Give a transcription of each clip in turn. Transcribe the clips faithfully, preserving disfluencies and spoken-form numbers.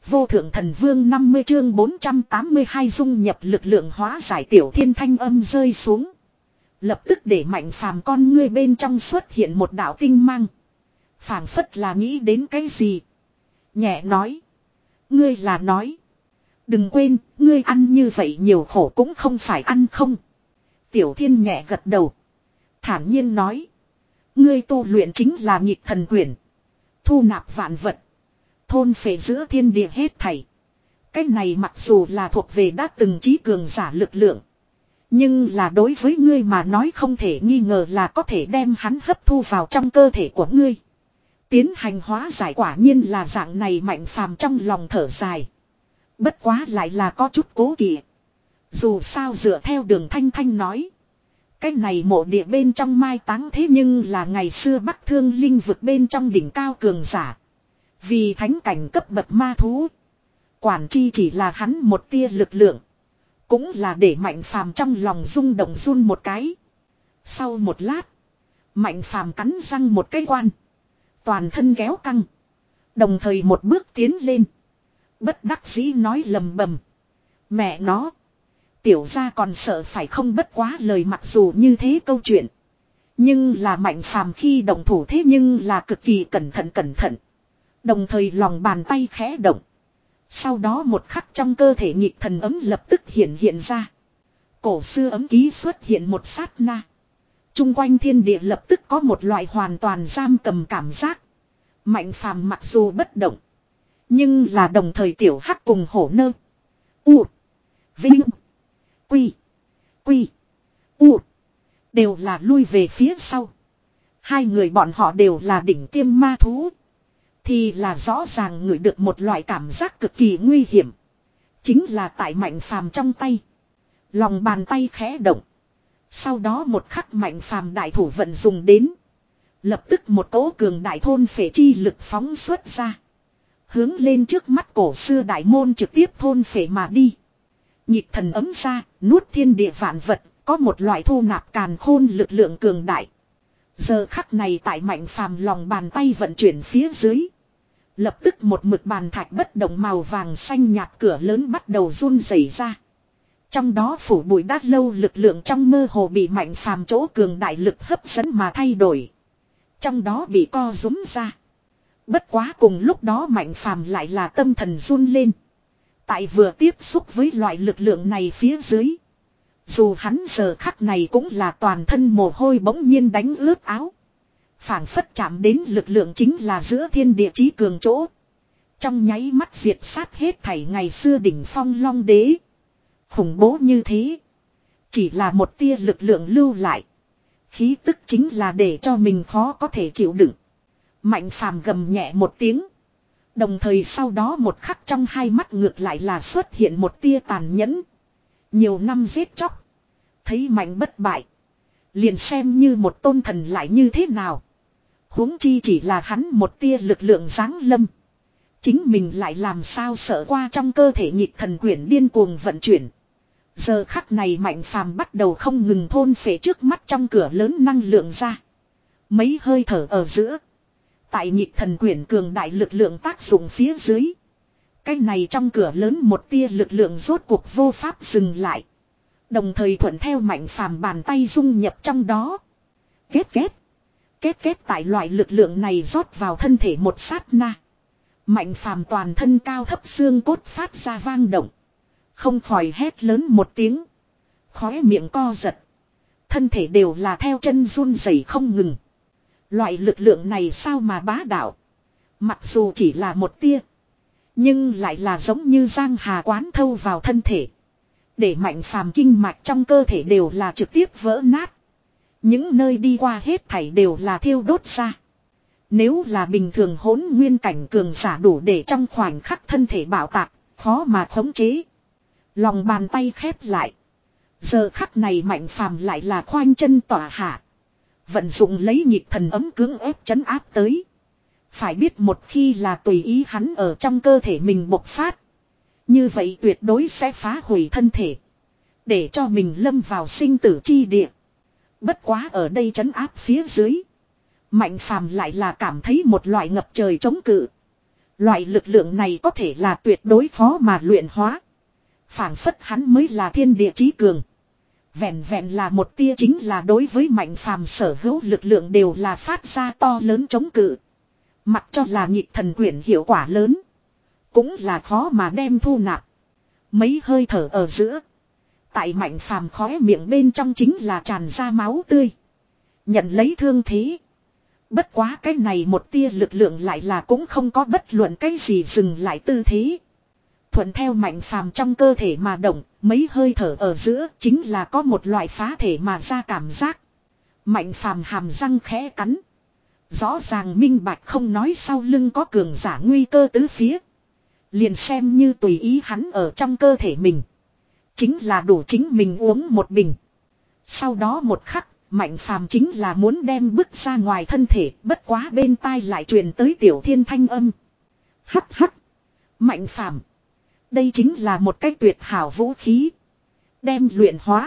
Vô thượng thần vương năm mươi chương bốn trăm tám mươi hai dung nhập lực lượng hóa giải Tiểu Thiên thanh âm rơi xuống. Lập tức để Mạnh Phàm con ngươi bên trong xuất hiện một đạo tinh mang. Phảng phất là nghĩ đến cái gì. Nhẹ nói. Ngươi là nói. Đừng quên, ngươi ăn như vậy nhiều khổ cũng không phải ăn không. Tiểu Thiên nhẹ gật đầu. Thản nhiên nói. Ngươi tu luyện chính là nhịp thần quyển. Thu nạp vạn vật. Thôn phệ giữa thiên địa hết thảy. Cái này mặc dù là thuộc về đã từng trí cường giả lực lượng. Nhưng là đối với ngươi mà nói không thể nghi ngờ là có thể đem hắn hấp thu vào trong cơ thể của ngươi. Tiến hành hóa giải quả nhiên là dạng này. Mạnh Phàm trong lòng thở dài. Bất quá lại là có chút cố kỵ. Dù sao dựa theo Đường Thanh Thanh nói. Cái này mộ địa bên trong mai táng thế nhưng là ngày xưa Bắc Thương linh vực bên trong đỉnh cao cường giả. Vì thánh cảnh cấp bậc ma thú. Quản chi chỉ là hắn một tia lực lượng. Cũng là để Mạnh Phàm trong lòng rung động run một cái. Sau một lát. Mạnh Phàm cắn răng một cái quan. Toàn thân kéo căng. Đồng thời một bước tiến lên. Bất đắc dĩ nói lầm bầm. Mẹ nó. Tiểu gia còn sợ phải không, bất quá lời mặc dù như thế câu chuyện. Nhưng là Mạnh Phàm khi động thủ thế nhưng là cực kỳ cẩn thận cẩn thận. Đồng thời lòng bàn tay khẽ động. Sau đó một khắc trong cơ thể nhịp thần ấm lập tức hiện hiện ra. Cổ xưa ấm ký xuất hiện một sát na. Trung quanh thiên địa lập tức có một loại hoàn toàn giam cầm cảm giác. Mạnh Phàm mặc dù bất động. Nhưng là đồng thời tiểu hắc cùng hổ nơ. U. Vinh. Quy. Quy. U. Đều là lui về phía sau. Hai người bọn họ đều là đỉnh tiêm ma thú. Thì là rõ ràng ngửi được một loại cảm giác cực kỳ nguy hiểm. Chính là tại Mạnh Phàm trong tay. Lòng bàn tay khẽ động. Sau đó một khắc Mạnh Phàm đại thủ vận dùng đến. Lập tức một cỗ cường đại thôn phệ chi lực phóng xuất ra. Hướng lên trước mắt cổ xưa đại môn trực tiếp thôn phệ mà đi. Nhịp thần ấm ra, nuốt thiên địa vạn vật, có một loại thu nạp càn khôn lực lượng cường đại. Giờ khắc này tại Mạnh Phàm lòng bàn tay vận chuyển phía dưới. Lập tức một mực bàn thạch bất động màu vàng xanh nhạt cửa lớn bắt đầu run rẩy ra. Trong đó phủ bụi đát lâu lực lượng trong mơ hồ bị Mạnh Phàm chỗ cường đại lực hấp dẫn mà thay đổi. Trong đó bị co rúm ra. Bất quá cùng lúc đó Mạnh Phàm lại là tâm thần run lên. Tại vừa tiếp xúc với loại lực lượng này phía dưới. Dù hắn giờ khắc này cũng là toàn thân mồ hôi bỗng nhiên đánh ướt áo. Phảng phất chạm đến lực lượng chính là giữa thiên địa chí cường chỗ. Trong nháy mắt diệt sát hết thảy ngày xưa đỉnh phong Long Đế. Khủng bố như thế. Chỉ là một tia lực lượng lưu lại. Khí tức chính là để cho mình khó có thể chịu đựng. Mạnh Phàm gầm nhẹ một tiếng. Đồng thời sau đó một khắc trong hai mắt ngược lại là xuất hiện một tia tàn nhẫn. Nhiều năm giết chóc. Thấy mạnh bất bại. Liền xem như một tôn thần lại như thế nào. Huống chi chỉ là hắn một tia lực lượng giáng lâm. Chính mình lại làm sao sợ qua trong cơ thể nhịp thần quyển điên cuồng vận chuyển. Giờ khắc này Mạnh Phàm bắt đầu không ngừng thôn phệ trước mắt trong cửa lớn năng lượng ra. Mấy hơi thở ở giữa. Tại nhịp thần quyển cường đại lực lượng tác dụng phía dưới. Cái này trong cửa lớn một tia lực lượng rốt cuộc vô pháp dừng lại. Đồng thời thuận theo Mạnh Phàm bàn tay dung nhập trong đó. Kết kết. Kết kết tại loại lực lượng này rót vào thân thể một sát na. Mạnh Phàm toàn thân cao thấp xương cốt phát ra vang động. Không khỏi hét lớn một tiếng. Khóe miệng co giật. Thân thể đều là theo chân run rẩy không ngừng. Loại lực lượng này sao mà bá đạo. Mặc dù chỉ là một tia. Nhưng lại là giống như giang hà quán thâu vào thân thể. Để Mạnh Phàm kinh mạch trong cơ thể đều là trực tiếp vỡ nát. Những nơi đi qua hết thảy đều là thiêu đốt ra. Nếu là bình thường hỗn nguyên cảnh cường giả đủ để trong khoảnh khắc thân thể bạo tạc, khó mà khống chế. Lòng bàn tay khép lại. Giờ khắc này Mạnh Phàm lại là khoanh chân tỏa hạ. Vận dụng lấy nhịp thần ấm cưỡng ép chấn áp tới. Phải biết một khi là tùy ý hắn ở trong cơ thể mình bộc phát. Như vậy tuyệt đối sẽ phá hủy thân thể. Để cho mình lâm vào sinh tử chi địa. Bất quá ở đây trấn áp phía dưới. Mạnh Phàm lại là cảm thấy một loại ngập trời chống cự. Loại lực lượng này có thể là tuyệt đối khó mà luyện hóa. Phảng phất hắn mới là thiên địa chí cường. Vẹn vẹn là một tia chính là đối với Mạnh Phàm sở hữu lực lượng đều là phát ra to lớn chống cự. Mặc cho là nhịp thần quyển hiệu quả lớn. Cũng là khó mà đem thu nạp. Mấy hơi thở ở giữa. Tại Mạnh Phàm khóe miệng bên trong chính là tràn ra máu tươi. Nhận lấy thương thế. Bất quá cái này một tia lực lượng lại là cũng không có bất luận cái gì dừng lại tư thế. Thuận theo Mạnh Phàm trong cơ thể mà động, mấy hơi thở ở giữa chính là có một loại phá thể mà ra cảm giác. Mạnh Phàm hàm răng khẽ cắn. Rõ ràng minh bạch không nói sau lưng có cường giả nguy cơ tứ phía. Liền xem như tùy ý hắn ở trong cơ thể mình. Chính là đủ chính mình uống một bình. Sau đó một khắc, Mạnh Phàm chính là muốn đem bước ra ngoài thân thể, bất quá bên tai lại truyền tới Tiểu Thiên thanh âm. Hắc hắc. Mạnh Phàm, đây chính là một cái tuyệt hảo vũ khí. Đem luyện hóa.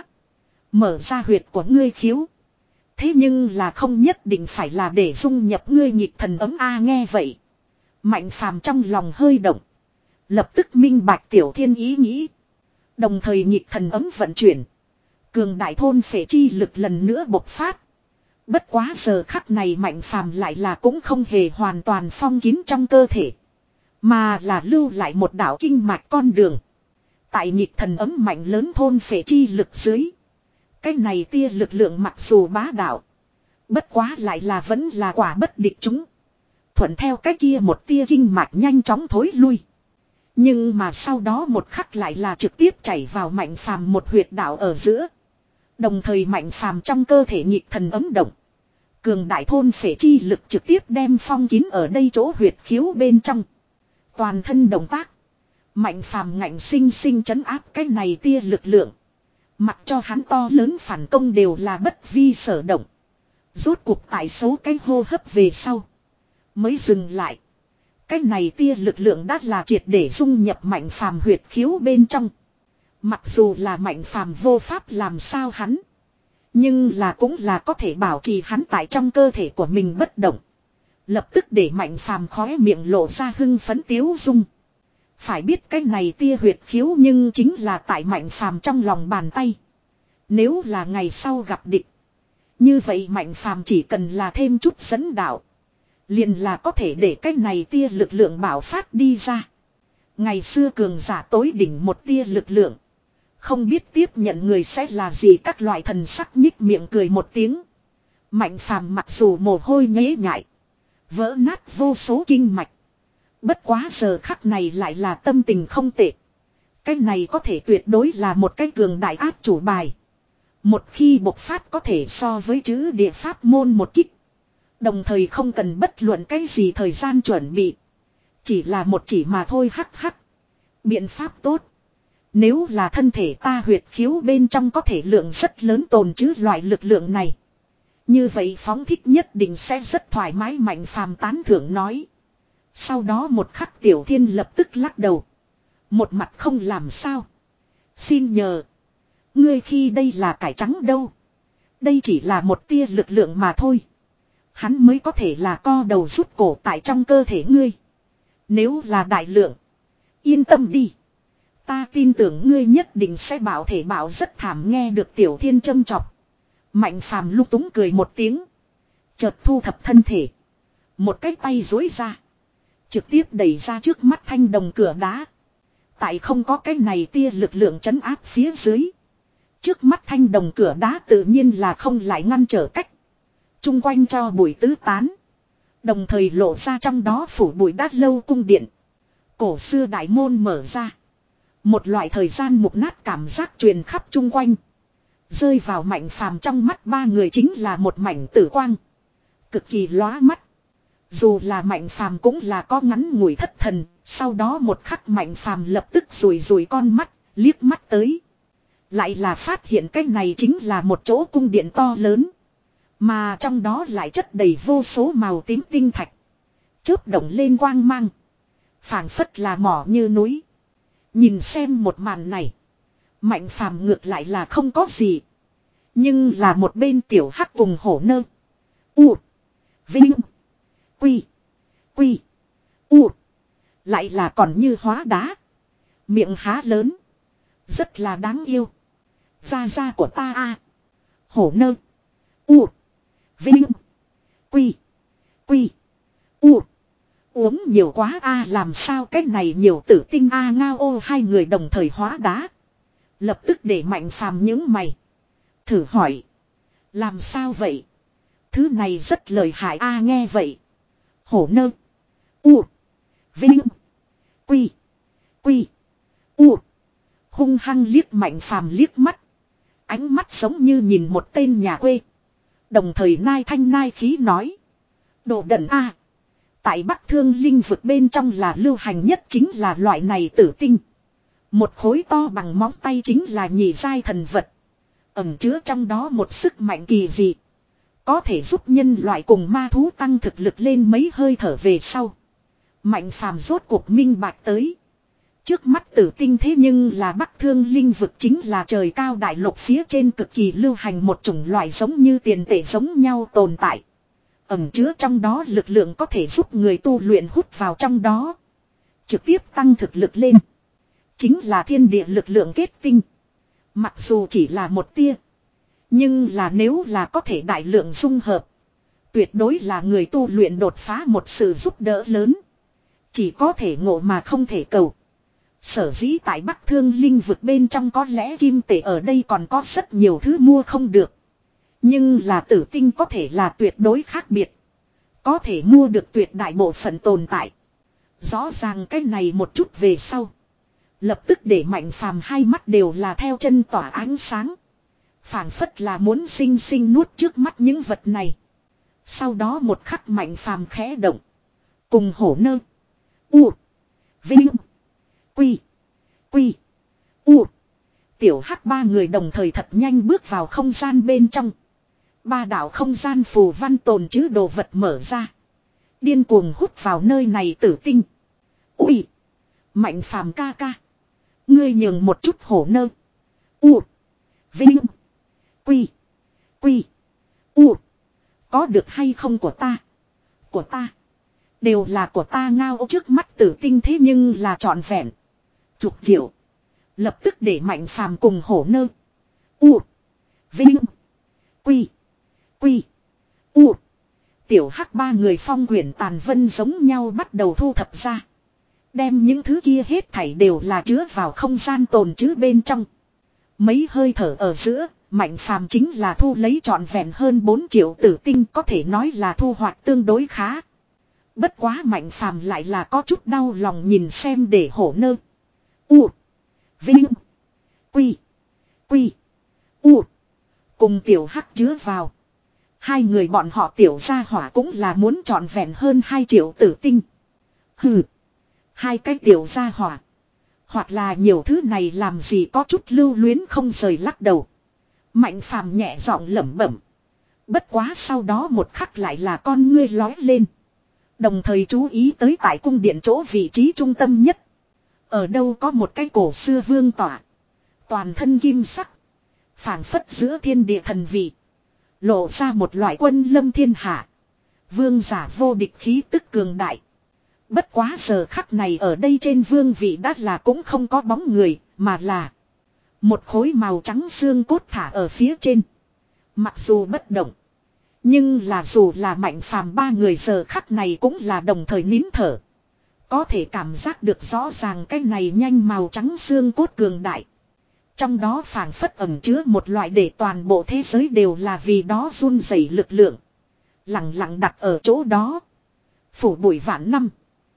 Mở ra huyệt của ngươi khiếu. Thế nhưng là không nhất định phải là để dung nhập ngươi nhịp thần ấm a nghe vậy. Mạnh Phàm trong lòng hơi động. Lập tức minh bạch Tiểu Thiên ý nghĩ. Đồng thời nhịp thần ấm vận chuyển. Cường đại thôn phệ chi lực lần nữa bộc phát. Bất quá giờ khắc này Mạnh Phàm lại là cũng không hề hoàn toàn phong kín trong cơ thể. Mà là lưu lại một đạo kinh mạch con đường. Tại nhịp thần ấm mạnh lớn thôn phệ chi lực dưới. Cái này tia lực lượng mặc dù bá đạo. Bất quá lại là vẫn là quả bất địch chúng. Thuận theo cái kia một tia kinh mạch nhanh chóng thối lui. Nhưng mà sau đó một khắc lại là trực tiếp chảy vào Mạnh Phàm một huyệt đạo ở giữa. Đồng thời Mạnh Phàm trong cơ thể nhịp thần ấm động. Cường đại thôn phệ chi lực trực tiếp đem phong kín ở đây chỗ huyệt khiếu bên trong. Toàn thân động tác. Mạnh Phàm ngạnh sinh sinh trấn áp cái này tia lực lượng. Mặc cho hắn to lớn phản công đều là bất vi sở động. Rốt cuộc tại số cái hô hấp về sau. Mới dừng lại. Cái này tia lực lượng đã là triệt để dung nhập Mạnh Phàm huyệt khiếu bên trong. Mặc dù là Mạnh Phàm vô pháp làm sao hắn. Nhưng là cũng là có thể bảo trì hắn tại trong cơ thể của mình bất động. Lập tức để Mạnh Phàm khóe miệng lộ ra hưng phấn tiếu dung. Phải biết cái này tia huyệt khiếu nhưng chính là tại Mạnh Phàm trong lòng bàn tay. Nếu là ngày sau gặp địch. Như vậy Mạnh Phàm chỉ cần là thêm chút dẫn đạo. Liền là có thể để cái này tia lực lượng bảo phát đi ra. Ngày xưa cường giả tối đỉnh một tia lực lượng. Không biết tiếp nhận người sẽ là gì các loại thần sắc nhích miệng cười một tiếng. Mạnh Phàm mặc dù mồ hôi nhễ nhại. Vỡ nát vô số kinh mạch. Bất quá giờ khắc này lại là tâm tình không tệ. Cái này có thể tuyệt đối là một cái cường đại áp chủ bài. Một khi bộc phát có thể so với chữ địa pháp môn một kích. Đồng thời không cần bất luận cái gì thời gian chuẩn bị. Chỉ là một chỉ mà thôi hắc hắc. Biện pháp tốt. Nếu là thân thể ta huyệt khiếu bên trong có thể lượng rất lớn tồn trữ loại lực lượng này. Như vậy phóng thích nhất định sẽ rất thoải mái Mạnh Phàm tán thưởng nói. Sau đó một khắc Tiểu Thiên lập tức lắc đầu. Một mặt không làm sao. Xin nhờ. Ngươi khi đây là cải trắng đâu. Đây chỉ là một tia lực lượng mà thôi. Hắn mới có thể là co đầu rút cổ tại trong cơ thể ngươi. Nếu là đại lượng. Yên tâm đi. Ta tin tưởng ngươi nhất định sẽ bảo thể bảo rất thảm nghe được Tiểu Thiên châm chọc. Mạnh Phàm lúc túng cười một tiếng. Chợt thu thập thân thể. Một cái tay duỗi ra. Trực tiếp đẩy ra trước mắt thanh đồng cửa đá. Tại không có cái này tia lực lượng trấn áp phía dưới. Trước mắt thanh đồng cửa đá tự nhiên là không lại ngăn trở cách. Trung quanh cho bụi tứ tán. Đồng thời lộ ra trong đó phủ bụi đát lâu cung điện. Cổ xưa đại môn mở ra. Một loại thời gian mục nát cảm giác truyền khắp chung quanh. Rơi vào Mạnh Phàm trong mắt ba người chính là một mảnh tử quang. Cực kỳ lóa mắt. Dù là Mạnh Phàm cũng là có ngắn ngủi thất thần. Sau đó một khắc Mạnh Phàm lập tức rùi rùi con mắt, liếc mắt tới. Lại là phát hiện cái này chính là một chỗ cung điện to lớn. Mà trong đó lại chất đầy vô số màu tím tinh thạch. Chớp động lên quang mang. Phảng phất là mỏ như núi. Nhìn xem một màn này. Mạnh Phàm ngược lại là không có gì. Nhưng là một bên tiểu hắc cùng hổ nơ. U. Vinh. Quy. Quy. U. Lại là còn như hóa đá. Miệng há lớn. Rất là đáng yêu. Gia gia của ta a. Hổ nơ. U. Vinh. Quy. Quy. U. Uống nhiều quá a, làm sao cái này nhiều tử tinh a ngao ô, hai người đồng thời hóa đá. Lập tức để Mạnh Phàm nhướng mày. Thử hỏi. Làm sao vậy? Thứ này rất lợi hại a, nghe vậy. Hổ nơ. U. Vinh. Quy. Quy. U. Hung hăng liếc Mạnh Phàm liếc mắt. Ánh mắt giống như nhìn một tên nhà quê. Đồng thời nai thanh nai khí nói. Đồ đần a. Tại Bắc Thương Linh vực bên trong là lưu hành nhất chính là loại này tử tinh. Một khối to bằng móng tay chính là nhị giai thần vật. Ẩn chứa trong đó một sức mạnh kỳ dị. Có thể giúp nhân loại cùng ma thú tăng thực lực lên mấy hơi thở về sau. Mạnh Phàm rốt cuộc minh bạch tới. Trước mắt tử tinh thế nhưng là Bắc Thương Linh vực chính là trời cao đại lục phía trên cực kỳ lưu hành một chủng loại giống như tiền tệ giống nhau tồn tại. Ẩn chứa trong đó lực lượng có thể giúp người tu luyện hút vào trong đó. Trực tiếp tăng thực lực lên. Chính là thiên địa lực lượng kết tinh. Mặc dù chỉ là một tia. Nhưng là nếu là có thể đại lượng dung hợp. Tuyệt đối là người tu luyện đột phá một sự giúp đỡ lớn. Chỉ có thể ngộ mà không thể cầu. Sở dĩ tại Bắc Thương Linh vực bên trong có lẽ kim tệ ở đây còn có rất nhiều thứ mua không được. Nhưng là tử tinh có thể là tuyệt đối khác biệt. Có thể mua được tuyệt đại bộ phận tồn tại. Rõ ràng cái này một chút về sau. Lập tức để Mạnh Phàm hai mắt đều là theo chân tỏa ánh sáng. Phảng phất là muốn sinh sinh nuốt trước mắt những vật này. Sau đó một khắc Mạnh Phàm khẽ động. Cùng hổ nơ. U. Vinh. Quy. Quy. U. Tiểu hắc ba người đồng thời thật nhanh bước vào không gian bên trong. Ba đạo không gian phù văn tồn chứ đồ vật mở ra. Điên cuồng hút vào nơi này tử tinh. Ui. Mạnh Phàm ca ca. Ngươi nhường một chút hổ nơ. U. Vinh. Quy. Quy. U. Có được hay không của ta? Của ta. Đều là của ta ngao trước mắt tử tinh thế nhưng là trọn vẹn. Chục triệu. Lập tức để Mạnh Phàm cùng hổ nơ. U. Vinh. Quy. Quy. U. Tiểu hắc ba người phong quyển tàn vân giống nhau bắt đầu thu thập ra. Đem những thứ kia hết thảy đều là chứa vào không gian tồn trữ bên trong. Mấy hơi thở ở giữa, Mạnh Phàm chính là thu lấy trọn vẹn hơn bốn triệu tử tinh, có thể nói là thu hoạch tương đối khá. Bất quá Mạnh Phàm lại là có chút đau lòng nhìn xem để hổ nơ. U. Vinh. Quy. Quy. U. Cùng tiểu hắc chứa vào. Hai người bọn họ tiểu gia hỏa cũng là muốn trọn vẹn hơn hai triệu tử tinh. Hừ. Hai cái tiểu gia hỏa. Hoặc là nhiều thứ này làm gì có chút lưu luyến không rời lắc đầu. Mạnh Phàm nhẹ giọng lẩm bẩm. Bất quá sau đó một khắc lại là con ngươi lói lên. Đồng thời chú ý tới tại cung điện chỗ vị trí trung tâm nhất. Ở đâu có một cái cổ xưa vương tỏa. Toàn thân kim sắc. Phảng phất giữa thiên địa thần vị. Lộ ra một loại quân lâm thiên hạ. Vương giả vô địch khí tức cường đại. Bất quá giờ khắc này ở đây trên vương vị đã là cũng không có bóng người, mà là một khối màu trắng xương cốt thả ở phía trên. Mặc dù bất động, nhưng là dù là Mạnh Phàm ba người giờ khắc này cũng là đồng thời nín thở. Có thể cảm giác được rõ ràng cái này nhanh màu trắng xương cốt cường đại. Trong đó phảng phất ẩn chứa một loại để toàn bộ thế giới đều là vì đó run rẩy lực lượng. Lặng lặng đặt ở chỗ đó. Phủ bụi vạn năm.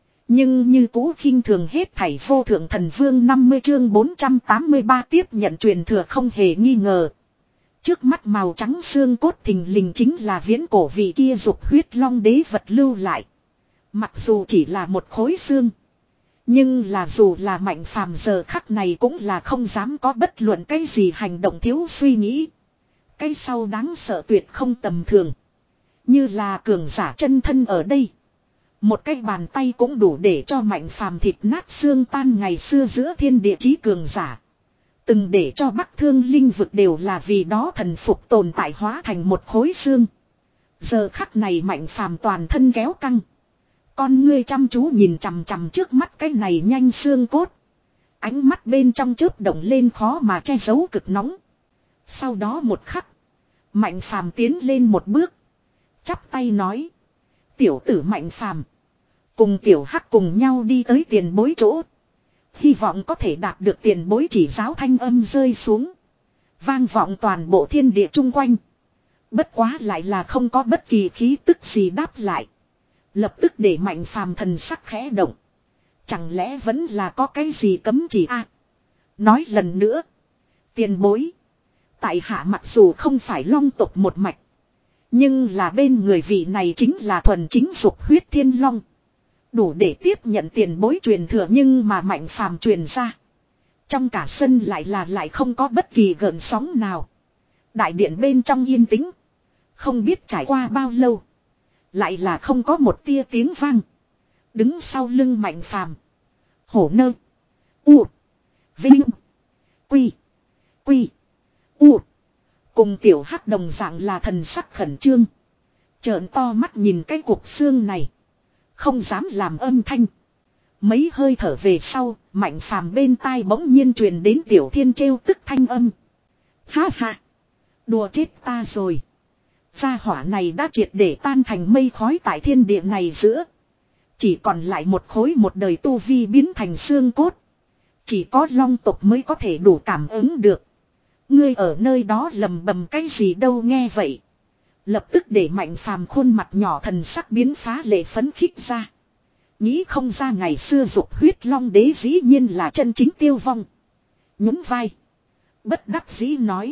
Nhưng như cũ khinh thường hết thảy vô thượng thần vương năm mươi chương bốn trăm tám mươi ba tiếp nhận truyền thừa không hề nghi ngờ. Trước mắt màu trắng xương cốt thình lình chính là viễn cổ vị kia dục huyết long đế vật lưu lại. Mặc dù chỉ là một khối xương. Nhưng là dù là Mạnh Phàm giờ khắc này cũng là không dám có bất luận cái gì hành động thiếu suy nghĩ. Cái sau đáng sợ tuyệt không tầm thường. Như là cường giả chân thân ở đây. Một cái bàn tay cũng đủ để cho Mạnh Phàm thịt nát xương tan ngày xưa giữa thiên địa chí cường giả. Từng để cho Bắc Thương Linh vực đều là vì đó thần phục tồn tại hóa thành một khối xương. Giờ khắc này Mạnh Phàm toàn thân kéo căng. Con ngươi chăm chú nhìn chằm chằm trước mắt cái này nhanh xương cốt. Ánh mắt bên trong chớp động lên khó mà che giấu cực nóng. Sau đó một khắc. Mạnh phàm tiến lên một bước. Chắp tay nói. Tiểu tử Mạnh phàm. Cùng tiểu hắc cùng nhau đi tới tiền bối chỗ. Hy vọng có thể đạt được tiền bối chỉ giáo thanh âm rơi xuống. Vang vọng toàn bộ thiên địa chung quanh. Bất quá lại là không có bất kỳ khí tức gì đáp lại. Lập tức để Mạnh phàm thần sắc khẽ động. Chẳng lẽ vẫn là có cái gì cấm chỉ a? Nói lần nữa. Tiền bối. Tại hạ mặc dù không phải long tộc một mạch. Nhưng là bên người vị này chính là thuần chính dục huyết thiên long. Đủ để tiếp nhận tiền bối truyền thừa nhưng mà Mạnh phàm truyền ra. Trong cả sân lại là lại không có bất kỳ gợn sóng nào. Đại điện bên trong yên tĩnh. Không biết trải qua bao lâu. Lại là không có một tia tiếng vang. Đứng sau lưng Mạnh phàm. Hổ nơ. U. Vinh. Quy. Quy. U. Cùng tiểu hắc đồng dạng là thần sắc khẩn trương. Trợn to mắt nhìn cái cục xương này. Không dám làm âm thanh. Mấy hơi thở về sau, Mạnh phàm bên tai bỗng nhiên truyền đến Tiểu Thiên trêu tức thanh âm. Ha ha. Đùa chết ta rồi. Gia hỏa này đã triệt để tan thành mây khói tại thiên địa này giữa. Chỉ còn lại một khối một đời tu vi biến thành xương cốt. Chỉ có long tộc mới có thể đủ cảm ứng được. Ngươi ở nơi đó lầm bầm cái gì đâu nghe vậy. Lập tức để Mạnh phàm khuôn mặt nhỏ thần sắc biến phá lệ phấn khích ra. Nghĩ không ra ngày xưa dục huyết long đế dĩ nhiên là chân chính tiêu vong. Nhún vai. Bất đắc dĩ nói.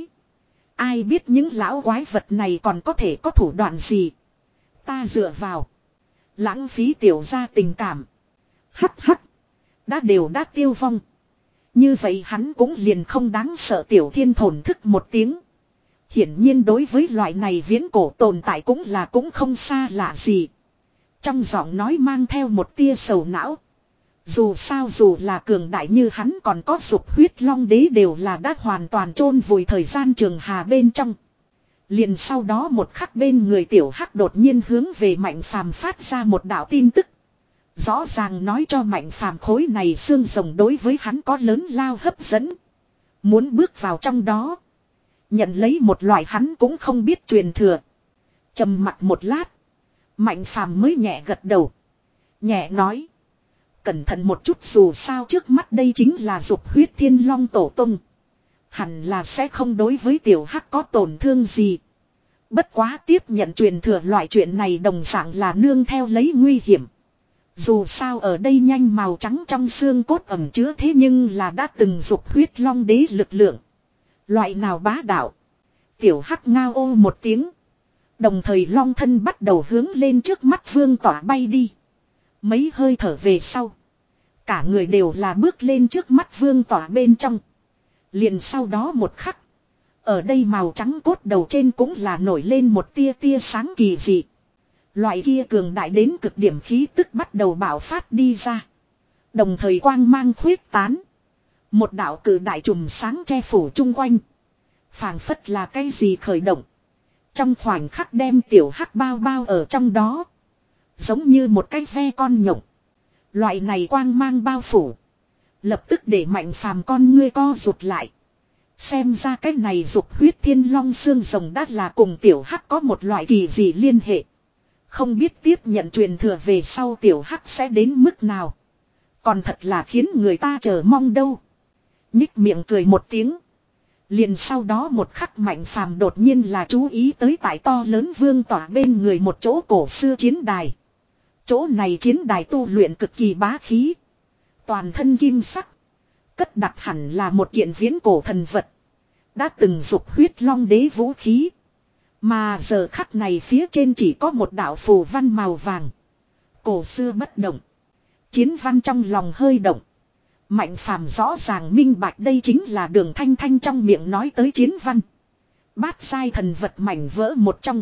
Ai biết những lão quái vật này còn có thể có thủ đoạn gì. Ta dựa vào. Lãng phí tiểu ra tình cảm. Hắc hắc. Đã đều đã tiêu vong. Như vậy hắn cũng liền không đáng sợ. Tiểu Thiên thổn thức một tiếng. Hiển nhiên đối với loại này viễn cổ tồn tại cũng là cũng không xa lạ gì. Trong giọng nói mang theo một tia sầu não. Dù sao dù là cường đại như hắn còn có dục huyết long đế đều là đã hoàn toàn chôn vùi thời gian trường hà bên trong. Liền sau đó một khắc bên người tiểu hắc đột nhiên hướng về Mạnh phàm phát ra một đạo tin tức. Rõ ràng nói cho Mạnh phàm khối này xương rồng đối với hắn có lớn lao hấp dẫn. Muốn bước vào trong đó. Nhận lấy một loại hắn cũng không biết truyền thừa. Trầm mặc một lát. Mạnh phàm mới nhẹ gật đầu. Nhẹ nói. Cẩn thận một chút dù sao trước mắt đây chính là dục huyết thiên long tổ tung. Hẳn là sẽ không đối với tiểu hắc có tổn thương gì. Bất quá tiếp nhận truyền thừa loại chuyện này đồng dạng là nương theo lấy nguy hiểm. Dù sao ở đây nhanh màu trắng trong xương cốt ẩm chứa thế nhưng là đã từng dục huyết long đế lực lượng. Loại nào bá đạo. Tiểu hắc ngao ô một tiếng. Đồng thời long thân bắt đầu hướng lên trước mắt vương tỏa bay đi. Mấy hơi thở về sau. Cả người đều là bước lên trước mắt vương tỏa bên trong. Liền sau đó một khắc. Ở đây màu trắng cốt đầu trên cũng là nổi lên một tia tia sáng kỳ dị. Loại kia cường đại đến cực điểm khí tức bắt đầu bạo phát đi ra. Đồng thời quang mang khuyết tán. Một đạo cử đại trùm sáng che phủ chung quanh. Phảng phất là cái gì khởi động. Trong khoảnh khắc đem tiểu hắc bao bao ở trong đó. Giống như một cái ve con nhộng. Loại này quang mang bao phủ. Lập tức để Mạnh phàm con ngươi co rụt lại. Xem ra cái này dục huyết thiên long xương rồng đã là cùng tiểu hắc có một loại kỳ dị liên hệ. Không biết tiếp nhận truyền thừa về sau tiểu hắc sẽ đến mức nào. Còn thật là khiến người ta chờ mong đâu. Nhích miệng cười một tiếng. Liền sau đó một khắc Mạnh phàm đột nhiên là chú ý tới tại to lớn vương tỏa bên người một chỗ cổ xưa chiến đài. Chỗ này chiến đài tu luyện cực kỳ bá khí. Toàn thân kim sắc. Cất đặt hẳn là một kiện viễn cổ thần vật. Đã từng dục huyết long đế vũ khí. Mà giờ khắc này phía trên chỉ có một đạo phù văn màu vàng. Cổ xưa bất động. Chiến văn trong lòng hơi động. Mạnh phàm rõ ràng minh bạch đây chính là Đường Thanh Thanh trong miệng nói tới chiến văn. Bát giai thần vật mảnh vỡ một trong.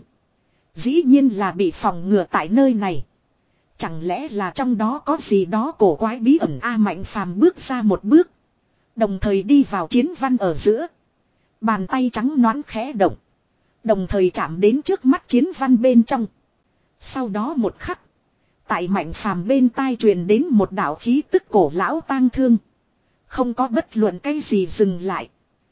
Dĩ nhiên là bị phòng ngừa tại nơi này. Chẳng lẽ là trong đó có gì đó cổ quái bí ẩn a Mạnh phàm bước ra một bước. Đồng thời đi vào chiến văn ở giữa. Bàn tay trắng nõn khẽ động. Đồng thời chạm đến trước mắt chiến văn bên trong. Sau đó một khắc. Tại Mạnh Phàm bên tai truyền đến một đạo khí tức cổ lão tang thương. Không có bất luận cái gì dừng lại.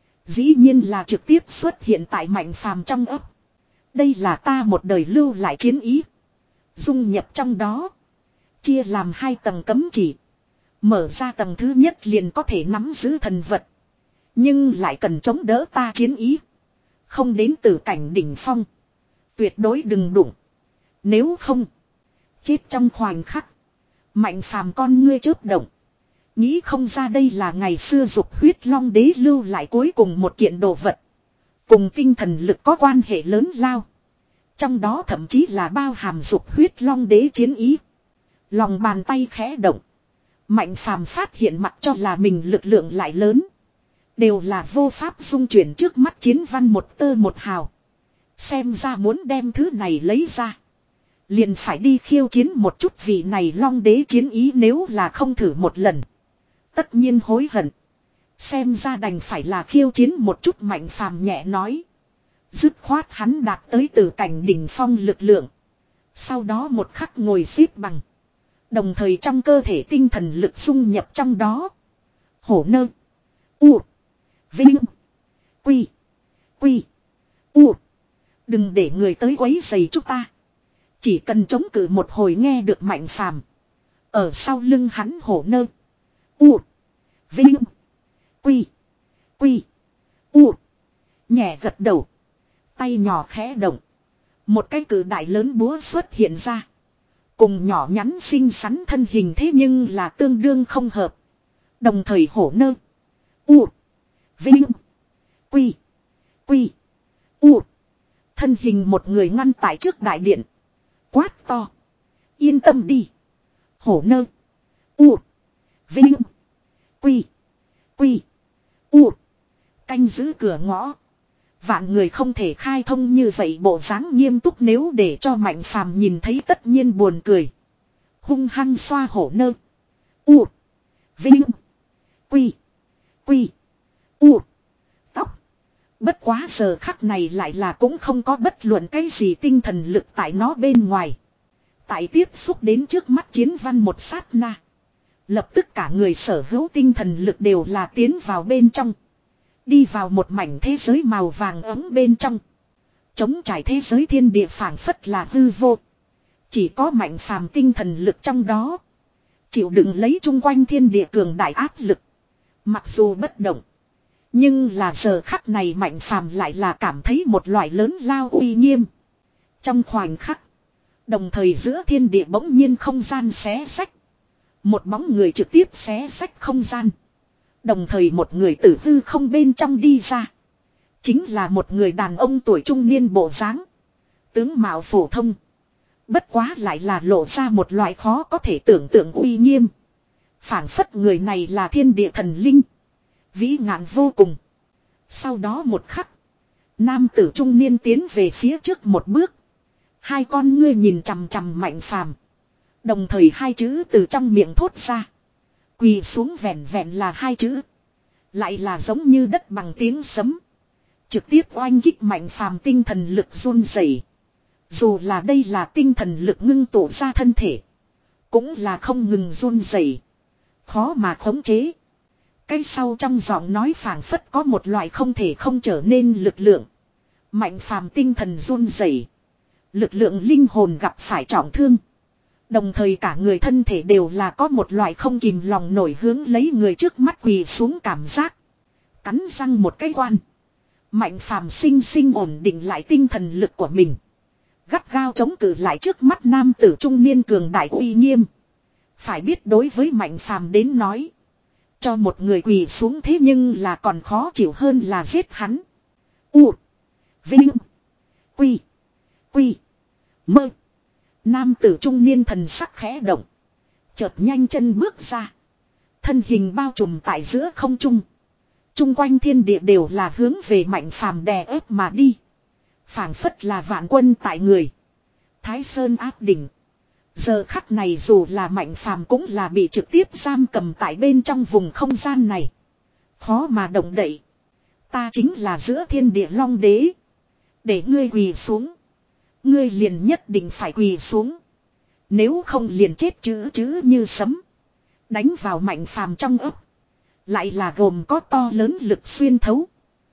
Dĩ nhiên là trực tiếp xuất hiện tại Mạnh Phàm trong ấp. Đây là ta một đời lưu lại chiến ý. Dung nhập trong đó. Chia làm hai tầng cấm chỉ. Mở ra tầng thứ nhất liền có thể nắm giữ thần vật. Nhưng lại cần chống đỡ ta chiến ý. Không đến từ cảnh đỉnh phong. Tuyệt đối đừng đụng. Nếu không. Chết trong khoảnh khắc. Mạnh Phàm con ngươi chớp động. Nghĩ không ra đây là ngày xưa dục huyết long đế lưu lại cuối cùng một kiện đồ vật. Cùng tinh thần lực có quan hệ lớn lao. Trong đó thậm chí là bao hàm dục huyết long đế chiến ý. Lòng bàn tay khẽ động. Mạnh Phàm phát hiện mặt cho là mình lực lượng lại lớn. Đều là vô pháp dung chuyển trước mắt chiến văn một tơ một hào. Xem ra muốn đem thứ này lấy ra. Liền phải đi khiêu chiến một chút vị này long đế chiến ý, nếu là không thử một lần. Tất nhiên hối hận. Xem ra đành phải là khiêu chiến một chút. Mạnh Phàm nhẹ nói. Dứt khoát hắn đạt tới từ cảnh đỉnh phong lực lượng. Sau đó một khắc ngồi xếp bằng. Đồng thời trong cơ thể tinh thần lực dung nhập trong đó. Hổ nơ. U. Vinh. Quy. Quy. U. Đừng để người tới quấy rầy chúng ta. Chỉ cần chống cự một hồi. Nghe được Mạnh Phàm. Ở sau lưng hắn hổ nơ. U. Vinh. Quy. Quy. U. Nhẹ gật đầu. Tay nhỏ khẽ động. Một cái cử đại lớn búa xuất hiện ra. Cùng nhỏ nhắn xinh xắn thân hình thế nhưng là tương đương không hợp. Đồng thời hổ nơ. U. Vinh. Quy. Quy. U. Thân hình một người ngăn tại trước đại điện. Quát to. Yên tâm đi. Hổ nơ. U. Vinh. Quy. Quy. U. Canh giữ cửa ngõ. Vạn người không thể khai thông như vậy, bộ dáng nghiêm túc, nếu để cho Mạnh Phàm nhìn thấy tất nhiên buồn cười. Hung hăng xoa hổ nơ. U. Vinh. Quy. Quy. U. Tóc. Bất quá giờ khắc này lại là cũng không có bất luận cái gì tinh thần lực tại nó bên ngoài. Tại tiếp xúc đến trước mắt chiến văn một sát na. Lập tức cả người sở hữu tinh thần lực đều là tiến vào bên trong. Đi vào một mảnh thế giới màu vàng ấm bên trong. Chống trải thế giới thiên địa phảng phất là hư vô. Chỉ có Mạnh Phàm tinh thần lực trong đó. Chịu đựng lấy chung quanh thiên địa cường đại áp lực. Mặc dù bất động. Nhưng là giờ khắc này Mạnh Phàm lại là cảm thấy một loại lớn lao uy nghiêm. Trong khoảnh khắc. Đồng thời giữa thiên địa bỗng nhiên không gian xé xách. Một bóng người trực tiếp xé xách không gian. Đồng thời một người tử hư không bên trong đi ra. Chính là một người đàn ông tuổi trung niên bộ dáng. Tướng mạo phổ thông. Bất quá lại là lộ ra một loại khó có thể tưởng tượng uy nghiêm. Phảng phất người này là thiên địa thần linh. Vĩ ngạn vô cùng. Sau đó một khắc. Nam tử trung niên tiến về phía trước một bước. Hai con ngươi nhìn chằm chằm Mạnh Phàm. Đồng thời hai chữ từ trong miệng thốt ra. Quỳ xuống, vẹn vẹn là hai chữ. Lại là giống như đất bằng tiếng sấm. Trực tiếp oanh kích Mạnh Phàm tinh thần lực run rẩy. Dù là đây là tinh thần lực ngưng tụ ra thân thể. Cũng là không ngừng run rẩy. Khó mà khống chế. Cái sau trong giọng nói phảng phất có một loại không thể không trở nên lực lượng. Mạnh Phàm tinh thần run rẩy. Lực lượng linh hồn gặp phải trọng thương. Đồng thời cả người thân thể đều là có một loại không kìm lòng nổi hướng lấy người trước mắt quỳ xuống cảm giác. Cắn răng một cái quan. Mạnh Phàm sinh sinh ổn định lại tinh thần lực của mình. Gắt gao chống cự lại trước mắt nam tử trung niên cường đại uy nghiêm. Phải biết đối với Mạnh Phàm đến nói. Cho một người quỳ xuống thế nhưng là còn khó chịu hơn là giết hắn. U. Vinh. Quy. Quy. Mơ. Nam tử trung niên thần sắc khẽ động. Chợt nhanh chân bước ra. Thân hình bao trùm tại giữa không trung. Trung quanh thiên địa đều là hướng về Mạnh Phàm đè ép mà đi. Phảng phất là vạn quân tại người. Thái Sơn áp đỉnh. Giờ khắc này dù là Mạnh Phàm cũng là bị trực tiếp giam cầm tại bên trong vùng không gian này. Khó mà động đậy. Ta chính là giữa thiên địa long đế. Để ngươi quỳ xuống. Ngươi liền nhất định phải quỳ xuống. Nếu không liền chết chữ chữ như sấm. Đánh vào Mạnh Phàm trong ấp. Lại là gồm có to lớn lực xuyên thấu.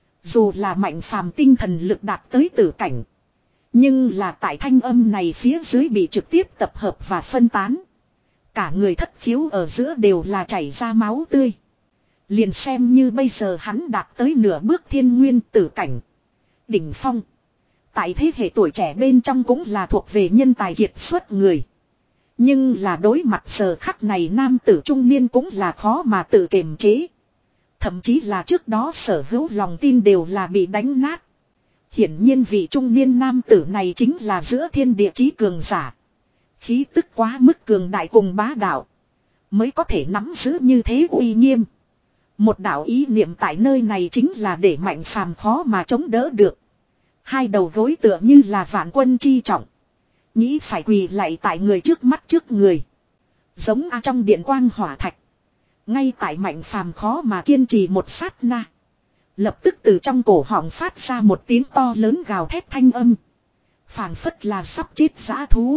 Dù là Mạnh Phàm tinh thần lực đạt tới tử cảnh. Nhưng là tại thanh âm này phía dưới bị trực tiếp tập hợp và phân tán. Cả người thất khiếu ở giữa đều là chảy ra máu tươi. Liền xem như bây giờ hắn đạt tới nửa bước thiên nguyên tử cảnh. Đỉnh phong. Tại thế hệ tuổi trẻ bên trong cũng là thuộc về nhân tài kiệt xuất người. Nhưng là đối mặt giờ khắc này nam tử trung niên cũng là khó mà tự kiềm chế. Thậm chí là trước đó sở hữu lòng tin đều là bị đánh nát. Hiển nhiên vị trung niên nam tử này chính là giữa thiên địa chí cường giả. Khí tức quá mức cường đại cùng bá đạo. Mới có thể nắm giữ như thế uy nghiêm. Một đạo ý niệm tại nơi này chính là để Mạnh Phàm khó mà chống đỡ được. Hai đầu gối tựa như là vạn quân chi trọng. Nghĩ phải quỳ lạy tại người trước mắt trước người. Giống a trong điện quang hỏa thạch. Ngay tại Mạnh Phàm khó mà kiên trì một sát na. Lập tức từ trong cổ họng phát ra một tiếng to lớn gào thét thanh âm. Phảng phất là sắp chết dã thú.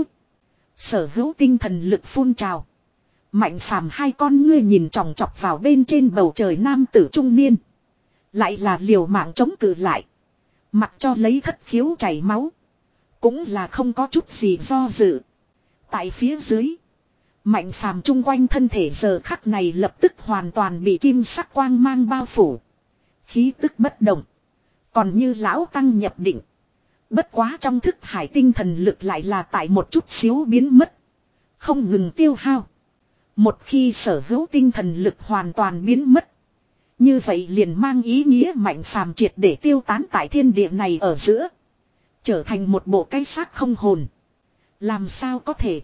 Sở hữu tinh thần lực phun trào. Mạnh Phàm hai con ngươi nhìn chòng chọc vào bên trên bầu trời nam tử trung niên. Lại là liều mạng chống cự lại. Mặc cho lấy thất khiếu chảy máu. Cũng là không có chút gì do dự. Tại phía dưới. Mạnh Phàm chung quanh thân thể giờ khắc này lập tức hoàn toàn bị kim sắc quang mang bao phủ. Khí tức bất động. Còn như lão tăng nhập định. Bất quá trong thức hải tinh thần lực lại là tại một chút xíu biến mất. Không ngừng tiêu hao. Một khi sở hữu tinh thần lực hoàn toàn biến mất. Như vậy liền mang ý nghĩa Mạnh Phàm triệt để tiêu tán tại thiên địa này ở giữa. Trở thành một bộ cái xác không hồn. Làm sao có thể.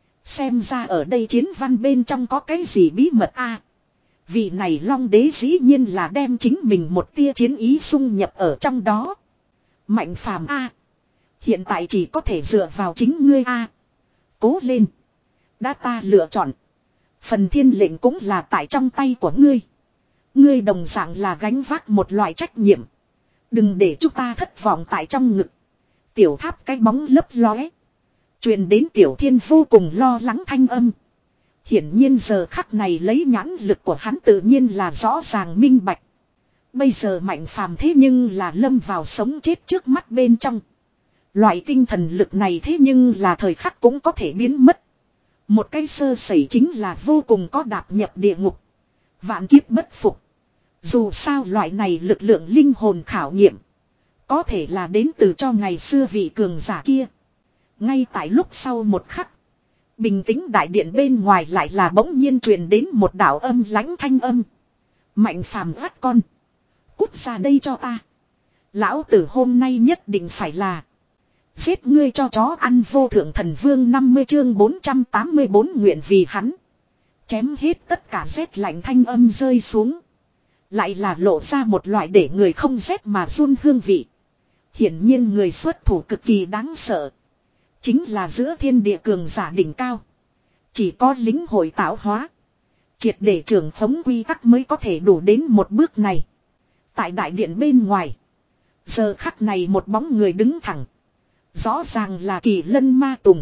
Xem ra ở đây chiến văn bên trong có cái gì bí mật a? Vị này Long Đế dĩ nhiên là đem chính mình một tia chiến ý xung nhập ở trong đó. Mạnh Phàm a, hiện tại chỉ có thể dựa vào chính ngươi a. Cố lên. Đã ta lựa chọn. Phần thiên lệnh cũng là tại trong tay của ngươi. Ngươi đồng dạng là gánh vác một loại trách nhiệm. Đừng để chúng ta thất vọng tại trong ngực. Tiểu tháp cái bóng lấp lóe. Truyền đến Tiểu Thiên vô cùng lo lắng thanh âm. Hiển nhiên giờ khắc này lấy nhãn lực của hắn tự nhiên là rõ ràng minh bạch. Bây giờ Mạnh Phàm thế nhưng là lâm vào sống chết trước mắt bên trong. Loại tinh thần lực này thế nhưng là thời khắc cũng có thể biến mất. Một cái sơ sẩy chính là vô cùng có đạp nhập địa ngục. Vạn kiếp bất phục. Dù sao loại này lực lượng linh hồn khảo nghiệm. Có thể là đến từ cho ngày xưa vị cường giả kia. Ngay tại lúc sau một khắc. Bình tĩnh đại điện bên ngoài lại là bỗng nhiên truyền đến một đạo âm lãnh thanh âm. Mạnh Phàm gắt con. Cút ra đây cho ta. Lão tử hôm nay nhất định phải là. Giết ngươi cho chó ăn vô thượng thần vương năm mươi chương bốn trăm tám mươi bốn nguyện vì hắn. Chém hết tất cả rét lạnh thanh âm rơi xuống. Lại là lộ ra một loại để người không rét mà run hương vị. Hiển nhiên người xuất thủ cực kỳ đáng sợ. Chính là giữa thiên địa cường giả đỉnh cao. Chỉ có lính hội tạo hóa. Triệt để trưởng phóng quy tắc mới có thể đủ đến một bước này. Tại đại điện bên ngoài. Giờ khắc này một bóng người đứng thẳng. Rõ ràng là Kỳ Lân Ma Tùng.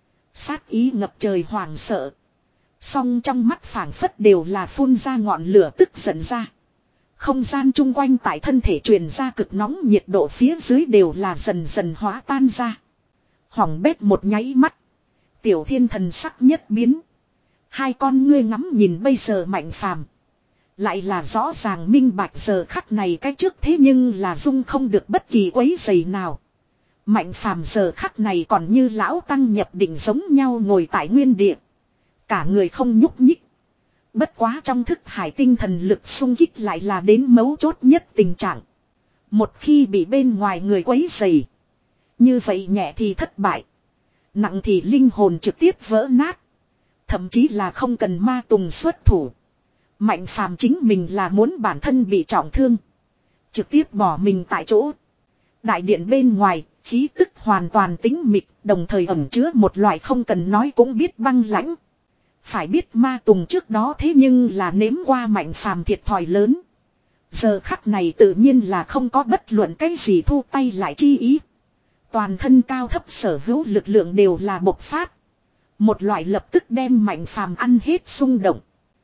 Sát ý ngập trời hoàng sợ. Song trong mắt phảng phất đều là phun ra ngọn lửa tức giận ra. Không gian chung quanh tại thân thể truyền ra cực nóng nhiệt độ phía dưới đều là dần dần hóa tan ra. Hỏng bét một nháy mắt. Tiểu Thiên thần sắc nhất biến. Hai con ngươi ngắm nhìn bây giờ Mạnh Phàm. Lại là rõ ràng minh bạch giờ khắc này cái trước thế nhưng là dung không được bất kỳ quấy giày nào. Mạnh Phàm giờ khắc này còn như lão tăng nhập định giống nhau ngồi tại nguyên địa. Cả người không nhúc nhích. Bất quá trong thức hải tinh thần lực xung kích lại là đến mấu chốt nhất tình trạng. Một khi bị bên ngoài người quấy rầy. Như vậy nhẹ thì thất bại. Nặng thì linh hồn trực tiếp vỡ nát. Thậm chí là không cần Ma Tùng xuất thủ. Mạnh Phàm chính mình là muốn bản thân bị trọng thương. Trực tiếp bỏ mình tại chỗ. Đại điện bên ngoài, khí tức hoàn toàn tĩnh mịch, đồng thời ẩn chứa một loại không cần nói cũng biết băng lãnh. Phải biết Ma Tùng trước đó thế nhưng là nếm qua Mạnh Phàm thiệt thòi lớn. Giờ khắc này tự nhiên là không có bất luận cái gì thu tay lại chi ý. Toàn thân cao thấp sở hữu lực lượng đều là bộc phát. Một loại lập tức đem Mạnh Phàm ăn hết xung động.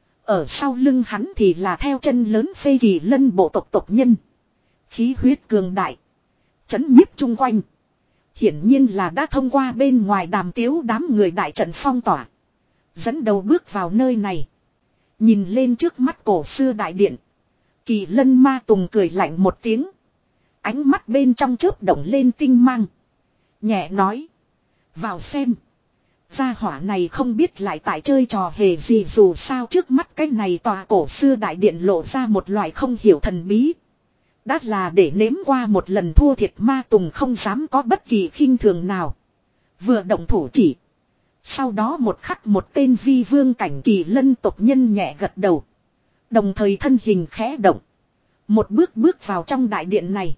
Ở sau lưng hắn thì là theo chân lớn phê kỳ lân bộ tộc tộc nhân. Khí huyết cường đại. Chấn nhiếp chung quanh. Hiển nhiên là đã thông qua bên ngoài đàm tiếu đám người đại trận phong tỏa. Dẫn đầu bước vào nơi này. Nhìn lên trước mắt cổ xưa đại điện. Kỳ lân ma tùng cười lạnh một tiếng. Ánh mắt bên trong chớp động lên tinh mang. Nhẹ nói. Vào xem. Gia hỏa này không biết lại tại chơi trò hề gì, dù sao trước mắt cái này tòa cổ xưa đại điện lộ ra một loại không hiểu thần bí. Đã là để nếm qua một lần thua thiệt ma tùng không dám có bất kỳ khinh thường nào. Vừa động thủ chỉ. Sau đó một khắc một tên vi vương cảnh kỳ lân tộc nhân nhẹ gật đầu. Đồng thời thân hình khẽ động. Một bước bước vào trong đại điện này.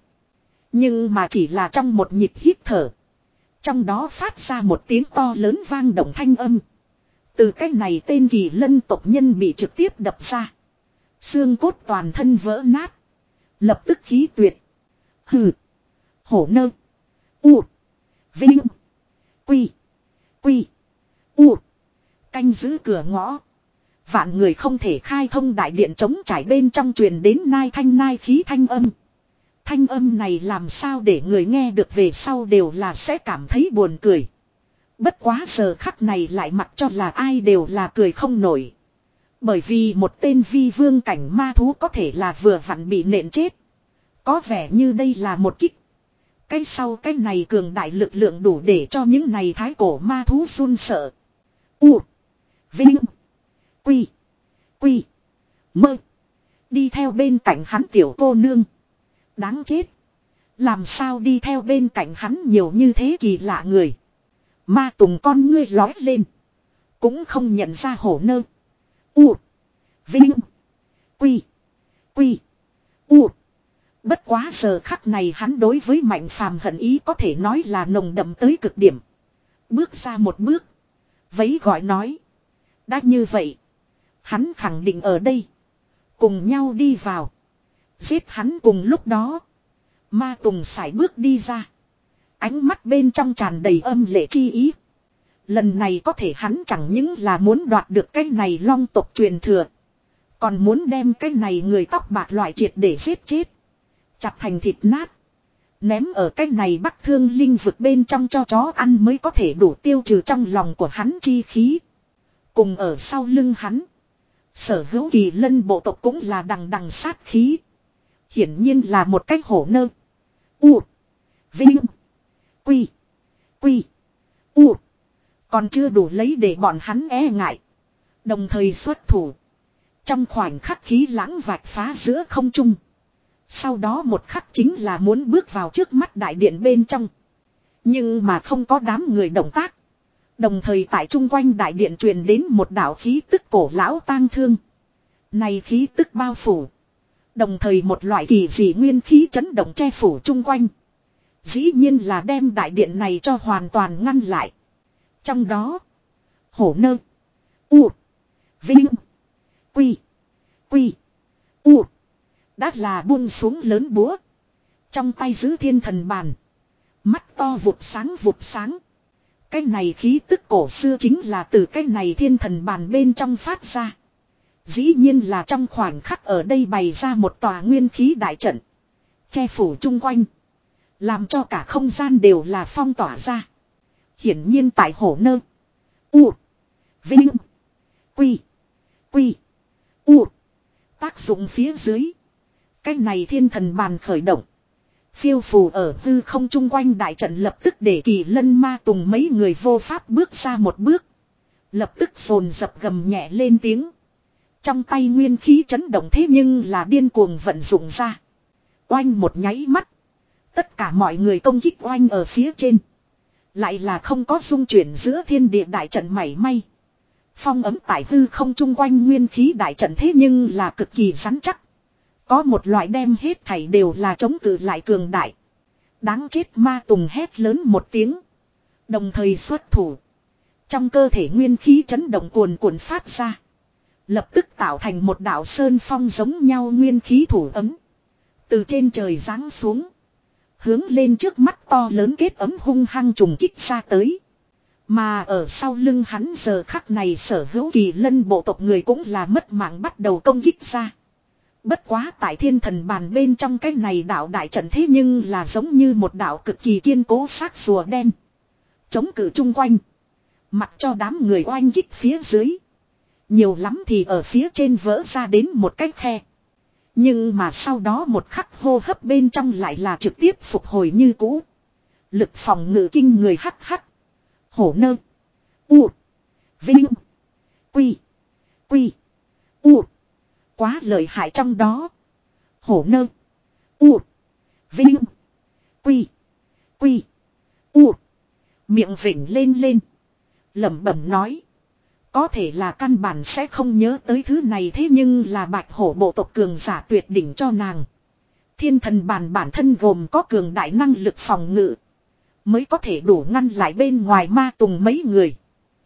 Nhưng mà chỉ là trong một nhịp hít thở. Trong đó phát ra một tiếng to lớn vang động thanh âm. Từ cái này tên kỳ lân tộc nhân bị trực tiếp đập ra. Xương cốt toàn thân vỡ nát. Lập tức khí tuyệt. Hừ. Hổ nơ. U. Vinh. Quy. Quy. U. Canh giữ cửa ngõ. Vạn người không thể khai thông đại điện chống trải bên trong truyền đến nai thanh nai khí thanh âm. Thanh âm này làm sao để người nghe được về sau đều là sẽ cảm thấy buồn cười. Bất quá giờ khắc này lại mặc cho là ai đều là cười không nổi. Bởi vì một tên vi vương cảnh ma thú có thể là vừa vặn bị nện chết. Có vẻ như đây là một kích. Cái sau cái này cường đại lực lượng đủ để cho những này thái cổ ma thú run sợ. U. Vinh. Quy. Quy. Mơ. Đi theo bên cạnh hắn tiểu cô nương. Đáng chết. Làm sao đi theo bên cạnh hắn nhiều như thế kỳ lạ người. Ma tùng con ngươi lói lên. Cũng không nhận ra hổ nơ. U. Vinh. Quy. Quy. U. Bất quá giờ khắc này hắn đối với Mạnh Phàm hận ý có thể nói là nồng đậm tới cực điểm. Bước ra một bước. Vẫy gọi nói. Đã như vậy. Hắn khẳng định ở đây. Cùng nhau đi vào. Giết hắn cùng lúc đó. Ma Tùng sải bước đi ra. Ánh mắt bên trong tràn đầy âm lệ chi ý. Lần này có thể hắn chẳng những là muốn đoạt được cái này long tộc truyền thừa. Còn muốn đem cái này người tóc bạc loại triệt để giết chết. Chặt thành thịt nát. Ném ở cái này Bắc Thương linh vực bên trong cho chó ăn mới có thể đủ tiêu trừ trong lòng của hắn chi khí. Cùng ở sau lưng hắn. Sở hữu kỳ lân bộ tộc cũng là đằng đằng sát khí. Hiển nhiên là một cái hổ nơ. U. Vinh. Quy. Quy. U. Còn chưa đủ lấy để bọn hắn e ngại. Đồng thời xuất thủ. Trong khoảnh khắc khí lãng vạch phá giữa không trung. Sau đó một khắc chính là muốn bước vào trước mắt đại điện bên trong. Nhưng mà không có đám người động tác. Đồng thời tại chung quanh đại điện truyền đến một đạo khí tức cổ lão tang thương. Này khí tức bao phủ. Đồng thời một loại kỳ dị nguyên khí chấn động che phủ chung quanh. Dĩ nhiên là đem đại điện này cho hoàn toàn ngăn lại. Trong đó. Hổ nơ. U. Vinh. Quy. Quy. U. Đã là buông xuống lớn búa. Trong tay giữ thiên thần bàn. Mắt to vụt sáng vụt sáng. Cái này khí tức cổ xưa chính là từ cái này thiên thần bàn bên trong phát ra. Dĩ nhiên là trong khoảnh khắc ở đây bày ra một tòa nguyên khí đại trận. Che phủ chung quanh. Làm cho cả không gian đều là phong tỏa ra. Hiển nhiên tại hổ nơ. U. Vinh. Quy. Quy. U. Tác dụng phía dưới. Cái này thiên thần bàn khởi động. Phiêu phù ở hư không chung quanh đại trận lập tức để kỳ lân ma tùng mấy người vô pháp bước ra một bước. Lập tức phồn dập gầm nhẹ lên tiếng. Trong tay nguyên khí chấn động thế nhưng là điên cuồng vận dụng ra. Oanh một nháy mắt. Tất cả mọi người công kích oanh ở phía trên. Lại là không có dung chuyển giữa thiên địa đại trận mảy may. Phong ấm tại hư không chung quanh nguyên khí đại trận thế nhưng là cực kỳ rắn chắc. Có một loại đem hết thảy đều là chống cự lại cường đại. Đáng chết ma tùng hét lớn một tiếng. Đồng thời xuất thủ. Trong cơ thể nguyên khí chấn động cuồn cuộn phát ra. Lập tức tạo thành một đạo sơn phong giống nhau nguyên khí thủ ấm. Từ trên trời giáng xuống. Hướng lên trước mắt to lớn kết ấm hung hăng trùng kích ra tới. Mà ở sau lưng hắn giờ khắc này sở hữu kỳ lân bộ tộc người cũng là mất mạng bắt đầu công kích ra. Bất quá tại thiên thần bàn bên trong cái này đạo đại trận thế nhưng là giống như một đạo cực kỳ kiên cố xác rùa đen. Chống cự chung quanh. Mặc cho đám người oanh kích phía dưới. Nhiều lắm thì ở phía trên vỡ ra đến một cái khe. Nhưng mà sau đó một khắc hô hấp bên trong lại là trực tiếp phục hồi như cũ. Lực phòng ngự kinh người hắc hắc. Hổ nơ. U. Vinh. Quy. Quy. U. Quá lợi hại trong đó. Hổ nơ. U. Vinh. Quy. Quy. U. Miệng vỉnh lên lên. Lẩm bẩm nói. Có thể là căn bản sẽ không nhớ tới thứ này, thế nhưng là bạch hổ bộ tộc cường giả tuyệt đỉnh cho nàng. Thiên thần bàn bản thân gồm có cường đại năng lực phòng ngự. Mới có thể đủ ngăn lại bên ngoài ma tùng mấy người.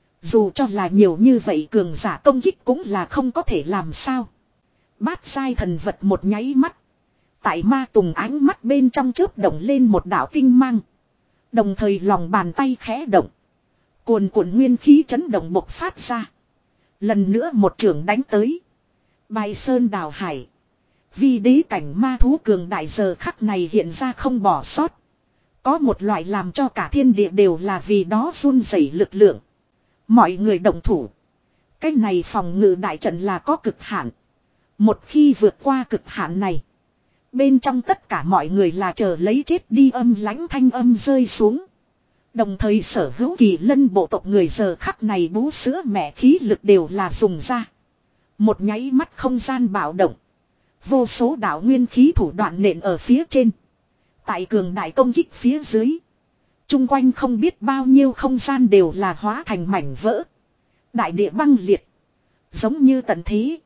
Dù cho là nhiều như vậy cường giả công kích cũng là không có thể làm sao. Bát giai thần vật một nháy mắt. Tại ma tùng ánh mắt bên trong chớp động lên một đạo tinh mang. Đồng thời lòng bàn tay khẽ động. Cuồn cuộn nguyên khí chấn động bộc phát ra. Lần nữa một trường đánh tới. Bài sơn đào hải. Vì đế cảnh ma thú cường đại giờ khắc này hiện ra không bỏ sót. Có một loại làm cho cả thiên địa đều là vì đó run rẩy lực lượng. Mọi người đồng thủ. Cái này phòng ngự đại trận là có cực hạn. Một khi vượt qua cực hạn này. Bên trong tất cả mọi người là chờ lấy chết đi âm lãnh thanh âm rơi xuống. Đồng thời sở hữu kỳ lân bộ tộc người giờ khắc này bú sữa mẹ khí lực đều là dùng ra. Một nháy mắt không gian bạo động. Vô số đạo nguyên khí thủ đoạn nện ở phía trên. Tại cường đại công kích phía dưới. Trung quanh không biết bao nhiêu không gian đều là hóa thành mảnh vỡ. Đại địa băng liệt. Giống như tận thế.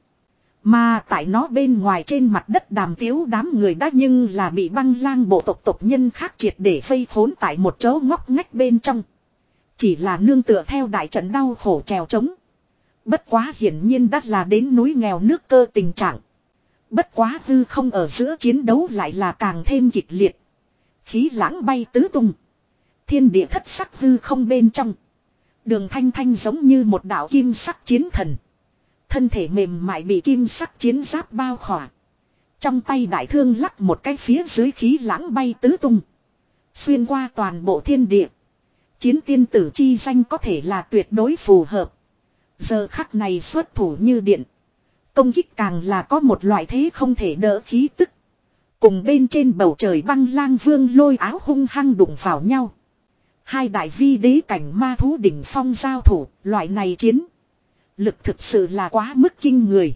Mà tại nó bên ngoài trên mặt đất đàm tiếu đám người đã nhưng là bị băng lang bộ tộc tộc nhân khác triệt để vây khốn tại một chỗ ngóc ngách bên trong. Chỉ là nương tựa theo đại trận đau khổ trèo trống. Bất quá hiển nhiên đã là đến núi nghèo nước cơ tình trạng. Bất quá hư không ở giữa chiến đấu lại là càng thêm kịch liệt. Khí lãng bay tứ tung. Thiên địa thất sắc hư không bên trong. Đường Thanh Thanh giống như một đạo kim sắc chiến thần. Thân thể mềm mại bị kim sắc chiến giáp bao khỏa. Trong tay đại thương lắc một cái phía dưới khí lãng bay tứ tung. Xuyên qua toàn bộ thiên địa. Chiến tiên tử chi danh có thể là tuyệt đối phù hợp. Giờ khắc này xuất thủ như điện. Công kích càng là có một loại thế không thể đỡ khí tức. Cùng bên trên bầu trời băng lang vương lôi áo hung hăng đụng vào nhau. Hai đại vi đế cảnh ma thú đỉnh phong giao thủ, loại này chiến. Lực thực sự là quá mức kinh người.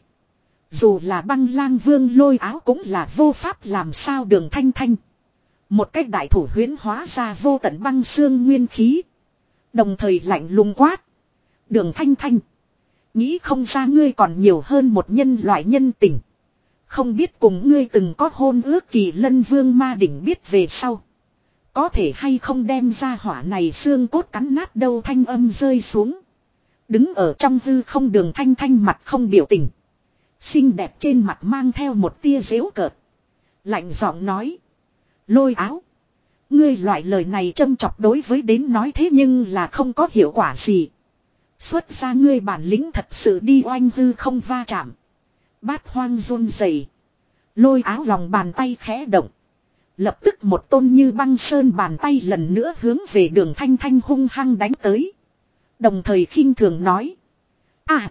Dù là băng lang vương lôi áo cũng là vô pháp làm sao Đường Thanh Thanh. Một cách đại thủ huyễn hóa ra vô tận băng xương nguyên khí. Đồng thời lạnh lùng quát. Đường Thanh Thanh. Nghĩ không ra ngươi còn nhiều hơn một nhân loại nhân tình. Không biết cùng ngươi từng có hôn ước kỳ lân vương ma đỉnh biết về sau. Có thể hay không đem ra hỏa này xương cốt cắn nát đâu thanh âm rơi xuống. Đứng ở trong hư không Đường Thanh Thanh mặt không biểu tình. Xinh đẹp trên mặt mang theo một tia giễu cợt. Lạnh giọng nói. Lôi áo. Ngươi loại lời này châm chọc đối với đến nói thế nhưng là không có hiệu quả gì. Xuất ra ngươi bản lĩnh thật sự đi oanh hư không va chạm. Bát hoang run rẩy. Lôi áo lòng bàn tay khẽ động. Lập tức một tôn như băng sơn bàn tay lần nữa hướng về Đường Thanh Thanh hung hăng đánh tới. Đồng thời khinh thường nói. À.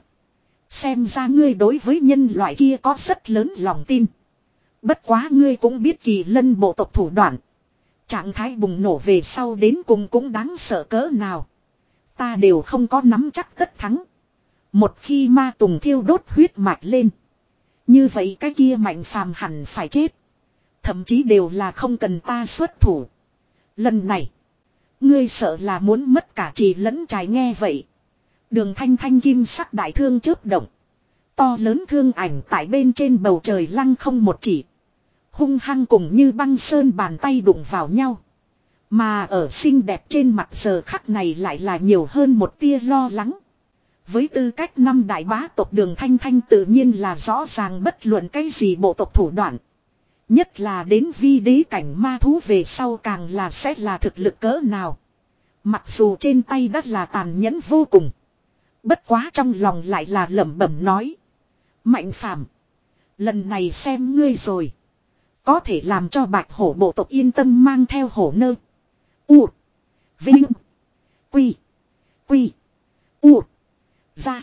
Xem ra ngươi đối với nhân loại kia có rất lớn lòng tin. Bất quá ngươi cũng biết kỳ lân bộ tộc thủ đoạn. Trạng thái bùng nổ về sau đến cùng cũng đáng sợ cỡ nào. Ta đều không có nắm chắc tất thắng. Một khi ma tùng thiêu đốt huyết mạch lên. Như vậy cái kia mạnh phàm hẳn phải chết. Thậm chí đều là không cần ta xuất thủ. Lần này. Ngươi sợ là muốn mất cả trì lẫn trái nghe vậy. Đường Thanh Thanh kim sắc đại thương chớp động. To lớn thương ảnh tại bên trên bầu trời lăng không một chỉ. Hung hăng cùng như băng sơn bàn tay đụng vào nhau. Mà ở xinh đẹp trên mặt giờ khắc này lại là nhiều hơn một tia lo lắng. Với tư cách năm đại bá tộc Đường Thanh Thanh tự nhiên là rõ ràng bất luận cái gì bộ tộc thủ đoạn. Nhất là đến vi đế cảnh ma thú về sau càng là sẽ là thực lực cỡ nào. Mặc dù trên tay đất là tàn nhẫn vô cùng. Bất quá trong lòng lại là lẩm bẩm nói. Mạnh Phàm, lần này xem ngươi rồi. Có thể làm cho bạch hổ bộ tộc yên tâm mang theo hổ nơ. U. Vinh. Quy. Quy. U. Ra.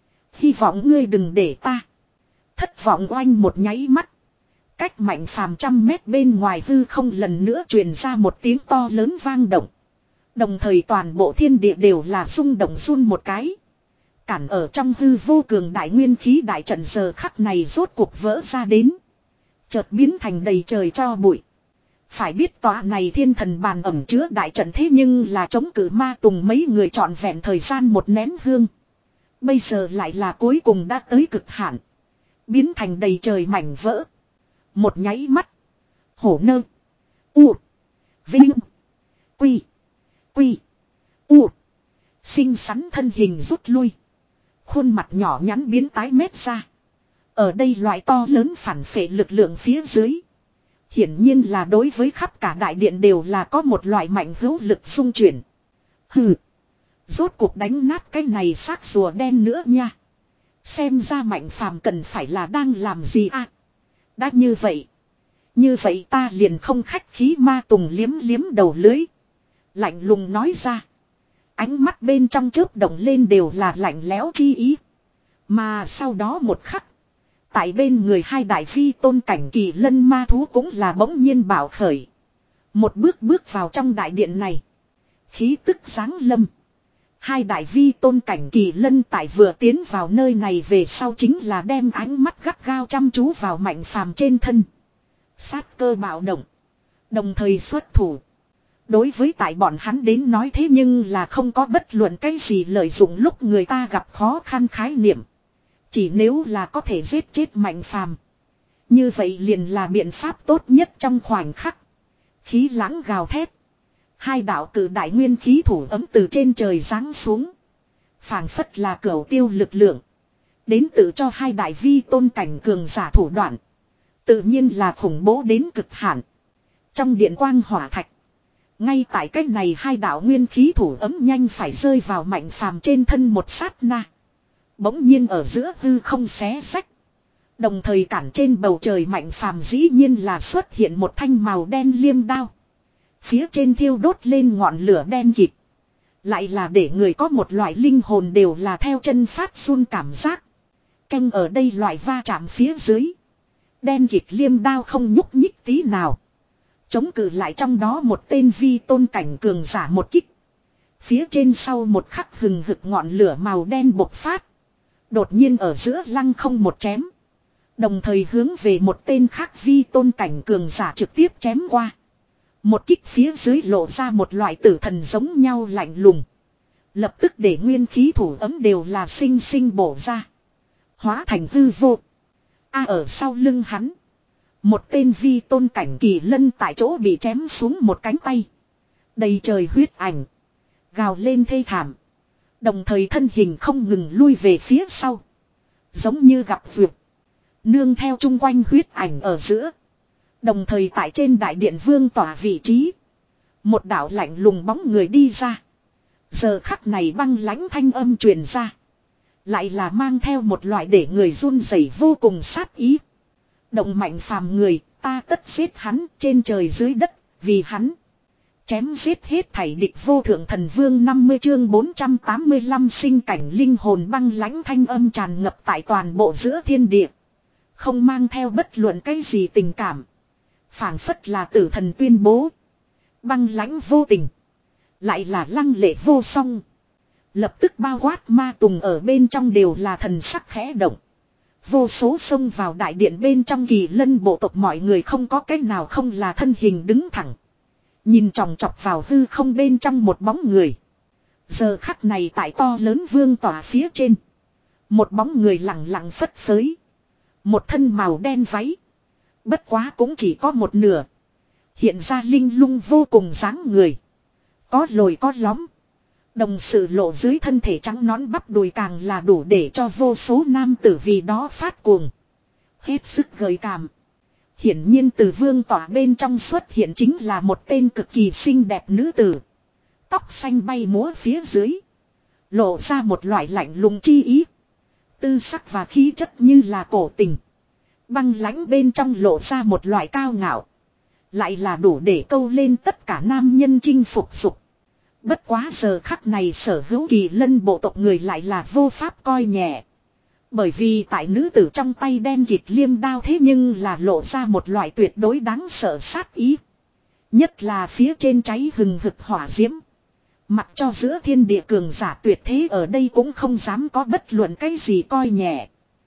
Hy vọng ngươi đừng để ta thất vọng. Oanh một nháy mắt. Cách Mạnh Phàm trăm mét bên ngoài hư không lần nữa truyền ra một tiếng to lớn vang động. Đồng thời toàn bộ thiên địa đều là rung động run một cái. Cản ở trong hư vô cường đại nguyên khí đại trận giờ khắc này rốt cuộc vỡ ra đến. Chợt biến thành đầy trời cho bụi. Phải biết tòa này thiên thần bàn ẩm chứa đại trận thế nhưng là chống cự ma tùng mấy người trọn vẹn thời gian một nén hương. Bây giờ lại là cuối cùng đã tới cực hạn. Biến thành đầy trời mảnh vỡ. Một nháy mắt. Hổ nơ. U. Vinh. Quy. Quy. U. Xinh xắn thân hình rút lui. Khuôn mặt nhỏ nhắn biến tái mét ra. Ở đây loại to lớn phản phệ lực lượng phía dưới. Hiển nhiên là đối với khắp cả đại điện đều là có một loại mạnh hữu lực xung chuyển. Hừ. Rốt cuộc đánh nát cái này xác rùa đen nữa nha. Xem ra Mạnh Phàm cần phải là đang làm gì à. Đã như vậy. Như vậy ta liền không khách khí. Ma Tùng liếm liếm đầu lưới. Lạnh lùng nói ra. Ánh mắt bên trong chớp động lên đều là lạnh lẽo chi ý. Mà sau đó một khắc. Tại bên người hai đại phi tôn cảnh kỳ lân ma thú cũng là bỗng nhiên bảo khởi. Một bước bước vào trong đại điện này. Khí tức giáng lâm. Hai đại vi tôn cảnh kỳ lân tại vừa tiến vào nơi này về sau chính là đem ánh mắt gắt gao chăm chú vào Mạnh Phàm trên thân. Sát cơ bạo động. Đồng thời xuất thủ. Đối với tại bọn hắn đến nói thế nhưng là không có bất luận cái gì lợi dụng lúc người ta gặp khó khăn khái niệm. Chỉ nếu là có thể giết chết Mạnh Phàm. Như vậy liền là biện pháp tốt nhất trong khoảnh khắc. Khí lãng gào thét. Hai đạo cử đại nguyên khí thủ ấm từ trên trời giáng xuống. Phảng phất là cửu tiêu lực lượng. Đến tự cho hai đại vi tôn cảnh cường giả thủ đoạn. Tự nhiên là khủng bố đến cực hạn. Trong điện quang hỏa thạch. Ngay tại cách này hai đạo nguyên khí thủ ấm nhanh phải rơi vào Mạnh Phàm trên thân một sát na. Bỗng nhiên ở giữa hư không xé sách. Đồng thời cản trên bầu trời Mạnh Phàm dĩ nhiên là xuất hiện một thanh màu đen liêm đao. Phía trên thiêu đốt lên ngọn lửa đen kịt. Lại là để người có một loại linh hồn đều là theo chân phát run cảm giác. Canh ở đây loại va chạm phía dưới. Đen kịt liêm đao không nhúc nhích tí nào. Chống cự lại trong đó một tên vi tôn cảnh cường giả một kích. Phía trên sau một khắc hừng hực ngọn lửa màu đen bộc phát. Đột nhiên ở giữa lăng không một chém. Đồng thời hướng về một tên khác vi tôn cảnh cường giả trực tiếp chém qua. Một kích phía dưới lộ ra một loại tử thần giống nhau lạnh lùng. Lập tức để nguyên khí thủ ấm đều là sinh sinh bổ ra. Hóa thành hư vô. A ở sau lưng hắn. Một tên vi tôn cảnh kỳ lân tại chỗ bị chém xuống một cánh tay. Đầy trời huyết ảnh. Gào lên thê thảm. Đồng thời thân hình không ngừng lui về phía sau. Giống như gặp vượt. Nương theo chung quanh huyết ảnh ở giữa. Đồng thời tại trên đại điện vương tỏa vị trí. Một đạo lạnh lùng bóng người đi ra. Giờ khắc này băng lãnh thanh âm truyền ra. Lại là mang theo một loại để người run rẩy vô cùng sát ý. Động Mạnh Phàm người, ta tất giết hắn trên trời dưới đất, vì hắn. Chém giết hết thảy địch vô thượng thần vương năm mươi chương bốn trăm tám mươi lăm sinh cảnh linh hồn băng lãnh thanh âm tràn ngập tại toàn bộ giữa thiên địa. Không mang theo bất luận cái gì tình cảm. Phảng phất là tử thần tuyên bố. Băng lãnh vô tình. Lại là lăng lệ vô song. Lập tức bao quát ma tùng ở bên trong đều là thần sắc khẽ động. Vô số xông vào đại điện bên trong kỳ lân bộ tộc mọi người không có cách nào không là thân hình đứng thẳng. Nhìn tròng trọc vào hư không bên trong một bóng người. Giờ khắc này tại to lớn vương tỏa phía trên. Một bóng người lặng lặng phất phới. Một thân màu đen váy. Bất quá cũng chỉ có một nửa. Hiện ra linh lung vô cùng dáng người. Có lồi có lõm. Đồng sự lộ dưới thân thể trắng nón bắp đùi càng là đủ để cho vô số nam tử vì đó phát cuồng. Hết sức gợi cảm. Hiển nhiên từ vương tỏa bên trong xuất hiện chính là một tên cực kỳ xinh đẹp nữ tử. Tóc xanh bay múa phía dưới. Lộ ra một loại lạnh lùng chi ý. Tư sắc và khí chất như là cổ tình. Băng lãnh bên trong lộ ra một loại cao ngạo. Lại là đủ để câu lên tất cả nam nhân chinh phục dục. Bất quá giờ khắc này sở hữu Kỳ Lân bộ tộc người lại là vô pháp coi nhẹ. Bởi vì tại nữ tử trong tay đen kịt liêm đao thế nhưng là lộ ra một loại tuyệt đối đáng sợ sát ý. Nhất là phía trên cháy hừng hực hỏa diễm. Mặc cho giữa thiên địa cường giả tuyệt thế ở đây cũng không dám có bất luận cái gì coi nhẹ.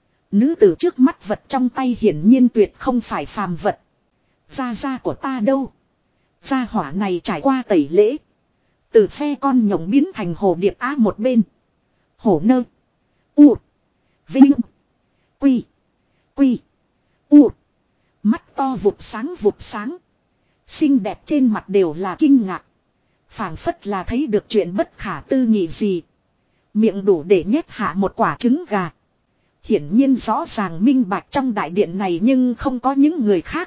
Nữ tử trước mắt vật trong tay hiển nhiên tuyệt không phải phàm vật. Gia gia của ta đâu? Gia hỏa này trải qua tẩy lễ. Từ phe con nhộng biến thành hồ điệp á một bên. Hổ nơ. U. Vinh. Quy. Quy. U. Mắt to vụt sáng vụt sáng. Xinh đẹp trên mặt đều là kinh ngạc. Phảng phất là thấy được chuyện bất khả tư nghị gì. Miệng đủ để nhét hạ một quả trứng gà. Hiển nhiên rõ ràng minh bạch trong đại điện này nhưng không có những người khác.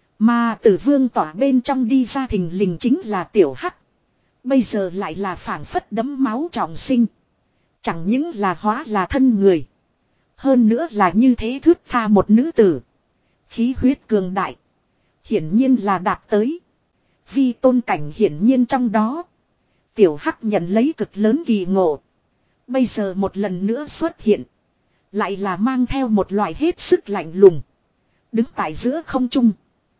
Mà từ vương tỏa bên trong đi ra thình lình chính là tiểu hắc. Bây giờ lại là phảng phất đấm máu trọng sinh. Chẳng những là hóa là thân người. Hơn nữa là như thế thước tha một nữ tử. Khí huyết cường đại. Hiển nhiên là đạt tới. Vi tôn cảnh hiển nhiên trong đó. Tiểu hắc nhận lấy cực lớn kỳ ngộ. Bây giờ một lần nữa xuất hiện. Lại là mang theo một loại hết sức lạnh lùng. Đứng tại giữa không trung.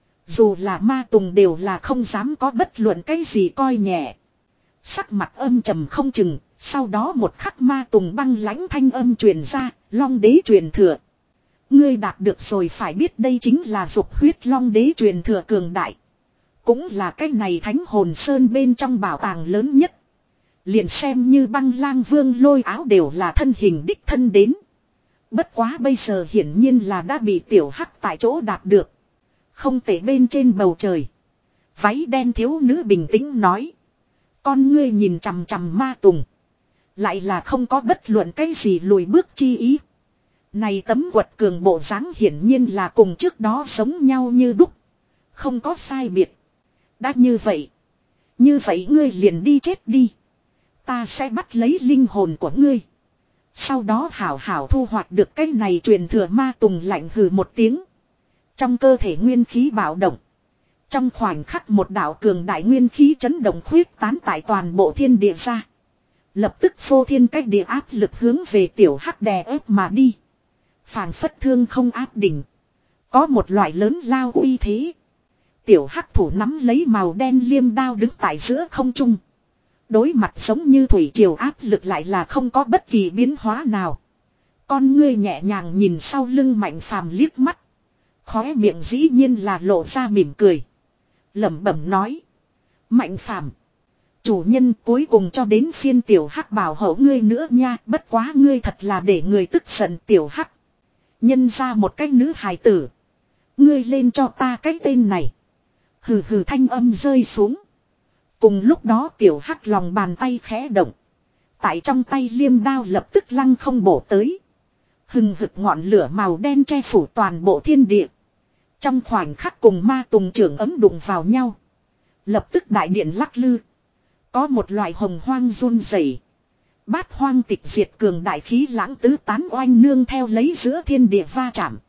Dù là ma tùng đều là không dám có bất luận cái gì coi nhẹ. Sắc mặt âm trầm không chừng. Sau đó một khắc ma tùng băng lãnh thanh âm truyền ra. Long đế truyền thừa. Ngươi đạt được rồi phải biết đây chính là dục huyết long đế truyền thừa cường đại. Cũng là cái này thánh hồn sơn bên trong bảo tàng lớn nhất. Liền xem như băng lang vương lôi áo đều là thân hình đích thân đến. Bất quá bây giờ hiển nhiên là đã bị tiểu hắc tại chỗ đạt được. Không tệ bên trên bầu trời. Váy đen thiếu nữ bình tĩnh nói. Con ngươi nhìn chằm chằm ma tùng. Lại là không có bất luận cái gì lùi bước chi ý. Này tấm quật cường bộ dáng hiển nhiên là cùng trước đó giống nhau như đúc. Không có sai biệt. Đã như vậy. Như vậy ngươi liền đi chết đi. Ta sẽ bắt lấy linh hồn của ngươi. Sau đó hảo hảo thu hoạch được cái này truyền thừa ma tùng lạnh hừ một tiếng. Trong cơ thể nguyên khí bạo động. Trong khoảnh khắc một đạo cường đại nguyên khí chấn động khuyết tán tại toàn bộ thiên địa ra. Lập tức phô thiên cách địa áp lực hướng về tiểu hắc đè ép mà đi. Phảng phất thương không áp đỉnh. Có một loại lớn lao uy thế. Tiểu hắc thủ nắm lấy màu đen liêm đao đứng tại giữa không trung. Đối mặt giống như thủy triều áp lực lại là không có bất kỳ biến hóa nào. Con ngươi nhẹ nhàng nhìn sau lưng Mạnh Phàm liếc mắt. Khóe miệng dĩ nhiên là lộ ra mỉm cười. Lẩm bẩm nói. Mạnh Phàm, chủ nhân cuối cùng cho đến phiên tiểu hắc bảo hộ ngươi nữa nha. Bất quá ngươi thật là để người tức giận tiểu hắc. Nhân ra một cái nữ hài tử. Ngươi lên cho ta cái tên này. Hừ hừ thanh âm rơi xuống. Cùng lúc đó tiểu hắc lòng bàn tay khẽ động. Tại trong tay liêm đao lập tức lăng không bổ tới. Hừng hực ngọn lửa màu đen che phủ toàn bộ thiên địa. Trong khoảnh khắc cùng ma tùng trưởng ấm đụng vào nhau. Lập tức đại điện lắc lư. Có một loại hồng hoang run rẩy. Bát hoang tịch diệt cường đại khí lãng tứ tán oanh nương theo lấy giữa thiên địa va chạm.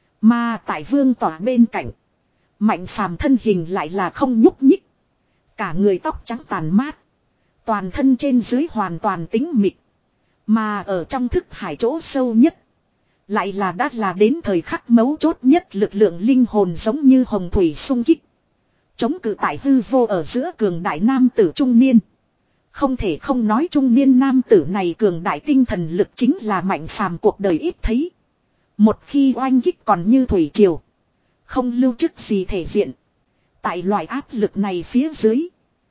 Mà tại vương tỏa bên cạnh. Mạnh Phàm thân hình lại là không nhúc nhích. Cả người tóc trắng tàn mát. Toàn thân trên dưới hoàn toàn tĩnh mịch. Mà ở trong thức hải chỗ sâu nhất. Lại là đã là đến thời khắc mấu chốt nhất lực lượng linh hồn giống như hồng thủy sung kích. Chống cự tại hư vô ở giữa cường đại nam tử trung niên. Không thể không nói trung niên nam tử này cường đại tinh thần lực chính là Mạnh Phàm cuộc đời ít thấy. Một khi oanh kích còn như thủy triều. Không lưu chức gì thể diện. Tại loại áp lực này phía dưới.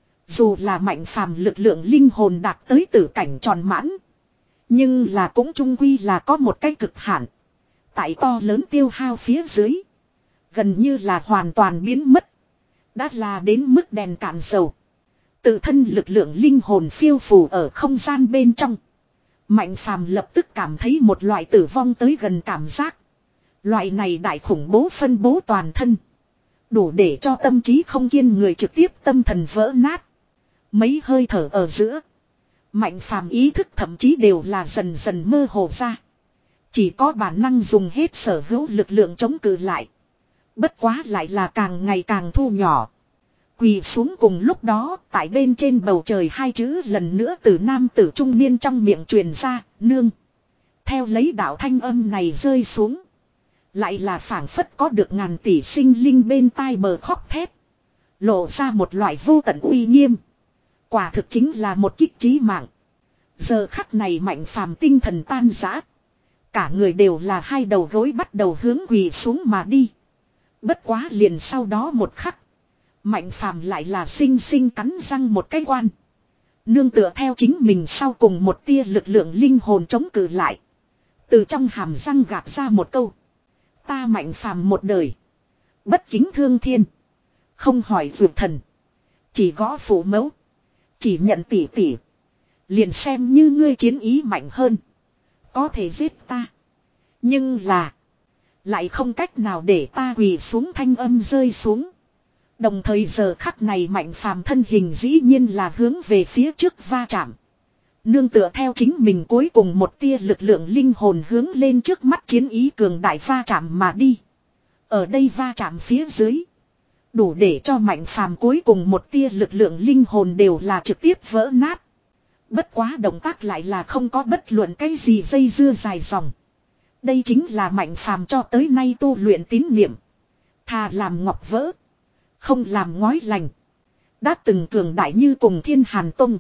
Dù là Mạnh Phàm lực lượng linh hồn đạt tới tử cảnh tròn mãn. Nhưng là cũng chung quy là có một cái cực hạn. Tại to lớn tiêu hao phía dưới. Gần như là hoàn toàn biến mất. Đã là đến mức đèn cạn dầu. Tự thân lực lượng linh hồn phiêu phù ở không gian bên trong. Mạnh Phàm lập tức cảm thấy một loại tử vong tới gần cảm giác. Loại này đại khủng bố phân bố toàn thân. Đủ để cho tâm trí không kiên người trực tiếp tâm thần vỡ nát. Mấy hơi thở ở giữa. Mạnh phàm ý thức thậm chí đều là dần dần mơ hồ ra. Chỉ có bản năng dùng hết sở hữu lực lượng chống cự lại. Bất quá lại là càng ngày càng thu nhỏ. Quỳ xuống cùng lúc đó, tại bên trên bầu trời hai chữ lần nữa từ nam tử trung niên trong miệng truyền ra, nương. Theo lấy đạo thanh âm này rơi xuống. Lại là phảng phất có được ngàn tỷ sinh linh bên tai bờ khóc thét. Lộ ra một loại vô tận uy nghiêm. Quả thực chính là một kích trí mạng. Giờ khắc này Mạnh Phàm tinh thần tan rã. Cả người đều là hai đầu gối bắt đầu hướng quỳ xuống mà đi. Bất quá liền sau đó một khắc. Mạnh Phàm lại là xinh xinh cắn răng một cái quan. Nương tựa theo chính mình sau cùng một tia lực lượng linh hồn chống cự lại. Từ trong hàm răng gạt ra một câu. Ta Mạnh Phàm một đời. Bất kính thương thiên. Không hỏi dược thần. Chỉ gõ phủ mẫu. Chỉ nhận tỉ tỉ. Liền xem như ngươi chiến ý mạnh hơn. Có thể giết ta. Nhưng là. Lại không cách nào để ta quỳ xuống thanh âm rơi xuống. Đồng thời giờ khắc này Mạnh Phàm thân hình dĩ nhiên là hướng về phía trước va chạm. Nương tựa theo chính mình cuối cùng một tia lực lượng linh hồn hướng lên trước mắt chiến ý cường đại va chạm mà đi. Ở đây va chạm phía dưới. Đủ để cho Mạnh Phàm cuối cùng một tia lực lượng linh hồn đều là trực tiếp vỡ nát. Bất quá động tác lại là không có bất luận cái gì dây dưa dài dòng. Đây chính là Mạnh Phàm cho tới nay tu luyện tín niệm. Thà làm ngọc vỡ. Không làm ngói lành. Đã từng cường đại như cùng Thiên Hàn Tông.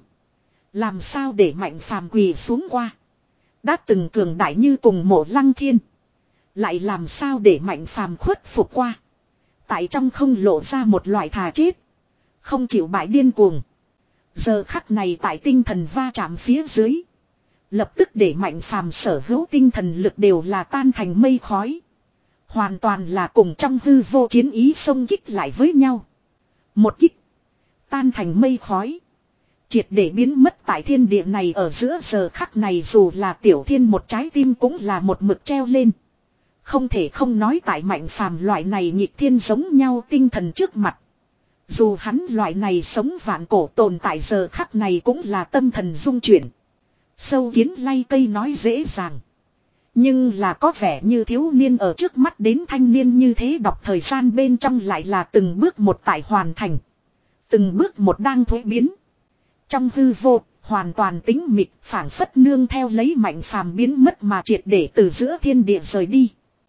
Làm sao để Mạnh Phàm quỳ xuống qua. Đã từng cường đại như cùng Mộ Lăng Thiên. Lại làm sao để Mạnh Phàm khuất phục qua. Tại trong không lộ ra một loại thà chết. Không chịu bại điên cuồng. Giờ khắc này tại tinh thần va chạm phía dưới. Lập tức để Mạnh Phàm sở hữu tinh thần lực đều là tan thành mây khói. Hoàn toàn là cùng trong hư vô chiến ý xông kích lại với nhau. Một kích. Tan thành mây khói. Triệt để biến mất tại thiên địa này ở giữa giờ khắc này dù là Tiểu Thiên một trái tim cũng là một mực treo lên. Không thể không nói tại Mạnh Phàm loại này nhịp thiên giống nhau tinh thần trước mặt. Dù hắn loại này sống vạn cổ tồn tại giờ khắc này cũng là tâm thần rung chuyển. Sâu kiến lay cây nói dễ dàng. Nhưng là có vẻ như thiếu niên ở trước mắt đến thanh niên như thế đọc thời gian bên trong lại là từng bước một tại hoàn thành. Từng bước một đang thuế biến. Trong hư vô, hoàn toàn tính mịt phảng phất nương theo lấy Mạnh Phàm biến mất mà triệt để từ giữa thiên địa rời đi.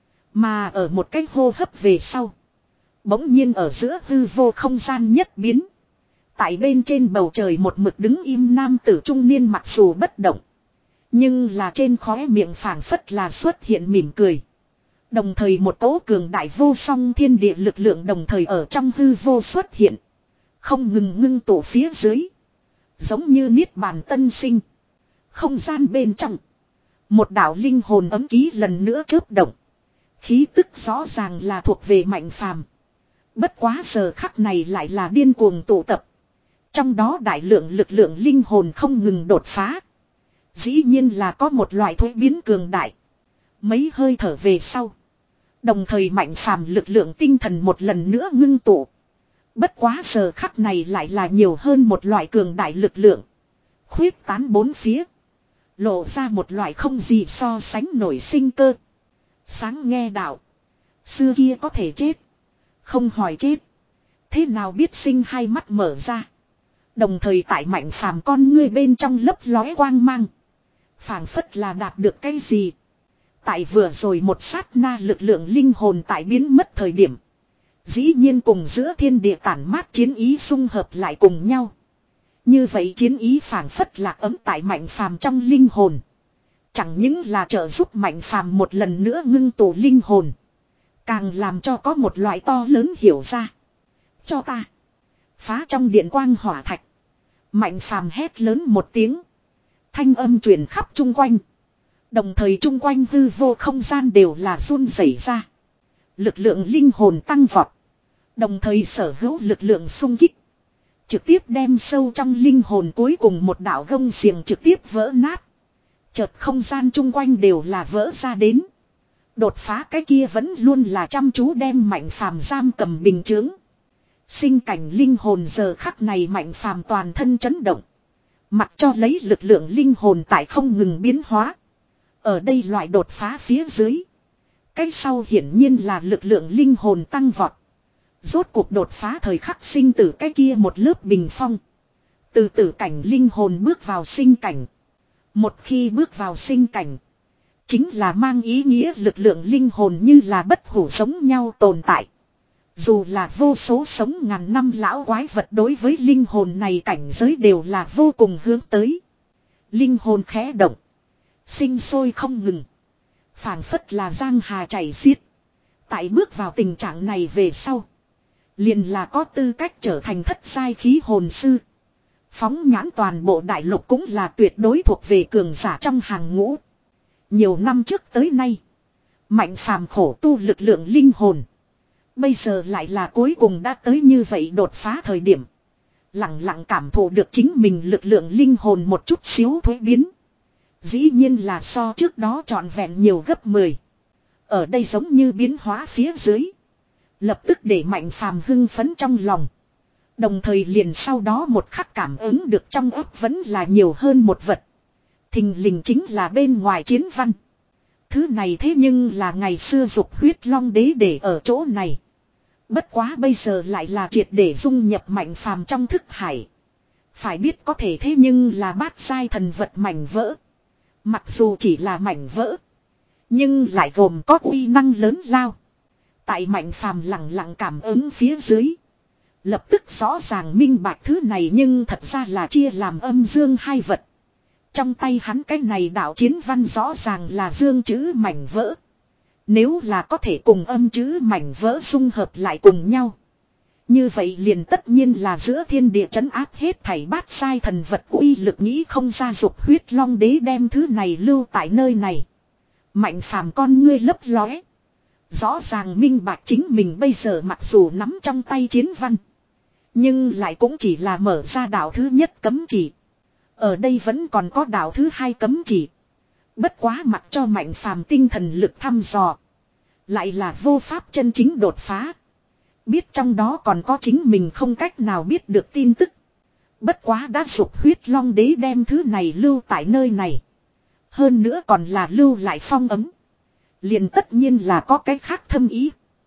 Mà ở một cách hô hấp về sau. Bỗng nhiên ở giữa hư vô không gian nhất biến. Tại bên trên bầu trời một mực đứng im nam tử trung niên mặc dù bất động. Nhưng là trên khóe miệng phảng phất là xuất hiện mỉm cười. Đồng thời một tố cường đại vô song thiên địa lực lượng đồng thời ở trong hư vô xuất hiện. Không ngừng ngưng tụ phía dưới. Giống như niết bàn tân sinh. Không gian bên trong. Một đạo linh hồn ấm ký lần nữa chớp động. Khí tức rõ ràng là thuộc về Mạnh Phàm. Bất quá giờ khắc này lại là điên cuồng tụ tập. Trong đó đại lượng lực lượng linh hồn không ngừng đột phá. Dĩ nhiên là có một loại thuế biến cường đại. Mấy hơi thở về sau. Đồng thời Mạnh Phàm lực lượng tinh thần một lần nữa ngưng tụ. Bất quá giờ khắc này lại là nhiều hơn một loại cường đại lực lượng. Khuyết tán bốn phía. Lộ ra một loại không gì so sánh nổi sinh cơ. Sáng nghe đạo. Xưa kia có thể chết. Không hỏi chết. Thế nào biết sinh hai mắt mở ra. Đồng thời tại Mạnh Phàm con ngươi bên trong lấp lóe quang mang. Phảng phất là đạt được cái gì. Tại vừa rồi một sát na lực lượng linh hồn tại biến mất thời điểm. Dĩ nhiên cùng giữa thiên địa tản mát chiến ý xung hợp lại cùng nhau. Như vậy chiến ý phảng phất lạc ấm tại Mạnh Phàm trong linh hồn. Chẳng những là trợ giúp Mạnh Phàm một lần nữa ngưng tụ linh hồn. Càng làm cho có một loại to lớn hiểu ra. Cho ta. Phá trong điện quang hỏa thạch. Mạnh Phàm hét lớn một tiếng. Thanh âm truyền khắp chung quanh. Đồng thời chung quanh hư vô không gian đều là run rẩy ra. Lực lượng linh hồn tăng vọt. Đồng thời sở hữu lực lượng xung kích. Trực tiếp đem sâu trong linh hồn cuối cùng một đạo gông xiềng trực tiếp vỡ nát. Chợt không gian chung quanh đều là vỡ ra đến. Đột phá cái kia vẫn luôn là chăm chú đem Mạnh Phàm giam cầm bình chướng. Sinh cảnh linh hồn giờ khắc này Mạnh Phàm toàn thân chấn động. Mặc cho lấy lực lượng linh hồn tại không ngừng biến hóa. Ở đây loại đột phá phía dưới. Cái sau hiển nhiên là lực lượng linh hồn tăng vọt. Rốt cuộc đột phá thời khắc sinh tử cái kia một lớp bình phong. Từ tử cảnh linh hồn bước vào sinh cảnh. Một khi bước vào sinh cảnh. Chính là mang ý nghĩa lực lượng linh hồn như là bất hủ giống nhau tồn tại. Dù là vô số sống ngàn năm lão quái vật đối với linh hồn này cảnh giới đều là vô cùng hướng tới. Linh hồn khẽ động. Sinh sôi không ngừng. Phảng phất là giang hà chảy xiết. Tại bước vào tình trạng này về sau. Liền là có tư cách trở thành thất giai khí hồn sư. Phóng nhãn toàn bộ đại lục cũng là tuyệt đối thuộc về cường giả trong hàng ngũ. Nhiều năm trước tới nay. Mạnh Phàm khổ tu lực lượng linh hồn. Bây giờ lại là cuối cùng đã tới như vậy đột phá thời điểm. Lặng lặng cảm thụ được chính mình lực lượng linh hồn một chút xíu thuế biến. Dĩ nhiên là so trước đó trọn vẹn nhiều gấp mười. Ở đây giống như biến hóa phía dưới. Lập tức để Mạnh Phàm hưng phấn trong lòng. Đồng thời liền sau đó một khắc cảm ứng được trong ấp vẫn là nhiều hơn một vật. Thình lình chính là bên ngoài chiến văn. Thứ này thế nhưng là ngày xưa dục huyết long đế để ở chỗ này. Bất quá bây giờ lại là triệt để dung nhập Mạnh Phàm trong thức hải. Phải biết có thể thế nhưng là bát giai thần vật mảnh vỡ. Mặc dù chỉ là mảnh vỡ. Nhưng lại gồm có uy năng lớn lao. Tại Mạnh Phàm lặng lặng cảm ứng phía dưới. Lập tức rõ ràng minh bạch thứ này nhưng thật ra là chia làm âm dương hai vật. Trong tay hắn cái này đạo chiến văn rõ ràng là dương chữ mảnh vỡ. Nếu là có thể cùng âm chữ mảnh vỡ dung hợp lại cùng nhau. Như vậy liền tất nhiên là giữa thiên địa trấn áp hết thảy bát sai thần vật uy lực nghĩ không ra dục huyết long đế đem thứ này lưu tại nơi này. Mạnh Phàm con ngươi lấp lóe. Rõ ràng minh bạch chính mình bây giờ mặc dù nắm trong tay chiến văn. Nhưng lại cũng chỉ là mở ra đạo thứ nhất cấm chỉ. Ở đây vẫn còn có đạo thứ hai cấm chỉ. Bất quá mặc cho Mạnh Phàm tinh thần lực thăm dò. Lại là vô pháp chân chính đột phá. Biết trong đó còn có chính mình không cách nào biết được tin tức. Bất quá đã dục huyết long đế đem thứ này lưu tại nơi này. Hơn nữa còn là lưu lại phong ấm. Liền tất nhiên là có cái khác thâm ý.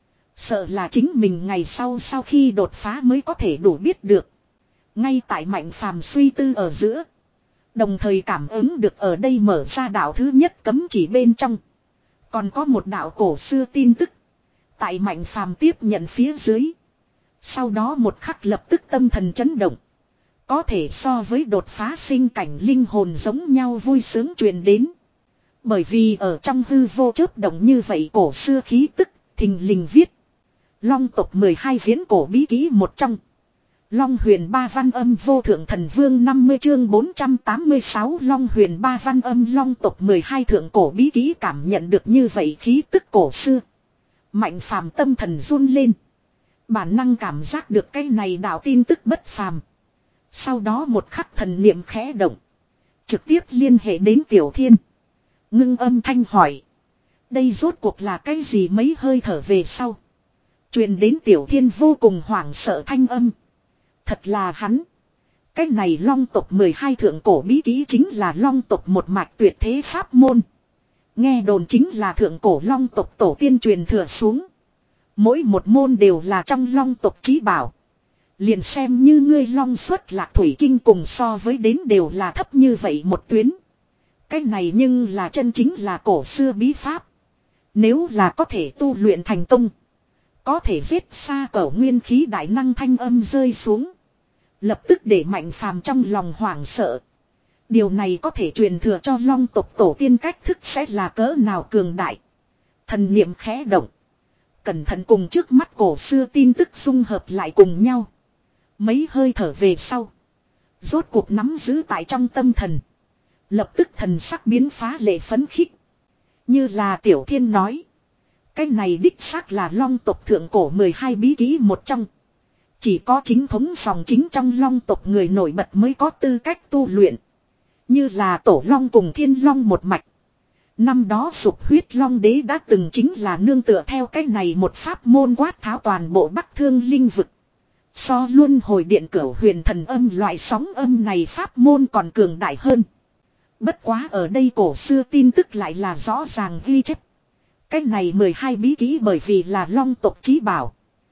Sợ là chính mình ngày sau sau khi đột phá mới có thể đủ biết được. Ngay tại Mạnh Phàm suy tư ở giữa. Đồng thời cảm ứng được ở đây mở ra đạo thứ nhất cấm chỉ bên trong. Còn có một đạo cổ xưa tin tức. Tại Mạnh Phàm tiếp nhận phía dưới. Sau đó một khắc lập tức tâm thần chấn động. Có thể so với đột phá sinh cảnh linh hồn giống nhau vui sướng truyền đến. Bởi vì ở trong hư vô chớp động như vậy cổ xưa khí tức, thình lình viết. Long tộc mười hai viễn cổ bí kỹ một trong. Long huyền ba văn âm vô thượng thần vương năm mươi chương bốn trăm tám mươi sáu Long huyền ba văn âm long tộc mười hai thượng cổ bí kỹ cảm nhận được như vậy khí tức cổ xưa. Mạnh Phàm tâm thần run lên. Bản năng cảm giác được cái này đạo tin tức bất phàm. Sau đó một khắc thần niệm khẽ động. Trực tiếp liên hệ đến Tiểu Thiên. Ngưng âm thanh hỏi. Đây rốt cuộc là cái gì mấy hơi thở về sau. Truyền đến Tiểu Thiên vô cùng hoảng sợ thanh âm. Thật là hắn. Cái này long tộc mười hai thượng cổ bí kỹ chính là long tộc một mạch tuyệt thế pháp môn. Nghe đồn chính là thượng cổ long tộc tổ tiên truyền thừa xuống. Mỗi một môn đều là trong long tộc chí bảo. Liền xem như ngươi long xuất lạc thủy kinh cùng so với đến đều là thấp như vậy một tuyến. Cái này nhưng là chân chính là cổ xưa bí pháp. Nếu là có thể tu luyện thành công. Có thể giết xa cẩu nguyên khí đại năng thanh âm rơi xuống. Lập tức để Mạnh Phàm trong lòng hoảng sợ. Điều này có thể truyền thừa cho long tộc tổ tiên cách thức sẽ là cỡ nào cường đại. Thần niệm khẽ động. Cẩn thận cùng trước mắt cổ xưa tin tức dung hợp lại cùng nhau. Mấy hơi thở về sau. Rốt cuộc nắm giữ tại trong tâm thần. Lập tức thần sắc biến phá lệ phấn khích. Như là Tiểu Thiên nói. Cái này đích xác là long tộc thượng cổ mười hai bí kỹ một trong. Chỉ có chính thống dòng chính trong long tộc người nổi bật mới có tư cách tu luyện. Như là Tổ Long cùng Thiên Long một mạch. Năm đó dục huyết long đế đã từng chính là nương tựa theo cái này một pháp môn quát tháo toàn bộ Bắc Thương linh vực. So luân hồi điện cửu huyền thần âm loại sóng âm này pháp môn còn cường đại hơn. Bất quá ở đây cổ xưa tin tức lại là rõ ràng ghi chép. Cái này mười hai bí kỹ bởi vì là long tộc chí bảo.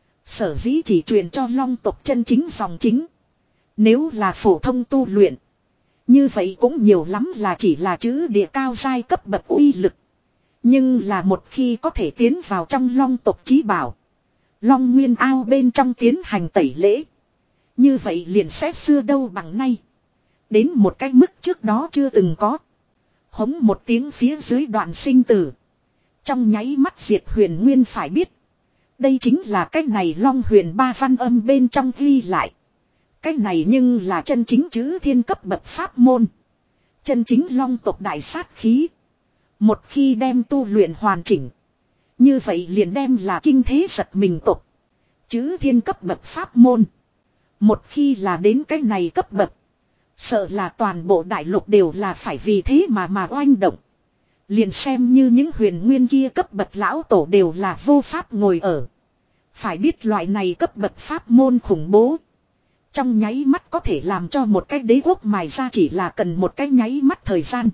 Sở dĩ chỉ truyền cho long tộc chân chính dòng chính. Nếu là phổ thông tu luyện. Như vậy cũng nhiều lắm là chỉ là chữ địa cao giai cấp bậc uy lực. Nhưng là một khi có thể tiến vào trong long tộc chí bảo. Long nguyên ao bên trong tiến hành tẩy lễ. Như vậy liền xét xưa đâu bằng nay. Đến một cái mức trước đó chưa từng có. Hống một tiếng phía dưới đoạn sinh tử. Trong nháy mắt diệt huyền nguyên phải biết. Đây chính là cái này long huyền ba văn âm bên trong ghi lại. Cái này nhưng là chân chính chữ thiên cấp bậc pháp môn. Chân chính long tộc đại sát khí. Một khi đem tu luyện hoàn chỉnh. Như vậy liền đem là kinh thế giật mình tộc. Chữ thiên cấp bậc pháp môn. Một khi là đến cái này cấp bậc. Sợ là toàn bộ đại lục đều là phải vì thế mà mà oanh động. Liền xem như những huyền nguyên kia cấp bậc lão tổ đều là vô pháp ngồi ở. Phải biết loại này cấp bậc pháp môn khủng bố. Trong nháy mắt có thể làm cho một cái đế quốc mài ra chỉ là cần một cái nháy mắt thời gian.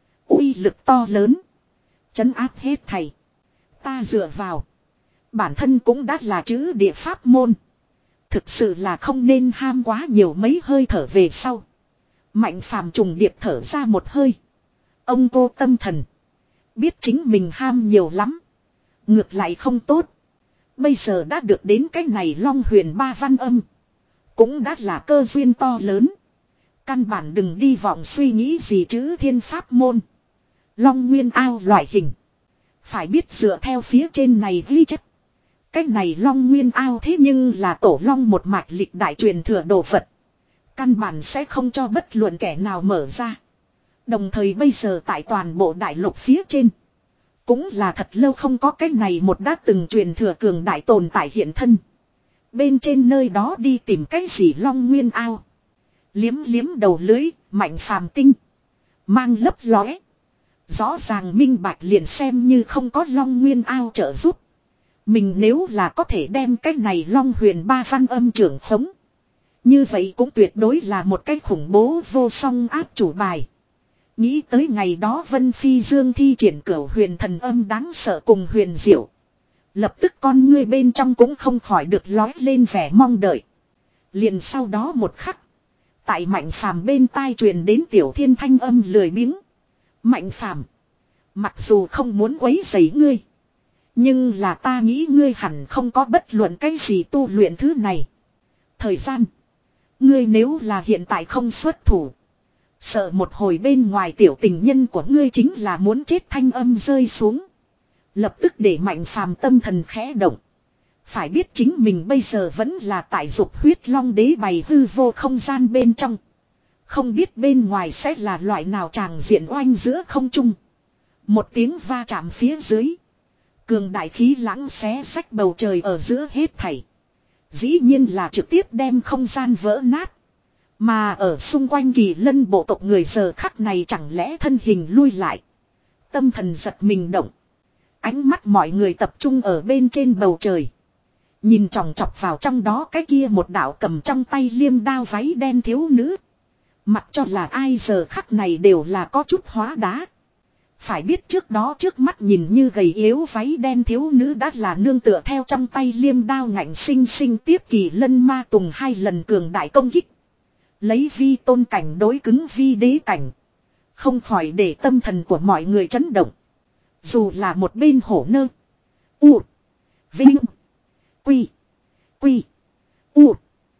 Uy lực to lớn. Trấn áp hết thầy. Ta dựa vào. Bản thân cũng đã là chữ địa pháp môn. Thực sự là không nên ham quá nhiều mấy hơi thở về sau. Mạnh phàm trùng điệp thở ra một hơi. Ông cô tâm thần. Biết chính mình ham nhiều lắm. Ngược lại không tốt. Bây giờ đã được đến cái này long huyền ba văn âm. Cũng đã là cơ duyên to lớn. Căn bản đừng đi vọng suy nghĩ gì chữ thiên pháp môn. Long nguyên ao loại hình. Phải biết dựa theo phía trên này ghi chép. Cái này long nguyên ao thế nhưng là tổ long một mạch lịch đại truyền thừa đồ vật. Căn bản sẽ không cho bất luận kẻ nào mở ra. Đồng thời bây giờ tại toàn bộ đại lục phía trên. Cũng là thật lâu không có cái này một đã từng truyền thừa cường đại tồn tại hiện thân. Bên trên nơi đó đi tìm cái gì long nguyên ao. Liếm liếm đầu lưới, mạnh phàm tinh. Mang lấp lóe. Rõ ràng minh bạch liền xem như không có long nguyên ao trợ giúp. Mình nếu là có thể đem cái này long huyền ba văn âm trưởng khống. Như vậy cũng tuyệt đối là một cái khủng bố vô song áp chủ bài. Nghĩ tới ngày đó Vân Phi Dương thi triển cửu huyền thần âm đáng sợ cùng huyền diệu. Lập tức con ngươi bên trong cũng không khỏi được lói lên vẻ mong đợi. Liền sau đó một khắc. Tại Mạnh Phàm bên tai truyền đến Tiểu Thiên thanh âm lười biếng. Mạnh Phàm, mặc dù không muốn quấy rầy ngươi. Nhưng là ta nghĩ ngươi hẳn không có bất luận cái gì tu luyện thứ này. Thời gian. Ngươi nếu là hiện tại không xuất thủ. Sợ một hồi bên ngoài tiểu tình nhân của ngươi chính là muốn chết thanh âm rơi xuống. Lập tức để Mạnh Phàm tâm thần khẽ động. Phải biết chính mình bây giờ vẫn là tại dục huyết long đế bày hư vô không gian bên trong. Không biết bên ngoài sẽ là loại nào tràng diện oanh giữa không trung. Một tiếng va chạm phía dưới. Cường đại khí lãng xé xách bầu trời ở giữa hết thảy. Dĩ nhiên là trực tiếp đem không gian vỡ nát. Mà ở xung quanh Kỳ Lân bộ tộc người giờ khắc này chẳng lẽ thân hình lui lại. Tâm thần giật mình động. Ánh mắt mọi người tập trung ở bên trên bầu trời. Nhìn chòng chọc vào trong đó cái kia một đạo cầm trong tay liêm đao váy đen thiếu nữ. Mặc cho là ai giờ khắc này đều là có chút hóa đá. Phải biết trước đó trước mắt nhìn như gầy yếu váy đen thiếu nữ đã là nương tựa theo trong tay liêm đao ngạnh sinh sinh tiếp Kỳ Lân ma tùng hai lần cường đại công kích. Lấy vi tôn cảnh đối cứng vi đế cảnh. Không khỏi để tâm thần của mọi người chấn động. Dù là một bên hổ nơ. U. Vinh. Quy. Quy. U.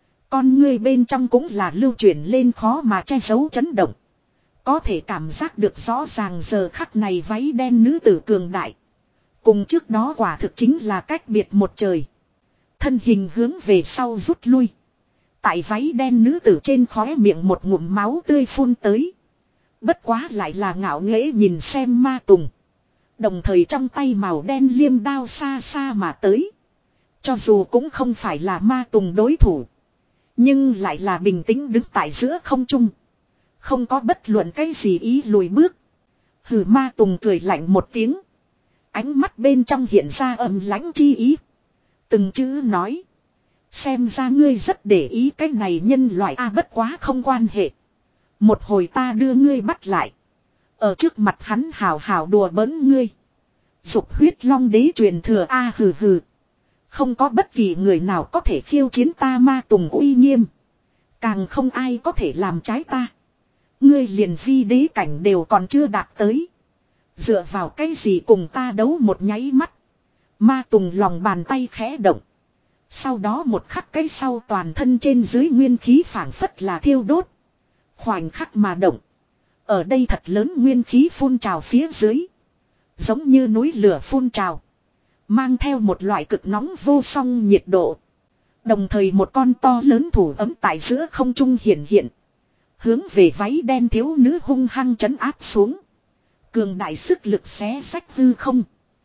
Con người bên trong cũng là lưu chuyển lên khó mà che giấu chấn động. Có thể cảm giác được rõ ràng giờ khắc này váy đen nữ tử cường đại. Cùng trước đó quả thực chính là cách biệt một trời. Thân hình hướng về sau rút lui. Tại váy đen nữ tử trên khóe miệng một ngụm máu tươi phun tới. Bất quá lại là ngạo nghễ nhìn xem ma tùng. Đồng thời trong tay màu đen liêm đao xa xa mà tới. Cho dù cũng không phải là ma tùng đối thủ. Nhưng lại là bình tĩnh đứng tại giữa không trung. Không có bất luận cái gì ý lùi bước. Hừ, ma tùng cười lạnh một tiếng. Ánh mắt bên trong hiện ra âm lãnh chi ý. Từng chữ nói. Xem ra ngươi rất để ý cái này nhân loại a, bất quá không quan hệ. Một hồi ta đưa ngươi bắt lại. Ở trước mặt hắn hào hào đùa bỡn ngươi. Dục huyết long đế truyền thừa a, hừ hừ. Không có bất kỳ người nào có thể khiêu chiến ta Ma Tùng uy nghiêm. Càng không ai có thể làm trái ta. Ngươi liền vi đế cảnh đều còn chưa đạt tới. Dựa vào cái gì cùng ta đấu một nháy mắt. Ma Tùng lòng bàn tay khẽ động. Sau đó một khắc cái sau toàn thân trên dưới nguyên khí phảng phất là thiêu đốt. Khoảnh khắc mà động. Ở đây thật lớn nguyên khí phun trào phía dưới. Giống như núi lửa phun trào. Mang theo một loại cực nóng vô song nhiệt độ. Đồng thời một con to lớn thủ ấm tại giữa không trung hiện hiện. Hướng về váy đen thiếu nữ hung hăng trấn áp xuống. Cường đại sức lực xé sách hư không.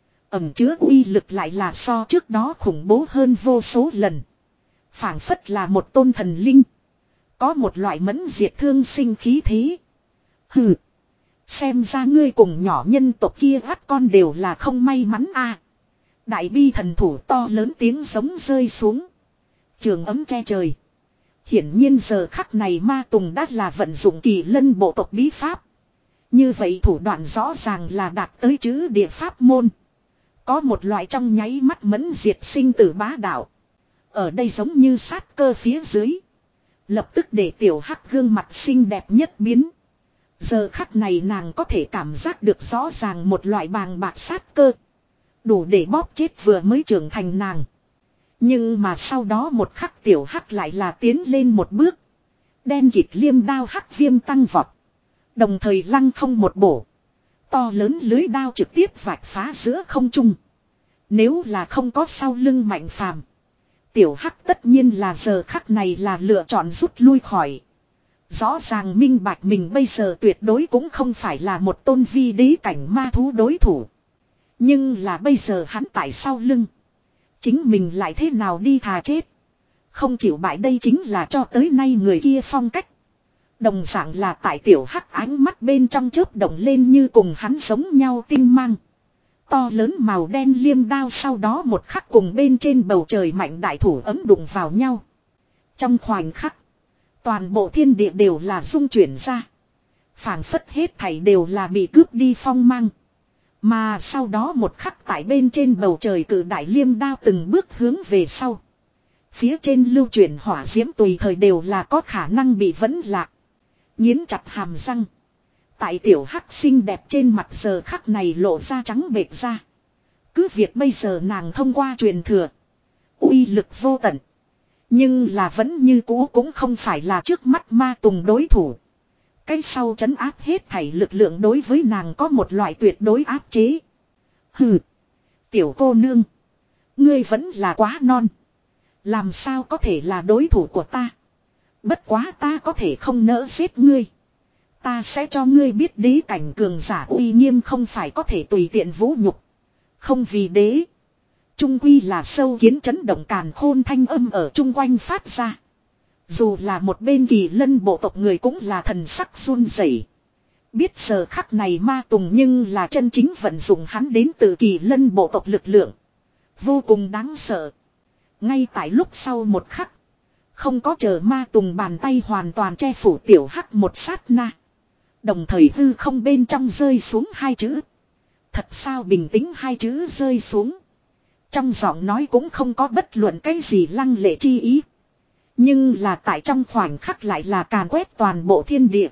Ẩm chứa uy lực lại là so trước đó khủng bố hơn vô số lần. Phảng phất là một tôn thần linh. Có một loại mẫn diệt thương sinh khí thế. Hừ. Xem ra ngươi cùng nhỏ nhân tộc kia gắt con đều là không may mắn a. Đại bi thần thủ to lớn tiếng giống rơi xuống. Trường ấm che trời. Hiển nhiên giờ khắc này Ma Tùng đã là vận dụng kỳ lân bộ tộc bí pháp. Như vậy thủ đoạn rõ ràng là đạt tới chữ địa pháp môn. Có một loại trong nháy mắt mẫn diệt sinh tử bá đạo. Ở đây giống như sát cơ phía dưới. Lập tức để tiểu hắc gương mặt xinh đẹp nhất biến. Giờ khắc này nàng có thể cảm giác được rõ ràng một loại bàng bạc sát cơ. Đủ để bóp chết vừa mới trưởng thành nàng. Nhưng mà sau đó một khắc tiểu hắc lại là tiến lên một bước. Đen kịt liêm đao hắc viêm tăng vọt. Đồng thời lăng không một bổ. To lớn lưới đao trực tiếp vạch phá giữa không trung. Nếu là không có sau lưng Mạnh Phàm, tiểu hắc tất nhiên là giờ khắc này là lựa chọn rút lui khỏi. Rõ ràng minh bạch mình bây giờ tuyệt đối cũng không phải là một tôn vi đế cảnh ma thú đối thủ. Nhưng là bây giờ hắn tại sau lưng. Chính mình lại thế nào đi thà chết. Không chịu bại đây chính là cho tới nay người kia phong cách. Đồng dạng là tại tiểu hắc ánh mắt bên trong chớp động lên như cùng hắn giống nhau tinh mang. To lớn màu đen liêm đao sau đó một khắc cùng bên trên bầu trời mạnh đại thủ ấm đụng vào nhau. Trong khoảnh khắc, toàn bộ thiên địa đều là rung chuyển ra. Phảng phất hết thảy đều là bị cướp đi phong mang. Mà sau đó một khắc tại bên trên bầu trời cử đại liêm đao từng bước hướng về sau. Phía trên lưu chuyển hỏa diễm tùy thời đều là có khả năng bị vẫn lạc. Nghiến chặt hàm răng. Tại tiểu hắc xinh đẹp trên mặt giờ khắc này lộ ra trắng bệch ra. Cứ việc bây giờ nàng thông qua truyền thừa. Uy lực vô tận. Nhưng là vẫn như cũ cũng không phải là trước mắt Ma Tùng đối thủ. Cái sau trấn áp hết thảy lực lượng đối với nàng có một loại tuyệt đối áp chế. Hừ. Tiểu cô nương. Ngươi vẫn là quá non. Làm sao có thể là đối thủ của ta. Bất quá ta có thể không nỡ giết ngươi. Ta sẽ cho ngươi biết đế cảnh cường giả uy nghiêm không phải có thể tùy tiện vũ nhục. Không vì đế. Trung quy là sâu kiến chấn động càn khôn thanh âm ở chung quanh phát ra. Dù là một bên kỳ lân bộ tộc người cũng là thần sắc run rẩy. Biết giờ khắc này Ma Tùng nhưng là chân chính vận dụng hắn đến từ kỳ lân bộ tộc lực lượng. Vô cùng đáng sợ. Ngay tại lúc sau một khắc. Không có chờ Ma Tùng bàn tay hoàn toàn che phủ tiểu hắc một sát na. Đồng thời hư không bên trong rơi xuống hai chữ. Thật sao bình tĩnh hai chữ rơi xuống. Trong giọng nói cũng không có bất luận cái gì lăng lệ chi ý. Nhưng là tại trong khoảnh khắc lại là càn quét toàn bộ thiên địa.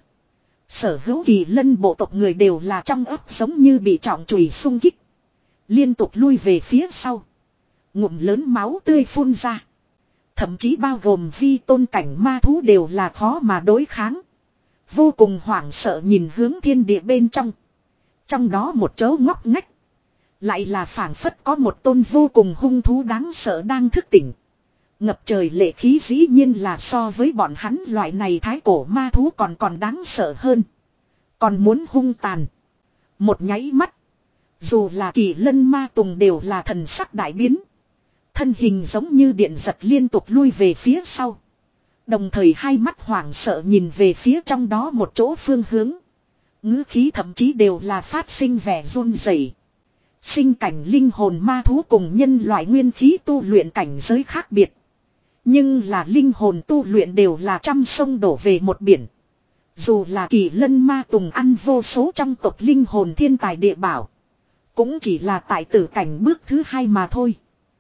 Sở hữu kỳ lân bộ tộc người đều là trong ấp giống như bị trọng chùy xung kích. Liên tục lui về phía sau. Ngụm lớn máu tươi phun ra. Thậm chí bao gồm vi tôn cảnh ma thú đều là khó mà đối kháng. Vô cùng hoảng sợ nhìn hướng thiên địa bên trong. Trong đó một chỗ ngóc ngách. Lại là phảng phất có một tôn vô cùng hung thú đáng sợ đang thức tỉnh. Ngập trời lệ khí dĩ nhiên là so với bọn hắn loại này thái cổ ma thú còn còn đáng sợ hơn. Còn muốn hung tàn. Một nháy mắt. Dù là kỳ lân Ma Tùng đều là thần sắc đại biến. Thân hình giống như điện giật liên tục lui về phía sau. Đồng thời hai mắt hoảng sợ nhìn về phía trong đó một chỗ phương hướng. Ngữ khí thậm chí đều là phát sinh vẻ run rẩy. Sinh cảnh linh hồn ma thú cùng nhân loại nguyên khí tu luyện cảnh giới khác biệt. Nhưng là linh hồn tu luyện đều là trăm sông đổ về một biển. Dù là Kỳ Lân Ma Tùng ăn vô số trong tộc linh hồn thiên tài địa bảo. Cũng chỉ là tại tử cảnh bước thứ hai mà thôi.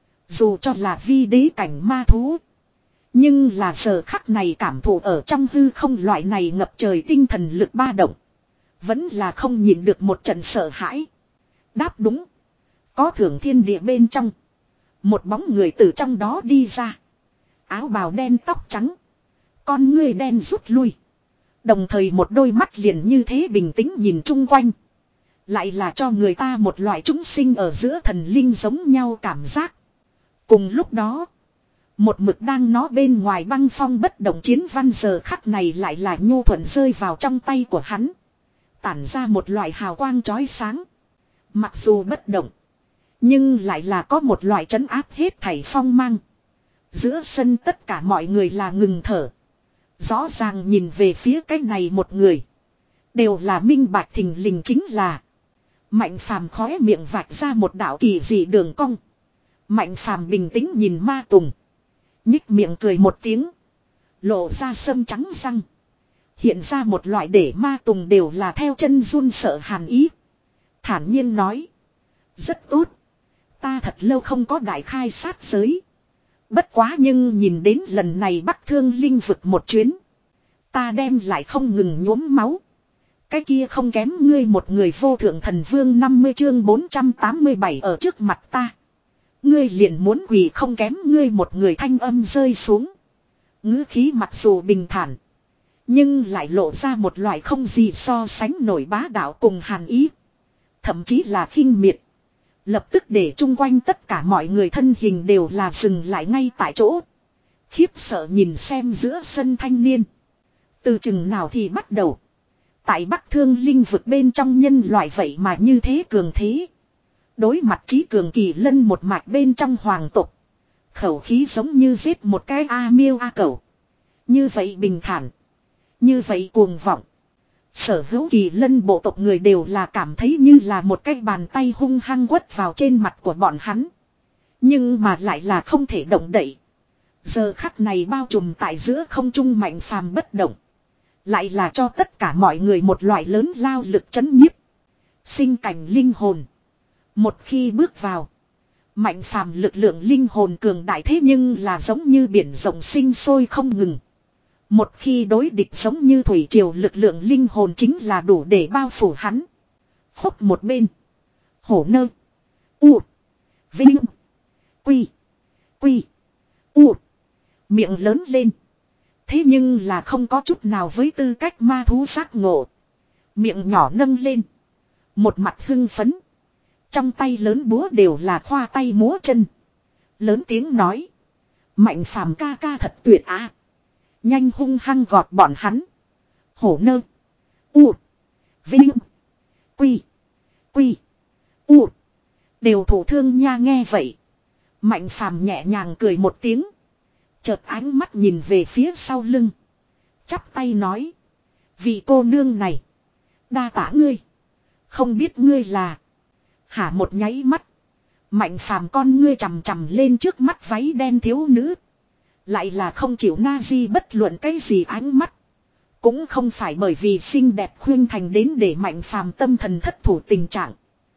Dù cho là vi đế cảnh ma thú. Nhưng là giờ khắc này cảm thụ ở trong hư không loại này ngập trời tinh thần lực ba động. Vẫn là không nhìn được một trận sợ hãi. Đáp đúng. Có thưởng thiên địa bên trong. Một bóng người từ trong đó đi ra. Áo bào đen tóc trắng. Con ngươi đen rút lui. Đồng thời một đôi mắt liền như thế bình tĩnh nhìn chung quanh. Lại là cho người ta một loại chúng sinh ở giữa thần linh giống nhau cảm giác. Cùng lúc đó. Một mực đang nó bên ngoài băng phong bất động chiến văn giờ khắc này lại là nhu thuận rơi vào trong tay của hắn. Tản ra một loại hào quang chói sáng. Mặc dù bất động. Nhưng lại là có một loại trấn áp hết thảy phong mang. Giữa sân tất cả mọi người là ngừng thở. Rõ ràng nhìn về phía cái này một người. Đều là minh bạch thình lình chính là. Mạnh phàm khóe miệng vạch ra một đạo kỳ dị đường cong. Mạnh phàm bình tĩnh nhìn Ma Tùng. Nhích miệng cười một tiếng. Lộ ra sâm trắng răng. Hiện ra một loại để Ma Tùng đều là theo chân run sợ hàn ý. Thản nhiên nói. Rất tốt. Ta thật lâu không có đại khai sát giới. Bất quá nhưng nhìn đến lần này Bắc Thương Linh vực một chuyến. Ta đem lại không ngừng nhuốm máu. Cái kia không kém ngươi một người vô thượng thần vương năm mươi chương bốn trăm tám mươi bảy ở trước mặt ta. Ngươi liền muốn quỳ không kém ngươi một người thanh âm rơi xuống. Ngữ khí mặc dù bình thản. Nhưng lại lộ ra một loại không gì so sánh nổi bá đạo cùng hàn ý. Thậm chí là khinh miệt. Lập tức để chung quanh tất cả mọi người thân hình đều là dừng lại ngay tại chỗ. Khiếp sợ nhìn xem giữa sân thanh niên. Từ chừng nào thì bắt đầu. Tại Bắc Thương Linh vực bên trong nhân loại vậy mà như thế cường thế. Đối mặt chí cường Kỳ Lân một mạch bên trong hoàng tộc. Khẩu khí giống như giết một cái A miêu A cẩu. Như vậy bình thản. Như vậy cuồng vọng. Sở hữu Kỳ Lân bộ tộc người đều là cảm thấy như là một cái bàn tay hung hăng quất vào trên mặt của bọn hắn. Nhưng mà lại là không thể động đậy. Giờ khắc này bao trùm tại giữa không trung mạnh phàm bất động. Lại là cho tất cả mọi người một loại lớn lao lực chấn nhiếp. Sinh cảnh linh hồn. Một khi bước vào. Mạnh phàm lực lượng linh hồn cường đại thế nhưng là giống như biển rộng sinh sôi không ngừng. Một khi đối địch giống như thủy triều lực lượng linh hồn chính là đủ để bao phủ hắn. Khúc một bên. Hổ nơ. U. Vinh. Quy. Quy. U. Miệng lớn lên. Thế nhưng là không có chút nào với tư cách ma thú giác ngộ. Miệng nhỏ nâng lên. Một mặt hưng phấn. Trong tay lớn búa đều là khoa tay múa chân. Lớn tiếng nói. Mạnh phàm ca ca thật tuyệt á. Nhanh hung hăng gọt bọn hắn. Hổ nơ. U. Vinh. Quy. Quy. U. Đều thủ thương nha nghe vậy. Mạnh phàm nhẹ nhàng cười một tiếng. Chợt ánh mắt nhìn về phía sau lưng. Chắp tay nói. Vị cô nương này. Đa tả ngươi. Không biết ngươi là. Hả một nháy mắt. Mạnh phàm con ngươi chằm chằm lên trước mắt váy đen thiếu nữ. Lại là không chịu na di bất luận cái gì ánh mắt. Cũng không phải bởi vì xinh đẹp khuyên thành đến để mạnh phàm tâm thần thất thủ tình trạng.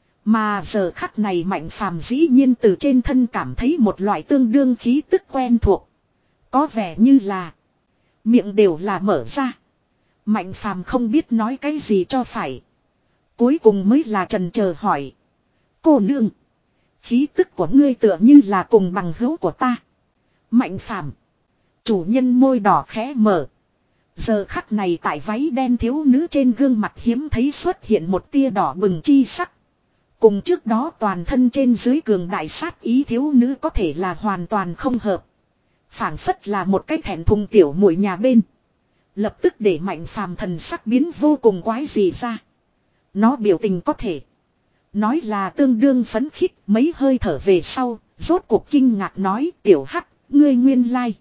Mà giờ khắc này mạnh phàm dĩ nhiên từ trên thân cảm thấy một loại tương đương khí tức quen thuộc. Có vẻ như là miệng đều là mở ra. Mạnh phàm không biết nói cái gì cho phải. Cuối cùng mới là trần chờ hỏi. Cô nương. Khí tức của ngươi tựa như là cùng bằng hữu của ta. Mạnh phàm. Chủ nhân môi đỏ khẽ mở. Giờ khắc này tại váy đen thiếu nữ trên gương mặt hiếm thấy xuất hiện một tia đỏ bừng chi sắc. Cùng trước đó toàn thân trên dưới cường đại sát ý thiếu nữ có thể là hoàn toàn không hợp. Phảng phất là một cái thẹn thùng tiểu muội nhà bên. Lập tức để mạnh phàm thần sắc biến vô cùng quái dị ra. Nó biểu tình có thể. Nói là tương đương phấn khích mấy hơi thở về sau. Rốt cuộc kinh ngạc nói tiểu hắc, ngươi nguyên lai.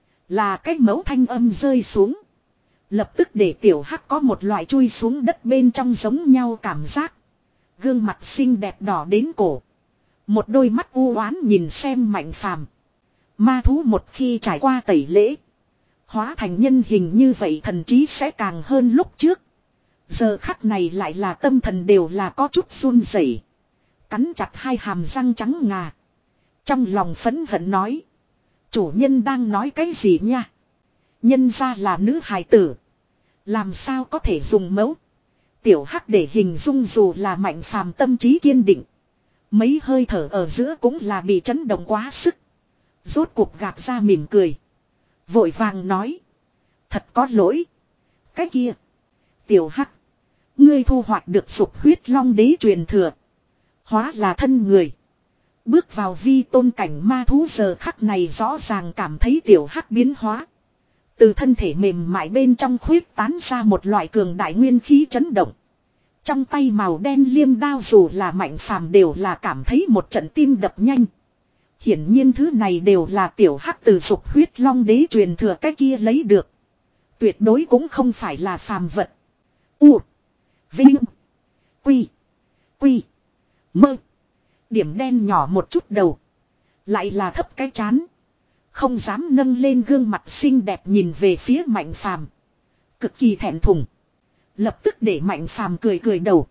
Là cái mẫu thanh âm rơi xuống. Lập tức để tiểu hắc có một loại chui xuống đất bên trong giống nhau cảm giác. Gương mặt xinh đẹp đỏ đến cổ. Một đôi mắt u oán nhìn xem mạnh phàm. Ma thú một khi trải qua tẩy lễ. Hóa thành nhân hình như vậy thần trí sẽ càng hơn lúc trước. Giờ khắc này lại là tâm thần đều là có chút run rẩy, cắn chặt hai hàm răng trắng ngà. Trong lòng phẫn hận nói. Chủ nhân đang nói cái gì nha? Nhân ra là nữ hài tử. Làm sao có thể dùng mẫu? Tiểu hắc để hình dung dù là Mạnh Phàm tâm trí kiên định. Mấy hơi thở ở giữa cũng là bị chấn động quá sức. Rốt cuộc gạt ra mỉm cười. Vội vàng nói. Thật có lỗi. Cái kia. Tiểu hắc. Ngươi thu hoạch được dục huyết long đế truyền thừa. Hóa là thân người. Bước vào vi tôn cảnh ma thú giờ khắc này rõ ràng cảm thấy tiểu hắc biến hóa. Từ thân thể mềm mại bên trong khuyết tán ra một loại cường đại nguyên khí chấn động. Trong tay màu đen liêm đao dù là Mạnh Phàm đều là cảm thấy một trận tim đập nhanh. Hiển nhiên thứ này đều là tiểu hắc từ dục huyết long đế truyền thừa cái kia lấy được. Tuyệt đối cũng không phải là phàm vật. U. Vinh. Quy. Quy. Mơ. Điểm đen nhỏ một chút đầu. Lại là thấp cái chán. Không dám nâng lên gương mặt xinh đẹp nhìn về phía Mạnh Phàm. Cực kỳ thẹn thùng. Lập tức để Mạnh Phàm cười cười đầu.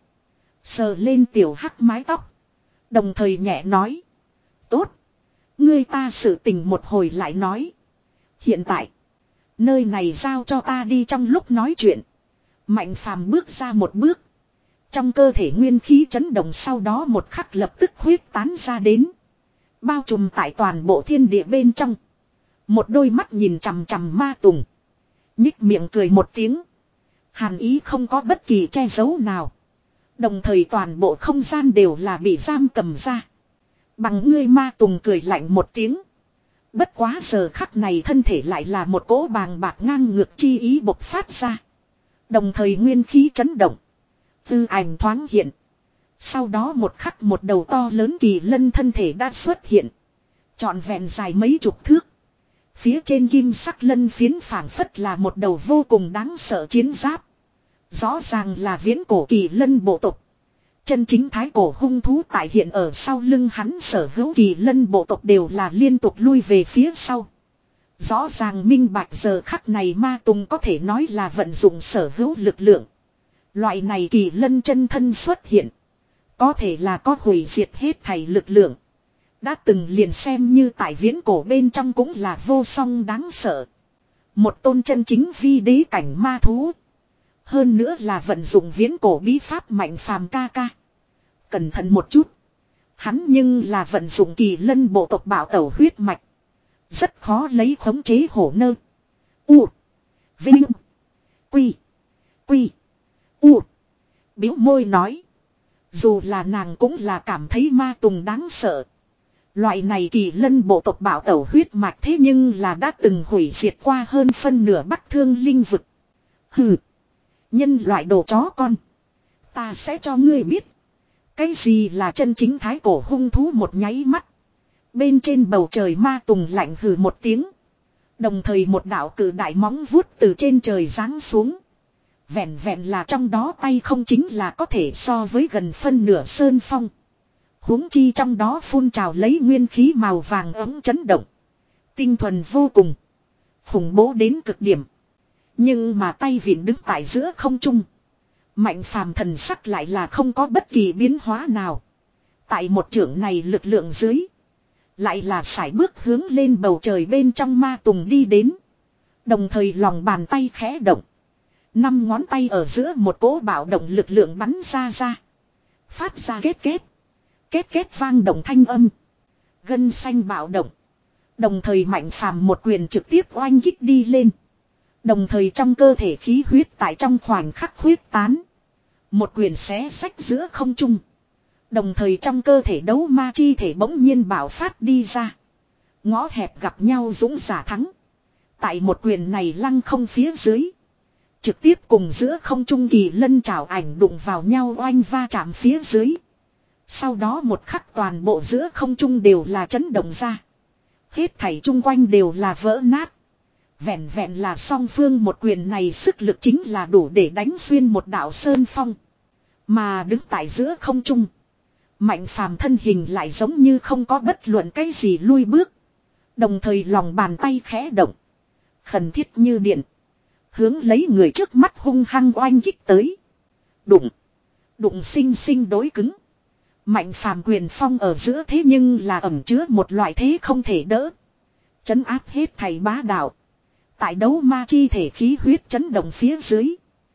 Sờ lên tiểu hắc mái tóc. Đồng thời nhẹ nói. Tốt. Ngươi ta sự tình một hồi lại nói. Hiện tại. Nơi này giao cho ta đi. Trong lúc nói chuyện. Mạnh Phàm bước ra một bước. Trong cơ thể nguyên khí chấn động sau đó một khắc lập tức huyết tán ra đến. Bao trùm tại toàn bộ thiên địa bên trong. Một đôi mắt nhìn chằm chằm Ma Tùng. Nhích miệng cười một tiếng. Hàn ý không có bất kỳ che giấu nào. Đồng thời toàn bộ không gian đều là bị giam cầm ra. Bằng ngươi Ma Tùng cười lạnh một tiếng. Bất quá giờ khắc này thân thể lại là một cỗ bàng bạc ngang ngược chi ý bộc phát ra. Đồng thời nguyên khí chấn động. Tư ảnh thoáng hiện. Sau đó một khắc một đầu to lớn kỳ lân thân thể đã xuất hiện. Trọn vẹn dài mấy chục thước. Phía trên kim sắc lân phiến phảng phất là một đầu vô cùng đáng sợ chiến giáp. Rõ ràng là viễn cổ kỳ lân bộ tộc. Chân chính thái cổ hung thú tại hiện ở sau lưng hắn sở hữu kỳ lân bộ tộc đều là liên tục lui về phía sau. Rõ ràng minh bạch giờ khắc này Ma Tùng có thể nói là vận dụng sở hữu lực lượng. Loại này kỳ lân chân thân xuất hiện. Có thể là có hủy diệt hết thảy lực lượng. Đã từng liền xem như tại viễn cổ bên trong cũng là vô song đáng sợ. Một tôn chân chính vi đế cảnh ma thú. Hơn nữa là vận dụng viễn cổ bí pháp Mạnh Phàm ca ca. Cẩn thận một chút. Hắn nhưng là vận dụng kỳ lân bộ tộc bảo tẩu huyết mạch. Rất khó lấy khống chế hổ nơ. U. Vinh. Quy. Quy. U. Biếu môi nói. Dù là nàng cũng là cảm thấy Ma Tùng đáng sợ. Loại này kỳ lân bộ tộc bảo tẩu huyết mạch thế nhưng là đã từng hủy diệt qua hơn phân nửa Bắc Thương linh vực. Hừ. Nhân loại đồ chó con. Ta sẽ cho ngươi biết. Cái gì là chân chính thái cổ hung thú một nháy mắt. Bên trên bầu trời Ma Tùng lạnh hừ một tiếng. Đồng thời một đạo cử đại móng vuốt từ trên trời giáng xuống. Vẹn vẹn là trong đó tay không chính là có thể so với gần phân nửa sơn phong. Huống chi trong đó phun trào lấy nguyên khí màu vàng ấm chấn động. Tinh thuần vô cùng. Khủng bố đến cực điểm. Nhưng mà tay vịn đứng tại giữa không trung. Mạnh Phàm thần sắc lại là không có bất kỳ biến hóa nào. Tại một chưởng này lực lượng dưới. Lại là sải bước hướng lên bầu trời bên trong Ma Tùng đi đến. Đồng thời lòng bàn tay khẽ động. Năm ngón tay ở giữa một cỗ bạo động lực lượng bắn ra ra. Phát ra kết kết. Kết kết vang động thanh âm. Gân xanh bạo động. Đồng thời Mạnh Phàm một quyền trực tiếp oanh kích đi lên. Đồng thời trong cơ thể khí huyết tại trong khoảnh khắc huyết tán. Một quyền xé sách giữa không trung. Đồng thời trong cơ thể đấu ma chi thể bỗng nhiên bạo phát đi ra. Ngõ hẹp gặp nhau dũng giả thắng. Tại một quyền này lăng không phía dưới. Trực tiếp cùng giữa không trung kỳ lân trảo ảnh đụng vào nhau oanh va chạm phía dưới. Sau đó một khắc toàn bộ giữa không trung đều là chấn động ra. Hết thảy chung quanh đều là vỡ nát. Vẹn vẹn là song phương một quyền này sức lực chính là đủ để đánh xuyên một đạo sơn phong. Mà đứng tại giữa không trung. Mạnh Phàm thân hình lại giống như không có bất luận cái gì lui bước. Đồng thời lòng bàn tay khẽ động. Khẩn thiết như điện. Hướng lấy người trước mắt hung hăng oanh kích tới. Đụng. Đụng sinh sinh đối cứng. Mạnh phàm quyền phong ở giữa thế nhưng là ẩn chứa một loại thế không thể đỡ. Chấn áp hết thầy bá đạo. Tại đấu ma chi thể khí huyết chấn động phía dưới.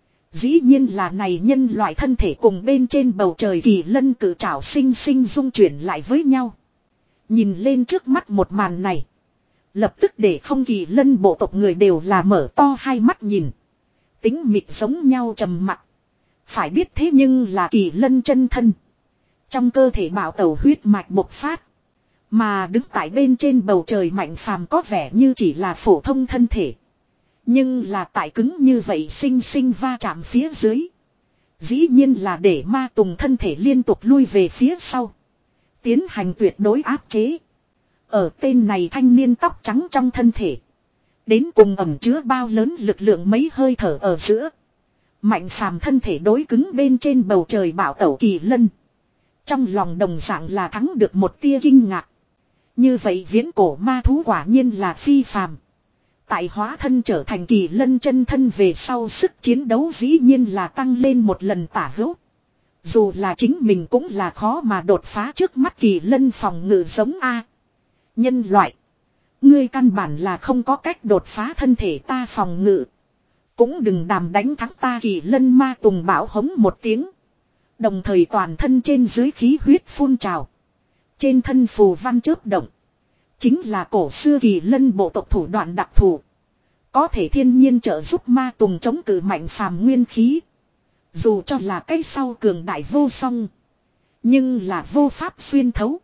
Dĩ nhiên là này nhân loại thân thể cùng bên trên bầu trời kỳ lân cử trảo sinh sinh dung chuyển lại với nhau. Nhìn lên trước mắt một màn này. Lập tức để không kỳ lân bộ tộc người đều là mở to hai mắt nhìn. Tính mịt giống nhau trầm mặc. Phải biết thế nhưng là kỳ lân chân thân. Trong cơ thể bạo tẩu huyết mạch bộc phát. Mà đứng tại bên trên bầu trời Mạnh Phàm có vẻ như chỉ là phổ thông thân thể. Nhưng là tại cứng như vậy sinh sinh va chạm phía dưới. Dĩ nhiên là để ma tùng thân thể liên tục lui về phía sau. Tiến hành tuyệt đối áp chế. Ở tên này thanh niên tóc trắng trong thân thể. Đến cùng ẩn chứa bao lớn lực lượng mấy hơi thở ở giữa. Mạnh Phàm thân thể đối cứng bên trên bầu trời bạo tẩu kỳ lân. Trong lòng đồng dạng là thắng được một tia kinh ngạc. Như vậy viễn cổ ma thú quả nhiên là phi phàm. Tại hóa thân trở thành kỳ lân chân thân về sau sức chiến đấu dĩ nhiên là tăng lên một lần tả hữu. Dù là chính mình cũng là khó mà đột phá trước mắt kỳ lân phòng ngự giống A. Nhân loại. Ngươi căn bản là không có cách đột phá thân thể ta phòng ngự. Cũng đừng đàm đánh thắng ta kỳ lân ma tùng bảo hống một tiếng. Đồng thời toàn thân trên dưới khí huyết phun trào. Trên thân phù văn chớp động. Chính là cổ xưa kỳ lân bộ tộc thủ đoạn đặc thù. Có thể thiên nhiên trợ giúp ma tùng chống cự Mạnh Phàm nguyên khí. Dù cho là cái sau cường đại vô song. Nhưng là vô pháp xuyên thấu.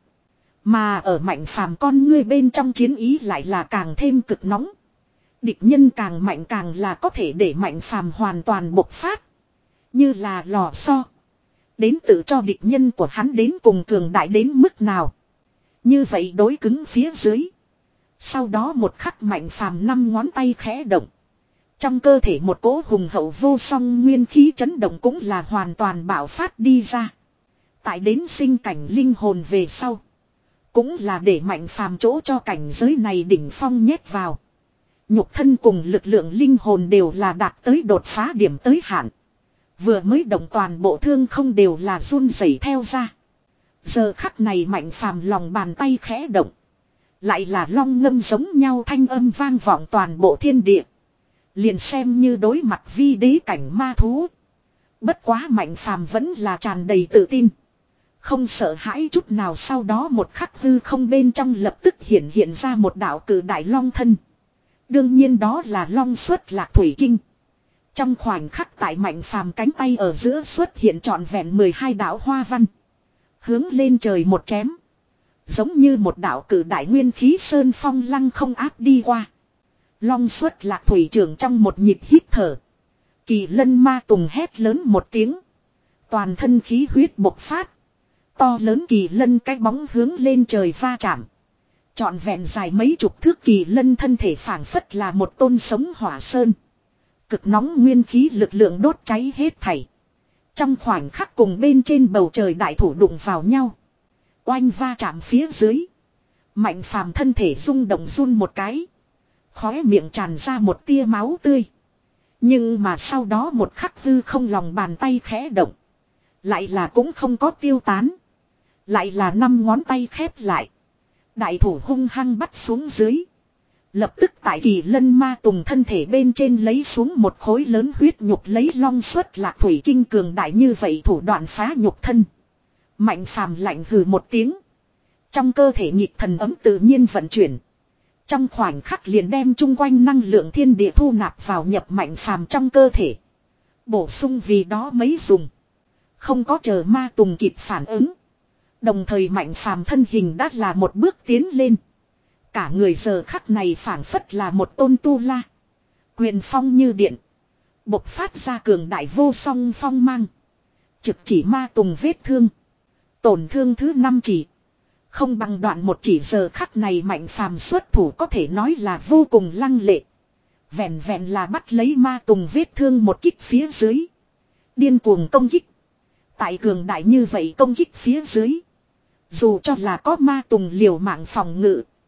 Mà ở Mạnh Phàm con ngươi bên trong chiến ý lại là càng thêm cực nóng. Địch nhân càng mạnh càng là có thể để Mạnh Phàm hoàn toàn bộc phát. Như là lò xo. Đến tự cho địch nhân của hắn đến cùng cường đại đến mức nào. Như vậy đối cứng phía dưới. Sau đó một khắc Mạnh Phàm năm ngón tay khẽ động. Trong cơ thể một cỗ hùng hậu vô song nguyên khí chấn động cũng là hoàn toàn bạo phát đi ra. Tại đến sinh cảnh linh hồn về sau. Cũng là để Mạnh Phàm chỗ cho cảnh giới này đỉnh phong nhét vào. Nhục thân cùng lực lượng linh hồn đều là đạt tới đột phá điểm tới hạn. Vừa mới động toàn bộ thương không đều là run rẩy theo ra. Giờ khắc này Mạnh Phàm lòng bàn tay khẽ động. Lại là long ngâm giống nhau thanh âm vang vọng toàn bộ thiên địa. Liền xem như đối mặt vi đế cảnh ma thú. Bất quá Mạnh Phàm vẫn là tràn đầy tự tin. Không sợ hãi chút nào, sau đó một khắc hư không bên trong lập tức hiện hiện ra một đạo cử đại long thân. Đương nhiên đó là long xuất lạc thủy kinh. Trong khoảnh khắc tại Mạnh Phàm cánh tay ở giữa xuất hiện trọn vẹn mười hai đạo hoa văn. Hướng lên trời một chém. Giống như một đạo cử đại nguyên khí sơn phong lăng không áp đi qua. Long xuất lạc thủy trưởng trong một nhịp hít thở. Kỳ lân ma tùng hét lớn một tiếng. Toàn thân khí huyết bộc phát. To lớn kỳ lân cái bóng hướng lên trời va chạm. Trọn vẹn dài mấy chục thước kỳ lân thân thể phảng phất là một tôn sống hỏa sơn. Cực nóng nguyên khí lực lượng đốt cháy hết thảy. Trong khoảnh khắc cùng bên trên bầu trời đại thủ đụng vào nhau. Oanh va chạm phía dưới. Mạnh Phàm thân thể rung động run một cái. Khóe miệng tràn ra một tia máu tươi. Nhưng mà sau đó một khắc hư không lòng bàn tay khẽ động. Lại là cũng không có tiêu tán. Lại là năm ngón tay khép lại. Đại thủ hung hăng bắt xuống dưới. Lập tức tại kỳ lân ma tùng thân thể bên trên lấy xuống một khối lớn huyết nhục, lấy long xuất lạc thủy kinh cường đại như vậy thủ đoạn phá nhục thân. Mạnh Phàm lạnh hừ một tiếng. Trong cơ thể nhịp thần ấm tự nhiên vận chuyển. Trong khoảnh khắc liền đem chung quanh năng lượng thiên địa thu nạp vào nhập Mạnh Phàm trong cơ thể. Bổ sung vì đó mấy dùng. Không có chờ ma tùng kịp phản ứng. Đồng thời Mạnh Phàm thân hình đã là một bước tiến lên. Cả người giờ khắc này phảng phất là một tôn tu la. Quyền phong như điện. Bộc phát ra cường đại vô song phong mang. Trực chỉ ma tùng vết thương. Tổn thương thứ năm chỉ. Không bằng đoạn một chỉ, giờ khắc này Mạnh Phàm xuất thủ có thể nói là vô cùng lăng lệ. Vẹn vẹn là bắt lấy ma tùng vết thương một kích phía dưới. Điên cuồng công kích. Tại cường đại như vậy công kích phía dưới. Dù cho là có ma tùng liều mạng phòng ngự.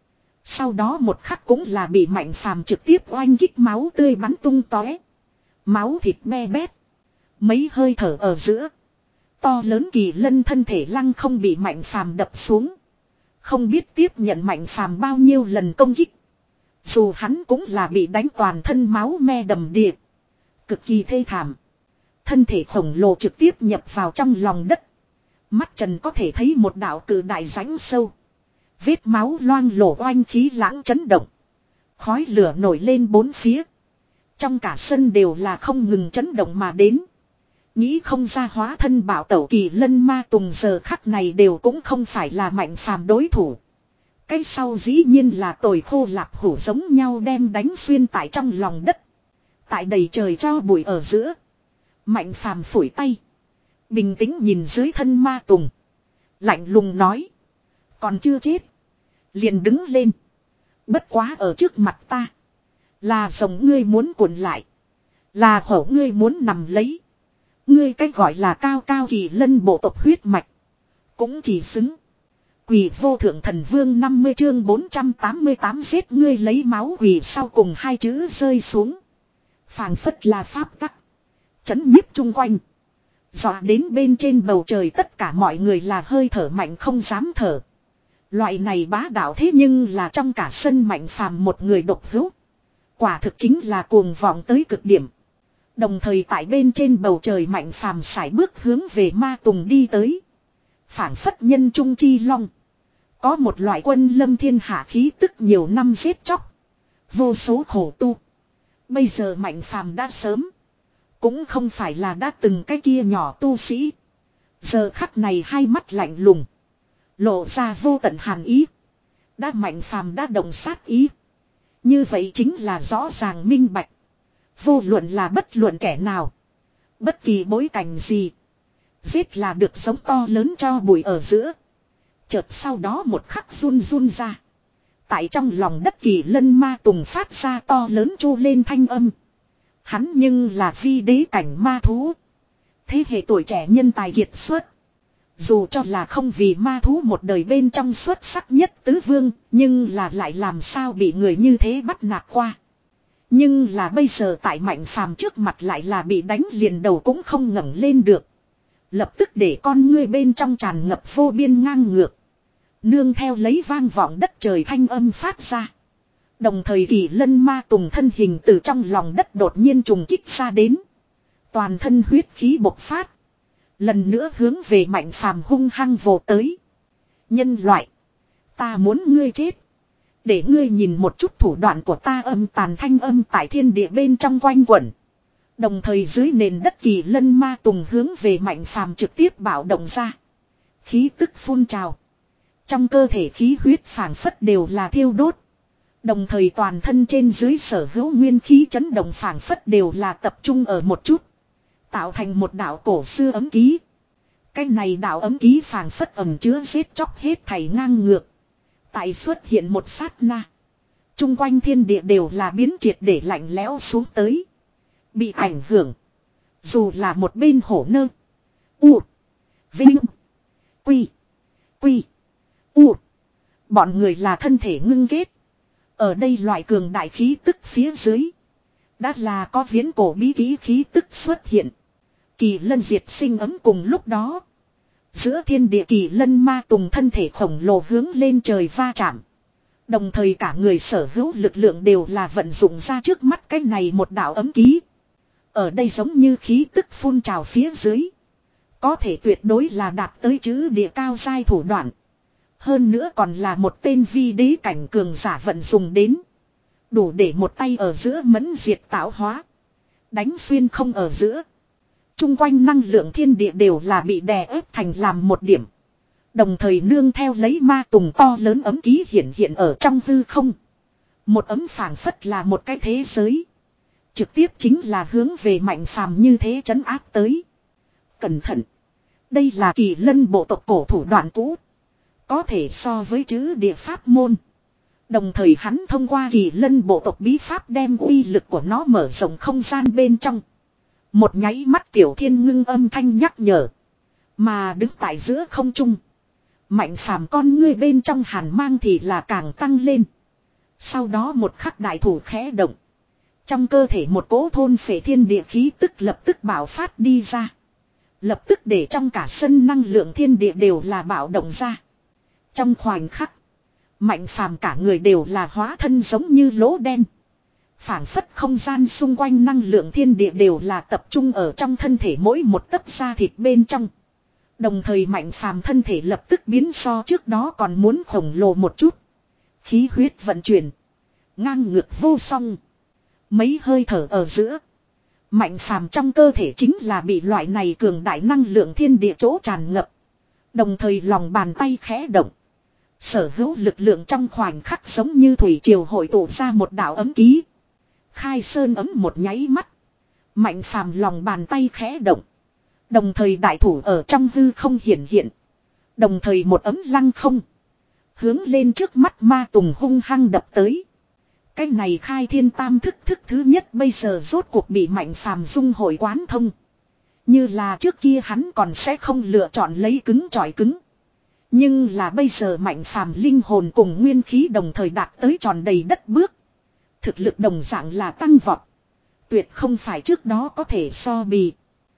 Sau đó một khắc cũng là bị Mạnh Phàm trực tiếp oanh kích máu tươi bắn tung tóe. Máu thịt me bét. Mấy hơi thở ở giữa. To lớn Kỳ Lân thân thể lăng không bị Mạnh Phàm đập xuống. Không biết tiếp nhận Mạnh Phàm bao nhiêu lần công kích. Dù hắn cũng là bị đánh toàn thân máu me đầm đìa. Cực kỳ thê thảm. Thân thể khổng lồ trực tiếp nhập vào trong lòng đất. Mắt trần có thể thấy một đạo cử đại rãnh sâu. Vết máu loang lổ oanh khí lãng chấn động. Khói lửa nổi lên bốn phía. Trong cả sân đều là không ngừng chấn động mà đến. Nghĩ không ra hóa thân bảo tẩu Kỳ Lân Ma Tùng giờ khắc này đều cũng không phải là Mạnh Phàm đối thủ. Cái sau dĩ nhiên là tồi khô lạp hủ giống nhau đem đánh xuyên tại trong lòng đất. Tại đầy trời cho bụi ở giữa. Mạnh Phàm phủi tay. Bình tĩnh nhìn dưới thân Ma Tùng. Lạnh lùng nói. Còn chưa chết. Liền đứng lên. Bất quá ở trước mặt ta. Là rồng ngươi muốn cuộn lại. Là hổ ngươi muốn nằm lấy. Ngươi cách gọi là cao cao Kỳ Lân bộ tộc huyết mạch. Cũng chỉ xứng. Quỷ vô thượng thần vương năm mươi chương bốn trăm tám mươi tám giết ngươi lấy máu quỷ sau cùng hai chữ rơi xuống. Phảng phất là pháp tắc. Chấn nhiếp chung quanh. Dọa đến bên trên bầu trời tất cả mọi người là hơi thở mạnh không dám thở. Loại này bá đạo thế nhưng là trong cả sân Mạnh Phàm một người độc hữu. Quả thực chính là cuồng vọng tới cực điểm. Đồng thời tại bên trên bầu trời Mạnh Phàm sải bước hướng về Ma Tùng đi tới. Phảng phất nhân trung chi long. Có một loại quân lâm thiên hạ khí tức nhiều năm giết chóc. Vô số khổ tu. Bây giờ Mạnh Phàm đã sớm. Cũng không phải là đã từng cái kia nhỏ tu sĩ. Giờ khắc này hai mắt lạnh lùng. Lộ ra vô tận hàn ý. Đã Mạnh Phàm đã động sát ý. Như vậy chính là rõ ràng minh bạch. Vô luận là bất luận kẻ nào. Bất kỳ bối cảnh gì. Giết là được sống to lớn cho bụi ở giữa. Chợt sau đó một khắc run run ra. Tại trong lòng đất Kỳ Lân Ma Tùng phát ra to lớn chu lên thanh âm. Hắn nhưng là vi đế cảnh ma thú. Thế hệ tuổi trẻ nhân tài kiệt xuất. Dù cho là không vì ma thú một đời bên trong xuất sắc nhất tứ vương. Nhưng là lại làm sao bị người như thế bắt nạt qua. Nhưng là bây giờ tại Mạnh Phàm trước mặt lại là bị đánh liền đầu cũng không ngẩng lên được. Lập tức để con ngươi bên trong tràn ngập vô biên ngang ngược. Nương theo lấy vang vọng đất trời thanh âm phát ra. Đồng thời Kỳ Lân Ma Tùng thân hình từ trong lòng đất đột nhiên trùng kích ra đến. Toàn thân huyết khí bộc phát. Lần nữa hướng về Mạnh Phàm hung hăng vồ tới. Nhân loại. Ta muốn ngươi chết. Để ngươi nhìn một chút thủ đoạn của ta âm tàn thanh âm tại thiên địa bên trong quanh quẩn. Đồng thời dưới nền đất Kỳ Lân Ma Tùng hướng về Mạnh Phàm trực tiếp bạo động ra. Khí tức phun trào. Trong cơ thể khí huyết phảng phất đều là thiêu đốt. Đồng thời toàn thân trên dưới sở hữu nguyên khí chấn động phảng phất đều là tập trung ở một chút. Tạo thành một đạo cổ xưa ấm ký. Cái này đạo ấm ký phảng phất ẩm chứa giết chóc hết thảy ngang ngược. Tại xuất hiện một sát na. Trung quanh thiên địa đều là biến triệt để lạnh lẽo xuống tới. Bị ảnh hưởng. Dù là một bên hổ nơ. U. Vinh. Quy. Quy. U. Bọn người là thân thể ngưng kết. Ở đây loại cường đại khí tức phía dưới. Đã là có viễn cổ bí ký khí tức xuất hiện. Kỳ Lân diệt sinh ấm cùng lúc đó. Giữa thiên địa Kỳ Lân Ma Tùng thân thể khổng lồ hướng lên trời va chạm. Đồng thời cả người sở hữu lực lượng đều là vận dụng ra trước mắt cái này một đạo ấm ký. Ở đây giống như khí tức phun trào phía dưới. Có thể tuyệt đối là đạt tới chữ địa cao giai thủ đoạn. Hơn nữa còn là một tên vi đế cảnh cường giả vận dùng đến. Đủ để một tay ở giữa mẫn diệt tạo hóa. Đánh xuyên không ở giữa. Trung quanh năng lượng thiên địa đều là bị đè ép thành làm một điểm. Đồng thời nương theo lấy Ma Tùng to lớn ấm ký hiện hiện ở trong hư không. Một ấm phảng phất là một cái thế giới. Trực tiếp chính là hướng về Mạnh Phàm như thế trấn áp tới. Cẩn thận. Đây là Kỳ Lân bộ tộc cổ thủ đoạn cũ. Có thể so với chữ địa pháp môn. Đồng thời hắn thông qua Kỳ Lân bộ tộc bí pháp đem uy lực của nó mở rộng không gian bên trong. Một nháy mắt Tiểu Thiên ngưng âm thanh nhắc nhở. Mà đứng tại giữa không trung. Mạnh Phàm con ngươi bên trong hàn mang thì là càng tăng lên. Sau đó một khắc đại thủ khẽ động. Trong cơ thể một cỗ thôn phệ thiên địa khí tức lập tức bạo phát đi ra. Lập tức để trong cả sân năng lượng thiên địa đều là bạo động ra. Trong khoảnh khắc, Mạnh Phàm cả người đều là hóa thân giống như lỗ đen. Phảng phất không gian xung quanh năng lượng thiên địa đều là tập trung ở trong thân thể mỗi một tấc da thịt bên trong. Đồng thời Mạnh Phàm thân thể lập tức biến so trước đó còn muốn khổng lồ một chút. Khí huyết vận chuyển, ngang ngược vô song. Mấy hơi thở ở giữa, Mạnh Phàm trong cơ thể chính là bị loại này cường đại năng lượng thiên địa chỗ tràn ngập. Đồng thời lòng bàn tay khẽ động. Sở hữu lực lượng trong khoảnh khắc giống như thủy triều hội tụ ra một đạo ấm ký. Khai sơn ấm một nháy mắt. Mạnh Phàm lòng bàn tay khẽ động. Đồng thời đại thủ ở trong hư không hiển hiện. Đồng thời một ấm lăng không. Hướng lên trước mắt Ma Tùng hung hăng đập tới. Cái này khai thiên tam thức thức thứ nhất bây giờ rốt cuộc bị Mạnh Phàm dung hội quán thông. Như là trước kia hắn còn sẽ không lựa chọn lấy cứng chọi cứng. Nhưng là bây giờ Mạnh Phàm linh hồn cùng nguyên khí đồng thời đạt tới tròn đầy đất bước. Thực lực đồng dạng là tăng vọt. Tuyệt không phải trước đó có thể so bì.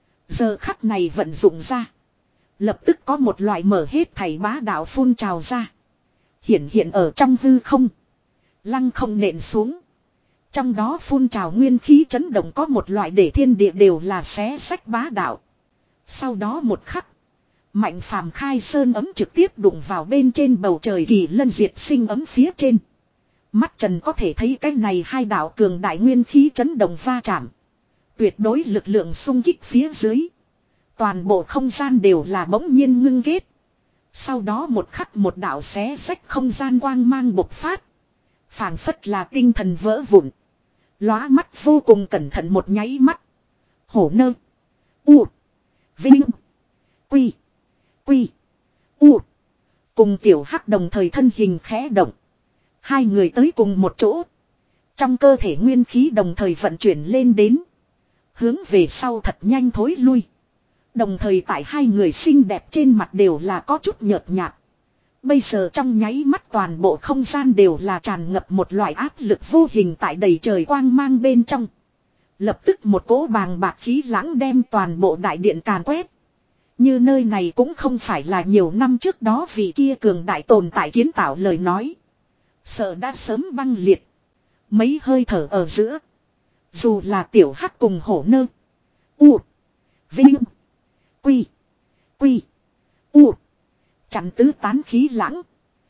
Giờ khắc này vận dụng ra. Lập tức có một loại mở hết thảy bá đạo phun trào ra. Hiện hiện ở trong hư không. Lăng không nện xuống. Trong đó phun trào nguyên khí chấn động có một loại để thiên địa đều là xé sách bá đạo. Sau đó một khắc. Mạnh Phàm khai sơn ấm trực tiếp đụng vào bên trên bầu trời kỳ lân diệt sinh ấm phía trên. Mắt trần có thể thấy cái này hai đạo cường đại nguyên khí chấn động va chạm. Tuyệt đối lực lượng xung kích phía dưới. Toàn bộ không gian đều là bỗng nhiên ngưng ghét. Sau đó một khắc một đạo xé sách không gian quang mang bộc phát. Phảng phất là tinh thần vỡ vụn. Lóa mắt vô cùng cẩn thận một nháy mắt. Hổ nơ. U. Vinh. Quy. Quy. U. Cùng tiểu hắc đồng thời thân hình khẽ động. Hai người tới cùng một chỗ. Trong cơ thể nguyên khí đồng thời vận chuyển lên đến. Hướng về sau thật nhanh thối lui. Đồng thời tại hai người xinh đẹp trên mặt đều là có chút nhợt nhạt. Bây giờ trong nháy mắt toàn bộ không gian đều là tràn ngập một loại áp lực vô hình tại đầy trời quang mang bên trong. Lập tức một cỗ bàng bạc khí lãng đem toàn bộ đại điện càn quét. Như nơi này cũng không phải là nhiều năm trước đó vì kia cường đại tồn tại kiến tạo lời nói. Sợ đã sớm băng liệt. Mấy hơi thở ở giữa. Dù là tiểu hắc cùng hổ nơ. U. Vinh. Quy. Quy. U. Chặn tứ tán khí lãng.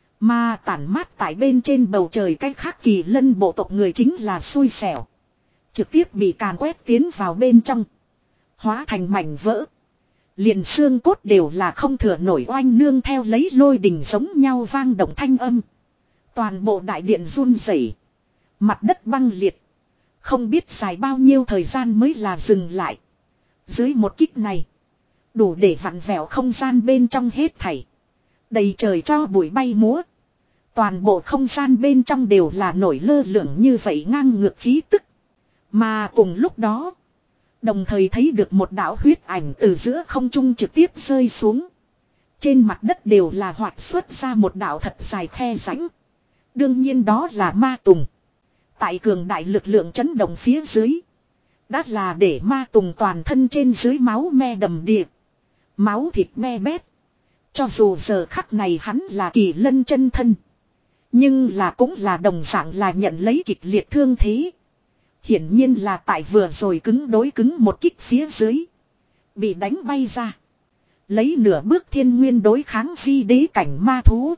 Mà tản mát tại bên trên bầu trời cách khác kỳ lân bộ tộc người chính là xui xẻo. Trực tiếp bị càn quét tiến vào bên trong. Hóa thành mảnh vỡ. Liền xương cốt đều là không thừa nổi oanh nương theo lấy lôi đình giống nhau vang động thanh âm. Toàn bộ đại điện run rẩy, mặt đất băng liệt. Không biết dài bao nhiêu thời gian mới là dừng lại. Dưới một kích này. Đủ để vặn vẹo không gian bên trong hết thảy. Đầy trời cho bụi bay múa. Toàn bộ không gian bên trong đều là nổi lơ lửng như vậy ngang ngược khí tức. Mà cùng lúc đó. Đồng thời thấy được một đạo huyết ảnh từ giữa không trung trực tiếp rơi xuống. Trên mặt đất đều là hoạt xuất ra một đạo thật dài khe rãnh. Đương nhiên đó là Ma Tùng. Tại cường đại lực lượng chấn động phía dưới. Đã là để Ma Tùng toàn thân trên dưới máu me đầm đìa. Máu thịt me bét. Cho dù giờ khắc này hắn là kỳ lân chân thân. Nhưng là cũng là đồng dạng là nhận lấy kịch liệt thương thế. Hiển nhiên là tại vừa rồi cứng đối cứng một kích phía dưới. Bị đánh bay ra. Lấy nửa bước thiên nguyên đối kháng phi đế cảnh ma thú.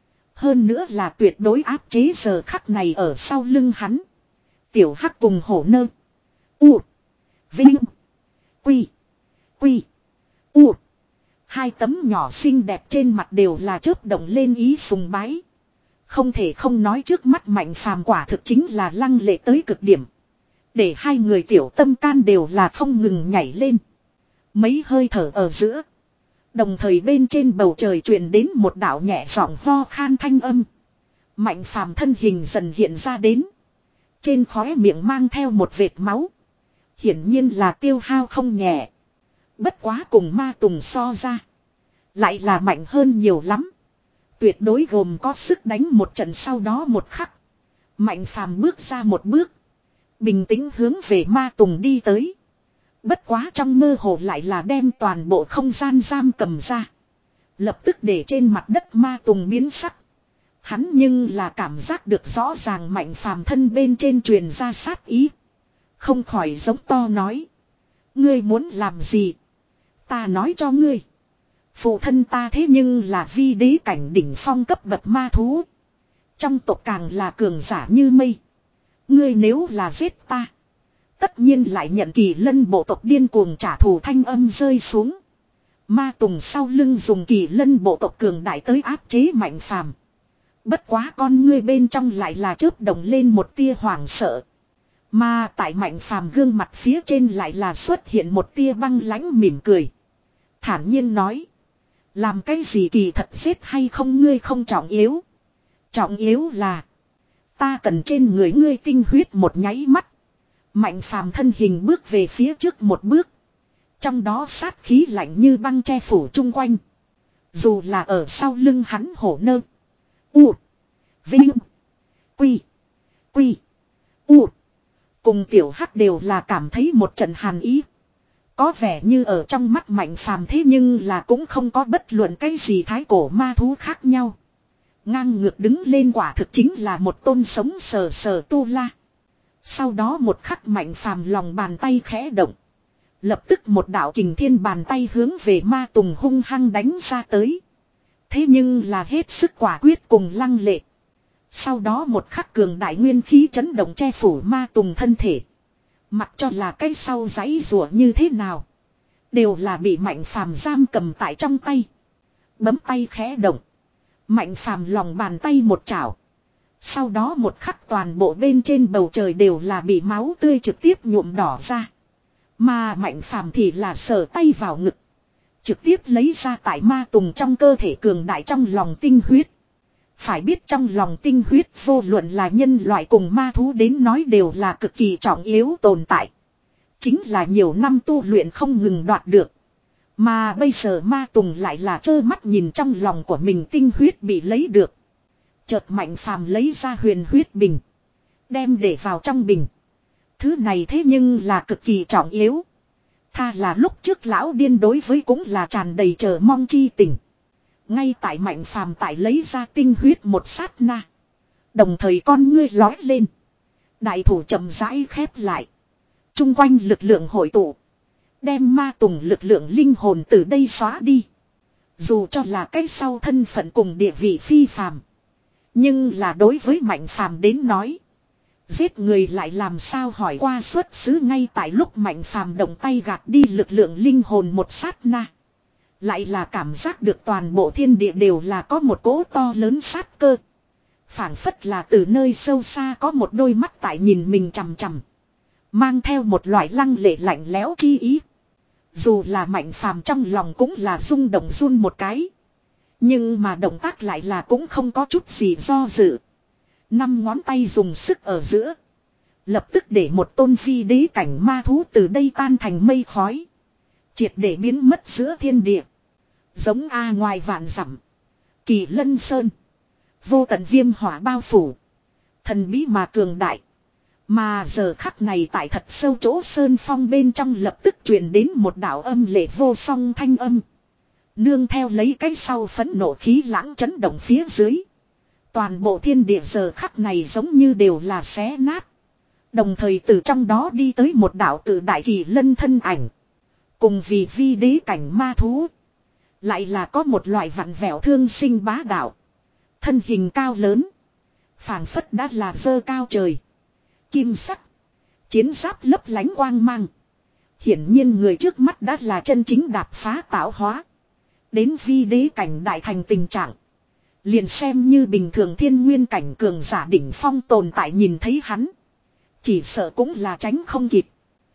Hơn nữa là tuyệt đối áp chế giờ khắc này ở sau lưng hắn. Tiểu hắc cùng hổ nơ. U. Vinh. Quy. Quy. U. Hai tấm nhỏ xinh đẹp trên mặt đều là chớp động lên ý sùng bái. Không thể không nói trước mắt Mạnh Phàm quả thực chính là lăng lệ tới cực điểm. Để hai người tiểu tâm can đều là không ngừng nhảy lên. Mấy hơi thở ở giữa. Đồng thời bên trên bầu trời truyền đến một đạo nhẹ giọng ho khan thanh âm. Mạnh Phàm thân hình dần hiện ra đến. Trên khóe miệng mang theo một vệt máu. Hiển nhiên là tiêu hao không nhẹ. Bất quá cùng Ma Tùng so ra. Lại là mạnh hơn nhiều lắm. Tuyệt đối gồm có sức đánh một trận sau đó một khắc. Mạnh phàm bước ra một bước. Bình tĩnh hướng về Ma Tùng đi tới. Bất quá trong mơ hồ lại là đem toàn bộ không gian giam cầm ra. Lập tức để trên mặt đất Ma Tùng biến sắc. Hắn nhưng là cảm giác được rõ ràng Mạnh phàm thân bên trên truyền ra sát ý. Không khỏi giống to nói. Ngươi muốn làm gì? Ta nói cho ngươi. Phụ thân ta thế nhưng là vi đế cảnh đỉnh phong cấp bậc ma thú. Trong tộc càng là cường giả như mây. Ngươi nếu là giết ta. Tất nhiên lại nhận Kỳ Lân bộ tộc điên cuồng trả thù thanh âm rơi xuống. Ma Tùng sau lưng dùng Kỳ Lân bộ tộc cường đại tới áp chế Mạnh phàm. Bất quá con ngươi bên trong lại là chớp động lên một tia hoảng sợ. Mà tại Mạnh phàm gương mặt phía trên lại là xuất hiện một tia băng lãnh mỉm cười. Thản nhiên nói. Làm cái gì kỳ thật giết hay không ngươi không trọng yếu. Trọng yếu là. Ta cần trên người ngươi tinh huyết một nháy mắt. Mạnh phàm thân hình bước về phía trước một bước. Trong đó sát khí lạnh như băng che phủ chung quanh. Dù là ở sau lưng hắn hổ nơ. U. Vinh. Quy. Quy. U. Cùng tiểu hắc đều là cảm thấy một trận hàn ý. Có vẻ như ở trong mắt Mạnh phàm thế nhưng là cũng không có bất luận cái gì thái cổ ma thú khác nhau. Ngang ngược đứng lên quả thực chính là một tôn sống sờ sờ tu la. Sau đó một khắc Mạnh phàm lòng bàn tay khẽ động. Lập tức một đạo kình thiên bàn tay hướng về Ma Tùng hung hăng đánh ra tới. Thế nhưng là hết sức quả quyết cùng lăng lệ. Sau đó một khắc cường đại nguyên khí chấn động che phủ Ma Tùng thân thể. Mặc cho là cái sau giấy rùa như thế nào. Đều là bị Mạnh phàm giam cầm tại trong tay. Bấm tay khẽ động. Mạnh phàm lòng bàn tay một chảo. Sau đó một khắc toàn bộ bên trên bầu trời đều là bị máu tươi trực tiếp nhuộm đỏ ra. Mà Mạnh phàm thì là sờ tay vào ngực. Trực tiếp lấy ra tại Ma Tùng trong cơ thể cường đại trong lòng tinh huyết. Phải biết trong lòng tinh huyết vô luận là nhân loại cùng ma thú đến nói đều là cực kỳ trọng yếu tồn tại. Chính là nhiều năm tu luyện không ngừng đoạt được. Mà bây giờ Ma Tùng lại là trơ mắt nhìn trong lòng của mình tinh huyết bị lấy được. Chợt Mạnh phàm lấy ra huyền huyết bình. Đem để vào trong bình. Thứ này thế nhưng là cực kỳ trọng yếu. Tha là lúc trước lão điên đối với cũng là tràn đầy chờ mong chi tình. Ngay tại Mạnh phàm tại lấy ra tinh huyết một sát na. Đồng thời con ngươi lói lên. Đại thủ chậm rãi khép lại. Trung quanh lực lượng hội tụ. Đem Ma Tùng lực lượng linh hồn từ đây xóa đi. Dù cho là cái sau thân phận cùng địa vị phi phàm. Nhưng là đối với Mạnh phàm đến nói. Giết người lại làm sao hỏi qua xuất xứ ngay tại lúc Mạnh phàm động tay gạt đi lực lượng linh hồn một sát na. Lại là cảm giác được toàn bộ thiên địa đều là có một cỗ to lớn sát cơ. Phảng phất là từ nơi sâu xa có một đôi mắt tại nhìn mình chằm chằm. Mang theo một loại lăng lệ lạnh lẽo chi ý. Dù là Mạnh phàm trong lòng cũng là rung động run một cái. Nhưng mà động tác lại là cũng không có chút gì do dự. Năm ngón tay dùng sức ở giữa. Lập tức để một tôn phi đế cảnh ma thú từ đây tan thành mây khói. Triệt để biến mất giữa thiên địa. Giống A ngoài vạn dặm. Kỳ Lân Sơn. Vô tận viêm hỏa bao phủ. Thần bí mà cường đại. Mà giờ khắc này tại thật sâu chỗ sơn phong bên trong lập tức truyền đến một đạo âm lệ vô song thanh âm. Nương theo lấy cái sau phẫn nộ khí lãng chấn động phía dưới. Toàn bộ thiên địa giờ khắc này giống như đều là xé nát. Đồng thời từ trong đó đi tới một đạo tự đại Kỳ Lân thân ảnh. Cùng vì vi đế cảnh ma thú. Lại là có một loại vặn vẹo thương sinh bá đạo. Thân hình cao lớn. Phảng phất đã là dơ cao trời. Kim sắc. Chiến giáp lấp lánh quang mang. Hiển nhiên người trước mắt đã là chân chính đạp phá tạo hóa. Đến vi đế cảnh đại thành tình trạng. Liền xem như bình thường thiên nguyên cảnh cường giả đỉnh phong tồn tại nhìn thấy hắn. Chỉ sợ cũng là tránh không kịp.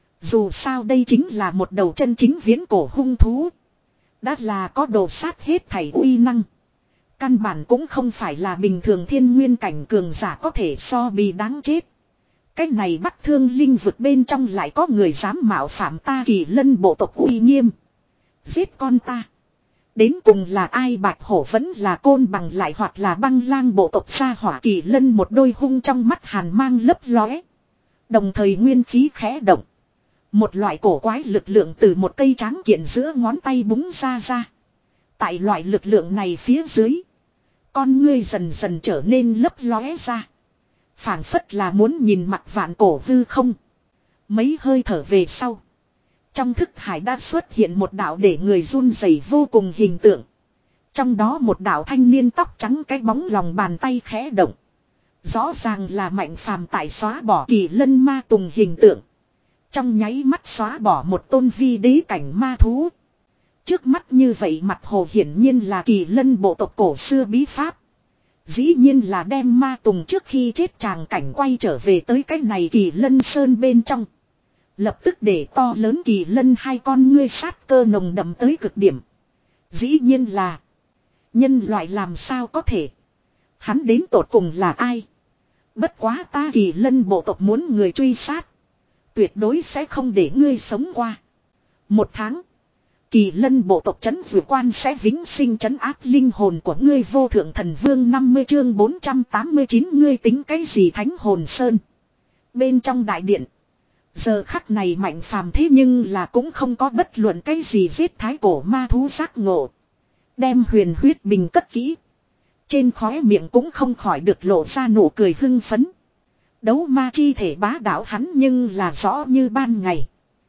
Dù sao đây chính là một đầu chân chính viễn cổ hung thú. Đã là có đồ sát hết thảy uy năng. Căn bản cũng không phải là bình thường thiên nguyên cảnh cường giả có thể so bì đáng chết. Cái này Bắc Thương linh vực bên trong lại có người dám mạo phạm ta Kỳ Lân bộ tộc uy nghiêm. Giết con ta. Đến cùng là ai, bạch hổ vẫn là côn bằng lại hoặc là băng lang bộ tộc xa hỏa? Kỳ lân một đôi hung trong mắt hàn mang lấp lóe. Đồng thời nguyên khí khẽ động. Một loại cổ quái lực lượng từ một cây tráng kiện giữa ngón tay búng ra ra. Tại loại lực lượng này phía dưới, con ngươi dần dần trở nên lấp lóe ra. Phảng phất là muốn nhìn mặt vạn cổ hư không. Mấy hơi thở về sau, trong thức hải đã xuất hiện một đạo để người run rẩy vô cùng hình tượng. Trong đó một đạo thanh niên tóc trắng, cái bóng lòng bàn tay khẽ động. Rõ ràng là Mạnh Phàm tại xóa bỏ Kỳ Lân ma tùng hình tượng. Trong nháy mắt xóa bỏ một tôn vi đế cảnh ma thú. Trước mắt như vậy mặt hồ hiển nhiên là Kỳ Lân bộ tộc cổ xưa bí pháp. Dĩ nhiên là đem ma tùng trước khi chết tràng cảnh quay trở về tới cái này Kỳ Lân Sơn bên trong. Lập tức để to lớn Kỳ Lân hai con ngươi sát cơ nồng đậm tới cực điểm. Dĩ nhiên là nhân loại, làm sao có thể? Hắn đến tột cùng là ai? Bất quá ta Kỳ Lân bộ tộc muốn người truy sát, tuyệt đối sẽ không để ngươi sống qua. Một tháng, Kỳ Lân bộ tộc trấn vừa quan sẽ vĩnh sinh trấn áp linh hồn của ngươi. Vô thượng thần vương năm mươi chương bốn trăm tám mươi chín, ngươi tính cái gì Thánh Hồn Sơn? Bên trong đại điện, giờ khắc này Mạnh Phàm thế nhưng là cũng không có bất luận cái gì giết thái cổ ma thú giác ngộ. Đem huyền huyết bình cất kỹ. Trên khóe miệng cũng không khỏi được lộ ra nụ cười hưng phấn. Đấu ma chi thể bá đạo hắn nhưng là rõ như ban ngày.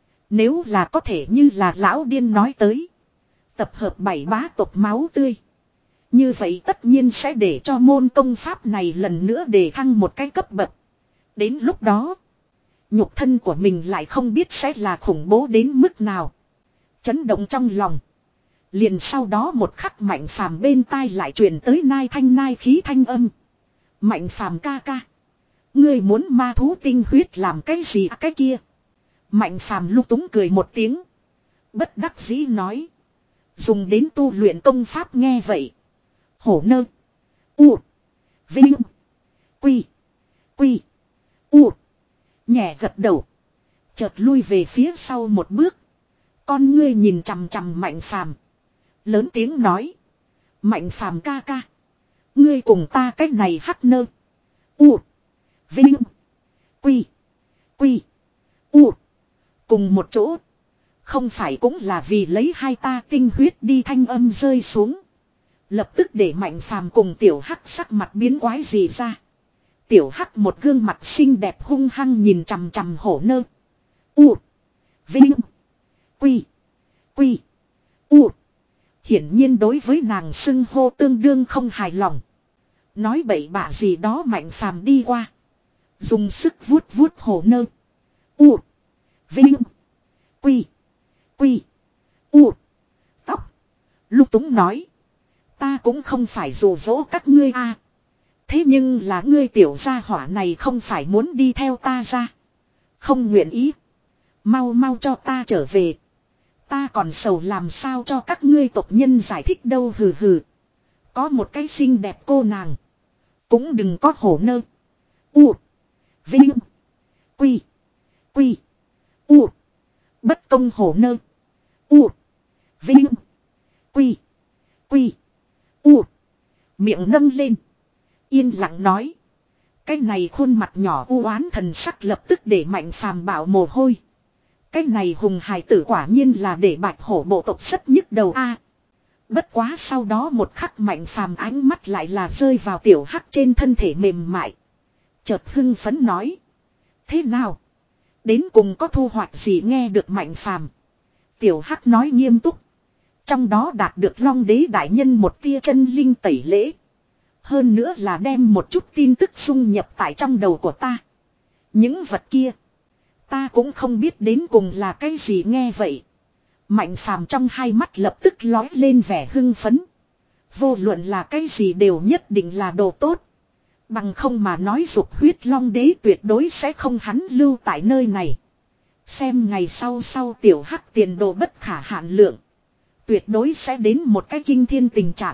Nếu là có thể như là lão điên nói tới, tập hợp bảy bá tộc máu tươi, như vậy tất nhiên sẽ để cho môn công pháp này lần nữa đề thăng một cái cấp bậc. Đến lúc đó, nhục thân của mình lại không biết sẽ là khủng bố đến mức nào. Chấn động trong lòng. Liền sau đó một khắc Mạnh Phàm bên tai lại truyền tới nai thanh nai khí thanh âm. Mạnh Phàm ca ca, ngươi muốn ma thú tinh huyết làm cái gì à, cái kia? Mạnh Phàm lung túng cười một tiếng, bất đắc dĩ nói. Dùng đến tu luyện công pháp. Nghe vậy, hổ nơ u vinh quy quy u nhẹ gật đầu, chợt lui về phía sau một bước. Con ngươi nhìn chằm chằm Mạnh Phàm, lớn tiếng nói. Mạnh Phàm ca ca, ngươi cùng ta cách này hắc nơ u vinh quy quy u cùng một chỗ, không phải cũng là vì lấy hai ta tinh huyết đi? Thanh âm rơi xuống, lập tức để Mạnh Phàm cùng tiểu hắc sắc mặt biến quái gì ra. Tiểu hắc một gương mặt xinh đẹp hung hăng nhìn chằm chằm hổ nơ u vinh quy quy u, hiển nhiên đối với nàng xưng hô tương đương không hài lòng. Nói bậy bạ gì đó. Mạnh Phàm đi qua, dùng sức vuốt vuốt hổ nơ u vinh quy quy u tóc, lúc túng nói. Ta cũng không phải dụ dỗ các ngươi a, thế nhưng là ngươi tiểu gia hỏa này không phải muốn đi theo ta ra? Không nguyện ý, mau mau cho ta trở về. Ta còn sầu làm sao cho các ngươi tộc nhân giải thích đâu. Hừ hừ, có một cái xinh đẹp cô nàng, cũng đừng có hổ nơ u vinh quy quy u, bất công hổ nơ u vinh quy quy u, miệng nâng lên, yên lặng nói. Cái này khuôn mặt nhỏ u oán thần sắc lập tức để Mạnh Phàm bảo mồ hôi. Cái này hùng hài tử quả nhiên là để bạch hổ bộ tộc rất nhức đầu a. Bất quá sau đó một khắc Mạnh Phàm ánh mắt lại là rơi vào tiểu hắc trên thân thể mềm mại. Chợt hưng phấn nói. Thế nào? Đến cùng có thu hoạch gì? Nghe được Mạnh Phàm, tiểu hắc nói nghiêm túc. Trong đó đạt được Long Đế đại nhân một tia chân linh tẩy lễ. Hơn nữa là đem một chút tin tức dung nhập tại trong đầu của ta. Những vật kia, ta cũng không biết đến cùng là cái gì. Nghe vậy, Mạnh Phàm trong hai mắt lập tức lói lên vẻ hưng phấn. Vô luận là cái gì đều nhất định là đồ tốt. Bằng không mà nói dục huyết Long Đế tuyệt đối sẽ không hắn lưu tại nơi này. Xem ngày sau sau tiểu hắc tiền đồ bất khả hạn lượng. Tuyệt đối sẽ đến một cái kinh thiên tình trạng.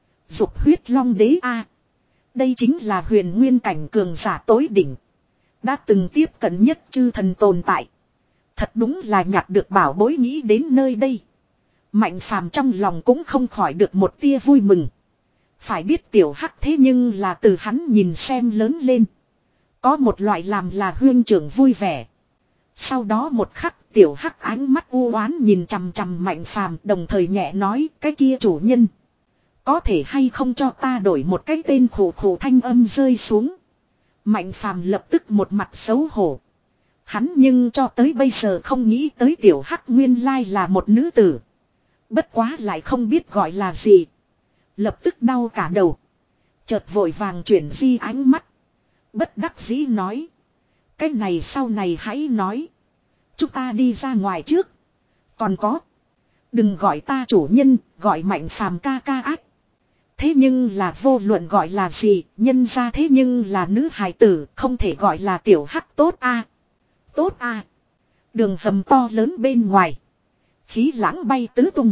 Dục huyết Long Đế a, đây chính là huyền nguyên cảnh cường giả tối đỉnh, đã từng tiếp cận nhất chư thần tồn tại. Thật đúng là nhặt được bảo bối. Nghĩ đến nơi đây, Mạnh phàm trong lòng cũng không khỏi được một tia vui mừng. Phải biết tiểu hắc thế nhưng là từ hắn nhìn xem lớn lên. Có một loại làm là huyên trưởng vui vẻ. Sau đó một khắc tiểu hắc ánh mắt u oán nhìn chằm chằm Mạnh phàm, đồng thời nhẹ nói, cái kia chủ nhân. Có thể hay không cho ta đổi một cái tên khổ khổ, thanh âm rơi xuống. Mạnh phàm lập tức một mặt xấu hổ. Hắn nhưng cho tới bây giờ không nghĩ tới tiểu hắc nguyên lai là một nữ tử. Bất quá lại không biết gọi là gì. Lập tức đau cả đầu. Chợt vội vàng chuyển di ánh mắt. Bất đắc dĩ nói. Cái này sau này hãy nói. Chúng ta đi ra ngoài trước. Còn có. Đừng gọi ta chủ nhân, gọi Mạnh phàm ca ca ác. Thế nhưng là vô luận gọi là gì, nhân ra thế nhưng là nữ hài tử, không thể gọi là tiểu hắc tốt a. Tốt a. Đường hầm to lớn bên ngoài. Khí lãng bay tứ tung.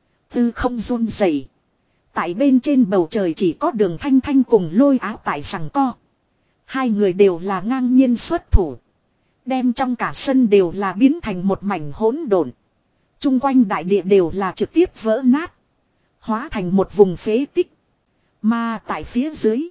Tư không run rẩy. Tại bên trên bầu trời chỉ có Đường Thanh Thanh cùng Lôi Áo tại giằng co. Hai người đều là ngang nhiên xuất thủ. Đem trong cả sân đều là biến thành một mảnh hỗn độn. Trung quanh đại địa đều là trực tiếp vỡ nát. Hóa thành một vùng phế tích. Mà tại phía dưới.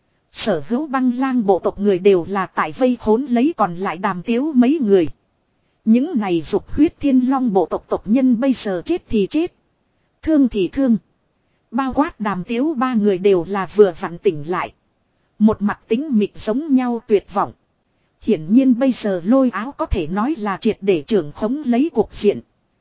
Sở hữu băng lang bộ tộc người đều là tại vây khốn lấy còn lại Đàm Tiếu mấy người. Những này dục huyết thiên long bộ tộc tộc nhân bây giờ chết thì chết. Thương thì thương. Bao quát Đàm Tiếu ba người đều là vừa vặn tỉnh lại. Một mặt tính mịt giống nhau tuyệt vọng. Hiển nhiên bây giờ Lôi Áo có thể nói là triệt để trưởng khống lấy cuộc diện.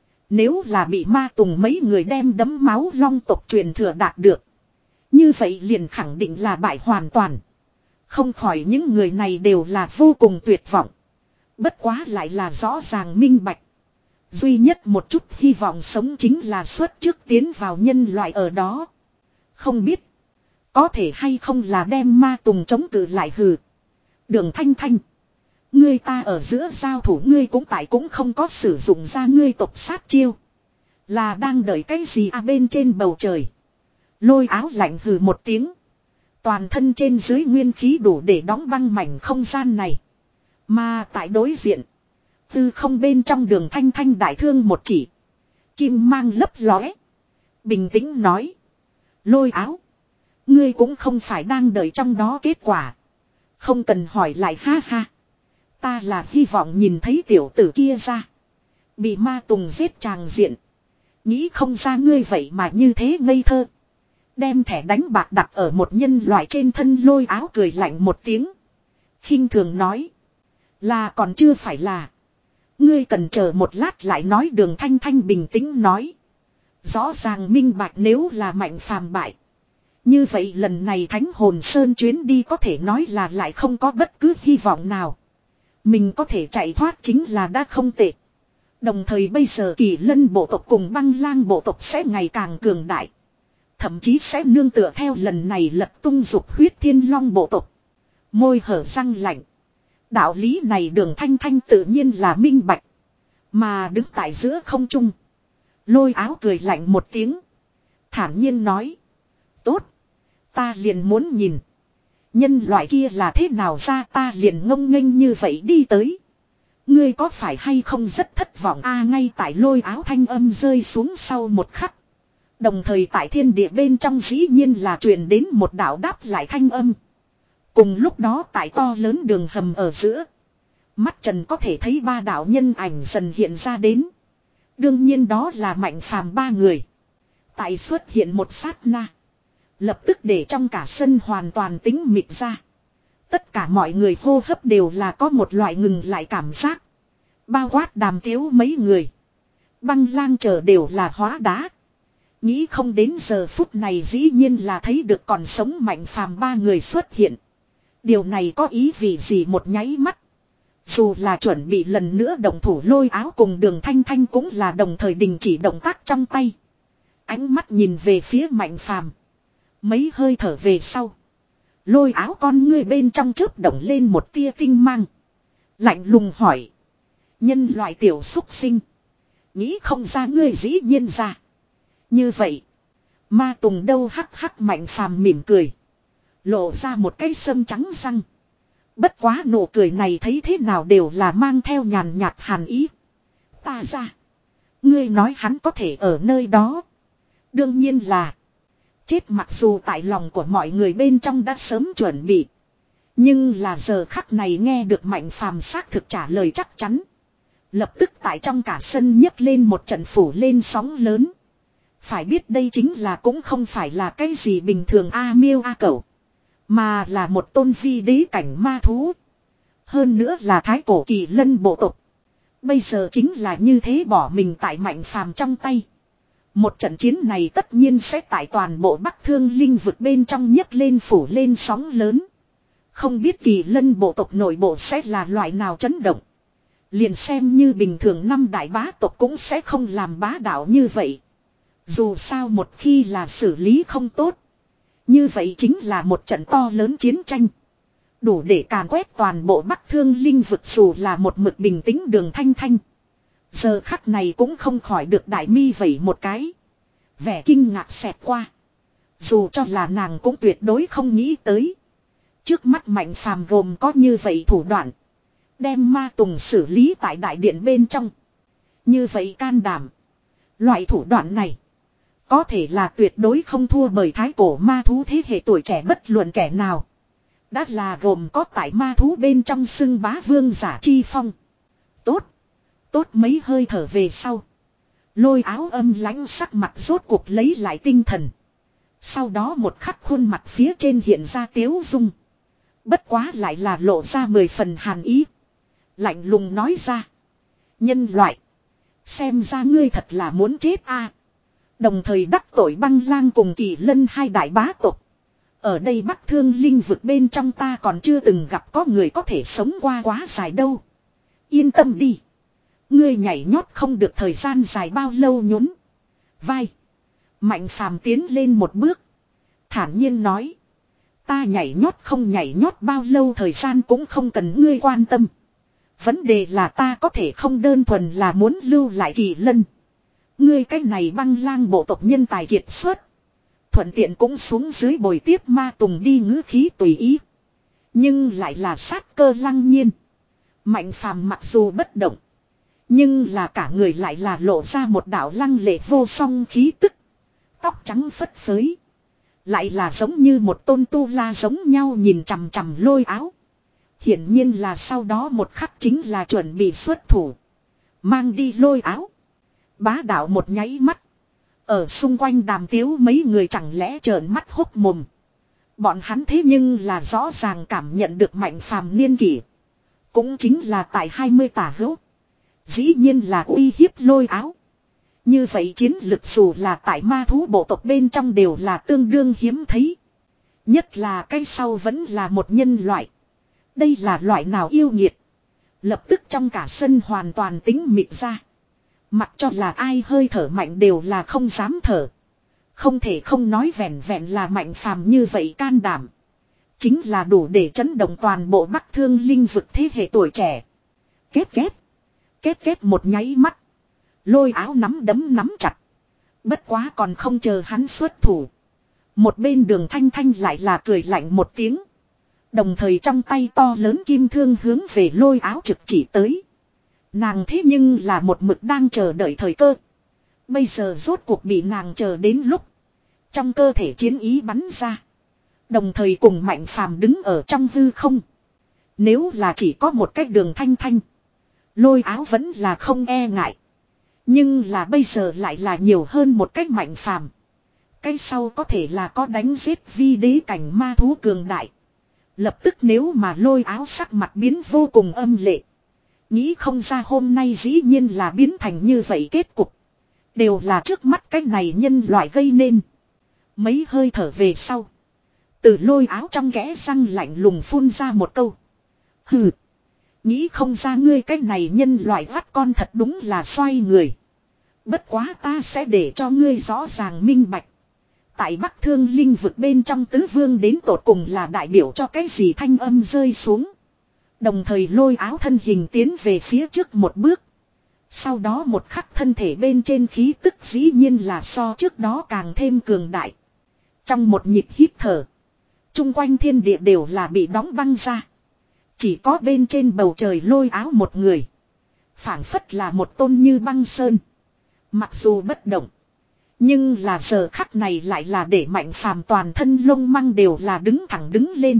Nếu là bị Ma Tùng mấy người đem đấm máu long tộc truyền thừa đạt được. Như vậy liền khẳng định là bại hoàn toàn. Không khỏi những người này đều là vô cùng tuyệt vọng. Bất quá lại là rõ ràng minh bạch. Duy nhất một chút hy vọng sống chính là xuất trước tiến vào nhân loại ở đó. Không biết. Có thể hay không là đem Ma Tùng chống cự lại hừ. Đường Thanh Thanh. Ngươi ta ở giữa giao thủ ngươi cũng tại cũng không có sử dụng ra ngươi tộc sát chiêu. Là đang đợi cái gì à bên trên bầu trời. Lôi Áo lạnh hừ một tiếng. Toàn thân trên dưới nguyên khí đủ để đóng băng mảnh không gian này. Mà tại đối diện. Tư không bên trong Đường Thanh Thanh đại thương một chỉ. Kim mang lấp lóe. Bình tĩnh nói. Lôi Áo. Ngươi cũng không phải đang đợi trong đó kết quả. Không cần hỏi lại ha ha. Ta là hy vọng nhìn thấy tiểu tử kia ra. Bị Ma Tùng giết tràng diện. Nghĩ không ra ngươi vậy mà như thế ngây thơ. Đem thẻ đánh bạc đặt ở một nhân loại trên thân. Lôi Áo cười lạnh một tiếng. Khinh thường nói. Là còn chưa phải là. Ngươi cần chờ một lát lại nói. Đường Thanh Thanh bình tĩnh nói. Rõ ràng minh bạch nếu là Mạnh phàm bại. Như vậy lần này Thánh Hồn Sơn chuyến đi có thể nói là lại không có bất cứ hy vọng nào. Mình có thể chạy thoát chính là đã không tệ. Đồng thời bây giờ Kỳ Lân bộ tộc cùng Băng Lang bộ tộc sẽ ngày càng cường đại. Thậm chí sẽ nương tựa theo lần này lật tung dục huyết thiên long bộ tộc. Môi hở răng lạnh. Đạo lý này Đường Thanh Thanh tự nhiên là minh bạch. Mà đứng tại giữa không trung. Lôi Áo cười lạnh một tiếng. Thản nhiên nói. Tốt. Ta liền muốn nhìn. Nhân loại kia là thế nào ra ta liền ngông nghênh như vậy đi tới. Ngươi có phải hay không rất thất vọng a à, ngay tại Lôi Áo thanh âm rơi xuống sau một khắc. Đồng thời tại thiên địa bên trong dĩ nhiên là truyền đến một đạo đáp lại thanh âm. Cùng lúc đó tại to lớn đường hầm ở giữa. Mắt trần có thể thấy ba đạo nhân ảnh dần hiện ra đến. Đương nhiên đó là Mạnh phàm ba người. Tại xuất hiện một sát na. Lập tức để trong cả sân hoàn toàn tĩnh mịch ra. Tất cả mọi người hô hấp đều là có một loại ngừng lại cảm giác. Bao quát Đàm Tiếu mấy người. Băng Lang chờ đều là hóa đá. Nghĩ không đến giờ phút này dĩ nhiên là thấy được còn sống Mạnh phàm ba người xuất hiện. Điều này có ý vị gì một nháy mắt. Dù là chuẩn bị lần nữa động thủ Lôi Áo cùng Đường Thanh Thanh cũng là đồng thời đình chỉ động tác trong tay. Ánh mắt nhìn về phía Mạnh phàm. Mấy hơi thở về sau. Lôi Áo con ngươi bên trong chớp động lên một tia tinh mang. Lạnh lùng hỏi. Nhân loại tiểu xúc sinh. Nghĩ không ra ngươi dĩ nhiên ra. Như vậy. Ma Tùng đâu hắc hắc Mạnh phàm mỉm cười. Lộ ra một cái sâm trắng răng. Bất quá nụ cười này thấy thế nào đều là mang theo nhàn nhạt hàn ý. Ta ra. Ngươi nói hắn có thể ở nơi đó. Đương nhiên là. Chết mặc dù tại lòng của mọi người bên trong đã sớm chuẩn bị. Nhưng là giờ khắc này nghe được Mạnh Phàm xác thực trả lời chắc chắn. Lập tức tại trong cả sân nhấc lên một trận phủ lên sóng lớn. Phải biết đây chính là cũng không phải là cái gì bình thường A miêu A cẩu. Mà là một tôn vi đế cảnh ma thú. Hơn nữa là thái cổ kỳ lân bộ tộc. Bây giờ chính là như thế bỏ mình tại Mạnh Phàm trong tay. Một trận chiến này tất nhiên sẽ tại toàn bộ Bắc Thương Linh vực bên trong nhấc lên phủ lên sóng lớn. Không biết kỳ lân bộ tộc nội bộ sẽ là loại nào chấn động. Liền xem như bình thường năm đại bá tộc cũng sẽ không làm bá đạo như vậy. Dù sao một khi là xử lý không tốt. Như vậy chính là một trận to lớn chiến tranh. Đủ để càn quét toàn bộ Bắc Thương Linh vực dù là một mực bình tĩnh Đường Thanh Thanh. Giờ khắc này cũng không khỏi được đại mi vẩy một cái. Vẻ kinh ngạc xẹt qua. Dù cho là nàng cũng tuyệt đối không nghĩ tới. Trước mắt Mạnh Phàm gồm có như vậy thủ đoạn. Đem ma tùng xử lý tại đại điện bên trong. Như vậy can đảm. Loại thủ đoạn này. Có thể là tuyệt đối không thua bởi thái cổ ma thú thế hệ tuổi trẻ bất luận kẻ nào. Đã là gồm có tại ma thú bên trong xưng bá vương giả chi phong. Tốt. Tốt mấy hơi thở về sau. Lôi áo âm lãnh sắc mặt rốt cuộc lấy lại tinh thần. Sau đó một khắc khuôn mặt phía trên hiện ra tiếu dung. Bất quá lại là lộ ra mười phần hàn ý. Lạnh lùng nói ra. Nhân loại. Xem ra ngươi thật là muốn chết a. Đồng thời đắc tội băng lang cùng kỳ lân hai đại bá tộc. Ở đây Bắc Thương Linh vực bên trong ta còn chưa từng gặp có người có thể sống qua quá dài đâu. Yên tâm đi. Ngươi nhảy nhót không được thời gian dài bao lâu nhún. Vai. Mạnh Phàm tiến lên một bước. Thản nhiên nói. Ta nhảy nhót không nhảy nhót bao lâu thời gian cũng không cần ngươi quan tâm. Vấn đề là ta có thể không đơn thuần là muốn lưu lại kỳ lân. Ngươi cái này băng lang bộ tộc nhân tài kiệt xuất. Thuận tiện cũng xuống dưới bồi tiếp ma tùng đi ngữ khí tùy ý. Nhưng lại là sát cơ lăng nhiên. Mạnh Phàm mặc dù bất động. Nhưng là cả người lại là lộ ra một đạo lăng lệ vô song khí tức. Tóc trắng phất phới. Lại là giống như một tôn tu la giống nhau nhìn chằm chằm lôi áo. Hiển nhiên là sau đó một khắc chính là chuẩn bị xuất thủ. Mang đi lôi áo. Bá đạo một nháy mắt. Ở xung quanh Đàm Tiếu mấy người chẳng lẽ trợn mắt hốc mồm. Bọn hắn thế nhưng là rõ ràng cảm nhận được Mạnh Phàm niên kỷ. Cũng chính là tại hai mươi tả hữu. Dĩ nhiên là uy hiếp lôi áo. Như vậy chiến lực dù là tại ma thú bộ tộc bên trong đều là tương đương hiếm thấy. Nhất là cái sau vẫn là một nhân loại. Đây là loại nào yêu nghiệt. Lập tức trong cả sân hoàn toàn tính mịt ra. Mặc cho là ai hơi thở mạnh đều là không dám thở. Không thể không nói vẹn vẹn là Mạnh Phàm như vậy can đảm. Chính là đủ để chấn động toàn bộ Bắc Thương Linh vực thế hệ tuổi trẻ. Kết kết. Kết kết một nháy mắt. Lôi áo nắm đấm nắm chặt. Bất quá còn không chờ hắn xuất thủ. Một bên Đường Thanh Thanh lại là cười lạnh một tiếng. Đồng thời trong tay to lớn kim thương hướng về lôi áo trực chỉ tới. Nàng thế nhưng là một mực đang chờ đợi thời cơ. Bây giờ rốt cuộc bị nàng chờ đến lúc. Trong cơ thể chiến ý bắn ra. Đồng thời cùng Mạnh Phàm đứng ở trong hư không. Nếu là chỉ có một cách Đường Thanh Thanh. Lôi áo vẫn là không e ngại. Nhưng là bây giờ lại là nhiều hơn một cách Mạnh Phàm. Cái sau có thể là có đánh giết vi đế cảnh ma thú cường đại. Lập tức nếu mà lôi áo sắc mặt biến vô cùng âm lệ. Nghĩ không ra hôm nay dĩ nhiên là biến thành như vậy kết cục. Đều là trước mắt cái này nhân loại gây nên. Mấy hơi thở về sau. Từ lôi áo trong kẽ răng lạnh lùng phun ra một câu. Hừ. Nghĩ không ra ngươi cái này nhân loại vắt con thật đúng là xoay người. Bất quá ta sẽ để cho ngươi rõ ràng minh bạch. Tại Bắc Thương Linh vực bên trong tứ vương đến tột cùng là đại biểu cho cái gì thanh âm rơi xuống. Đồng thời lôi áo thân hình tiến về phía trước một bước. Sau đó một khắc thân thể bên trên khí tức dĩ nhiên là so trước đó càng thêm cường đại. Trong một nhịp hít thở. Trung quanh thiên địa đều là bị đóng băng ra. Chỉ có bên trên bầu trời lôi áo một người. Phảng phất là một tôn như băng sơn. Mặc dù bất động. Nhưng là giờ khắc này lại là để Mạnh Phàm toàn thân lông măng đều là đứng thẳng đứng lên.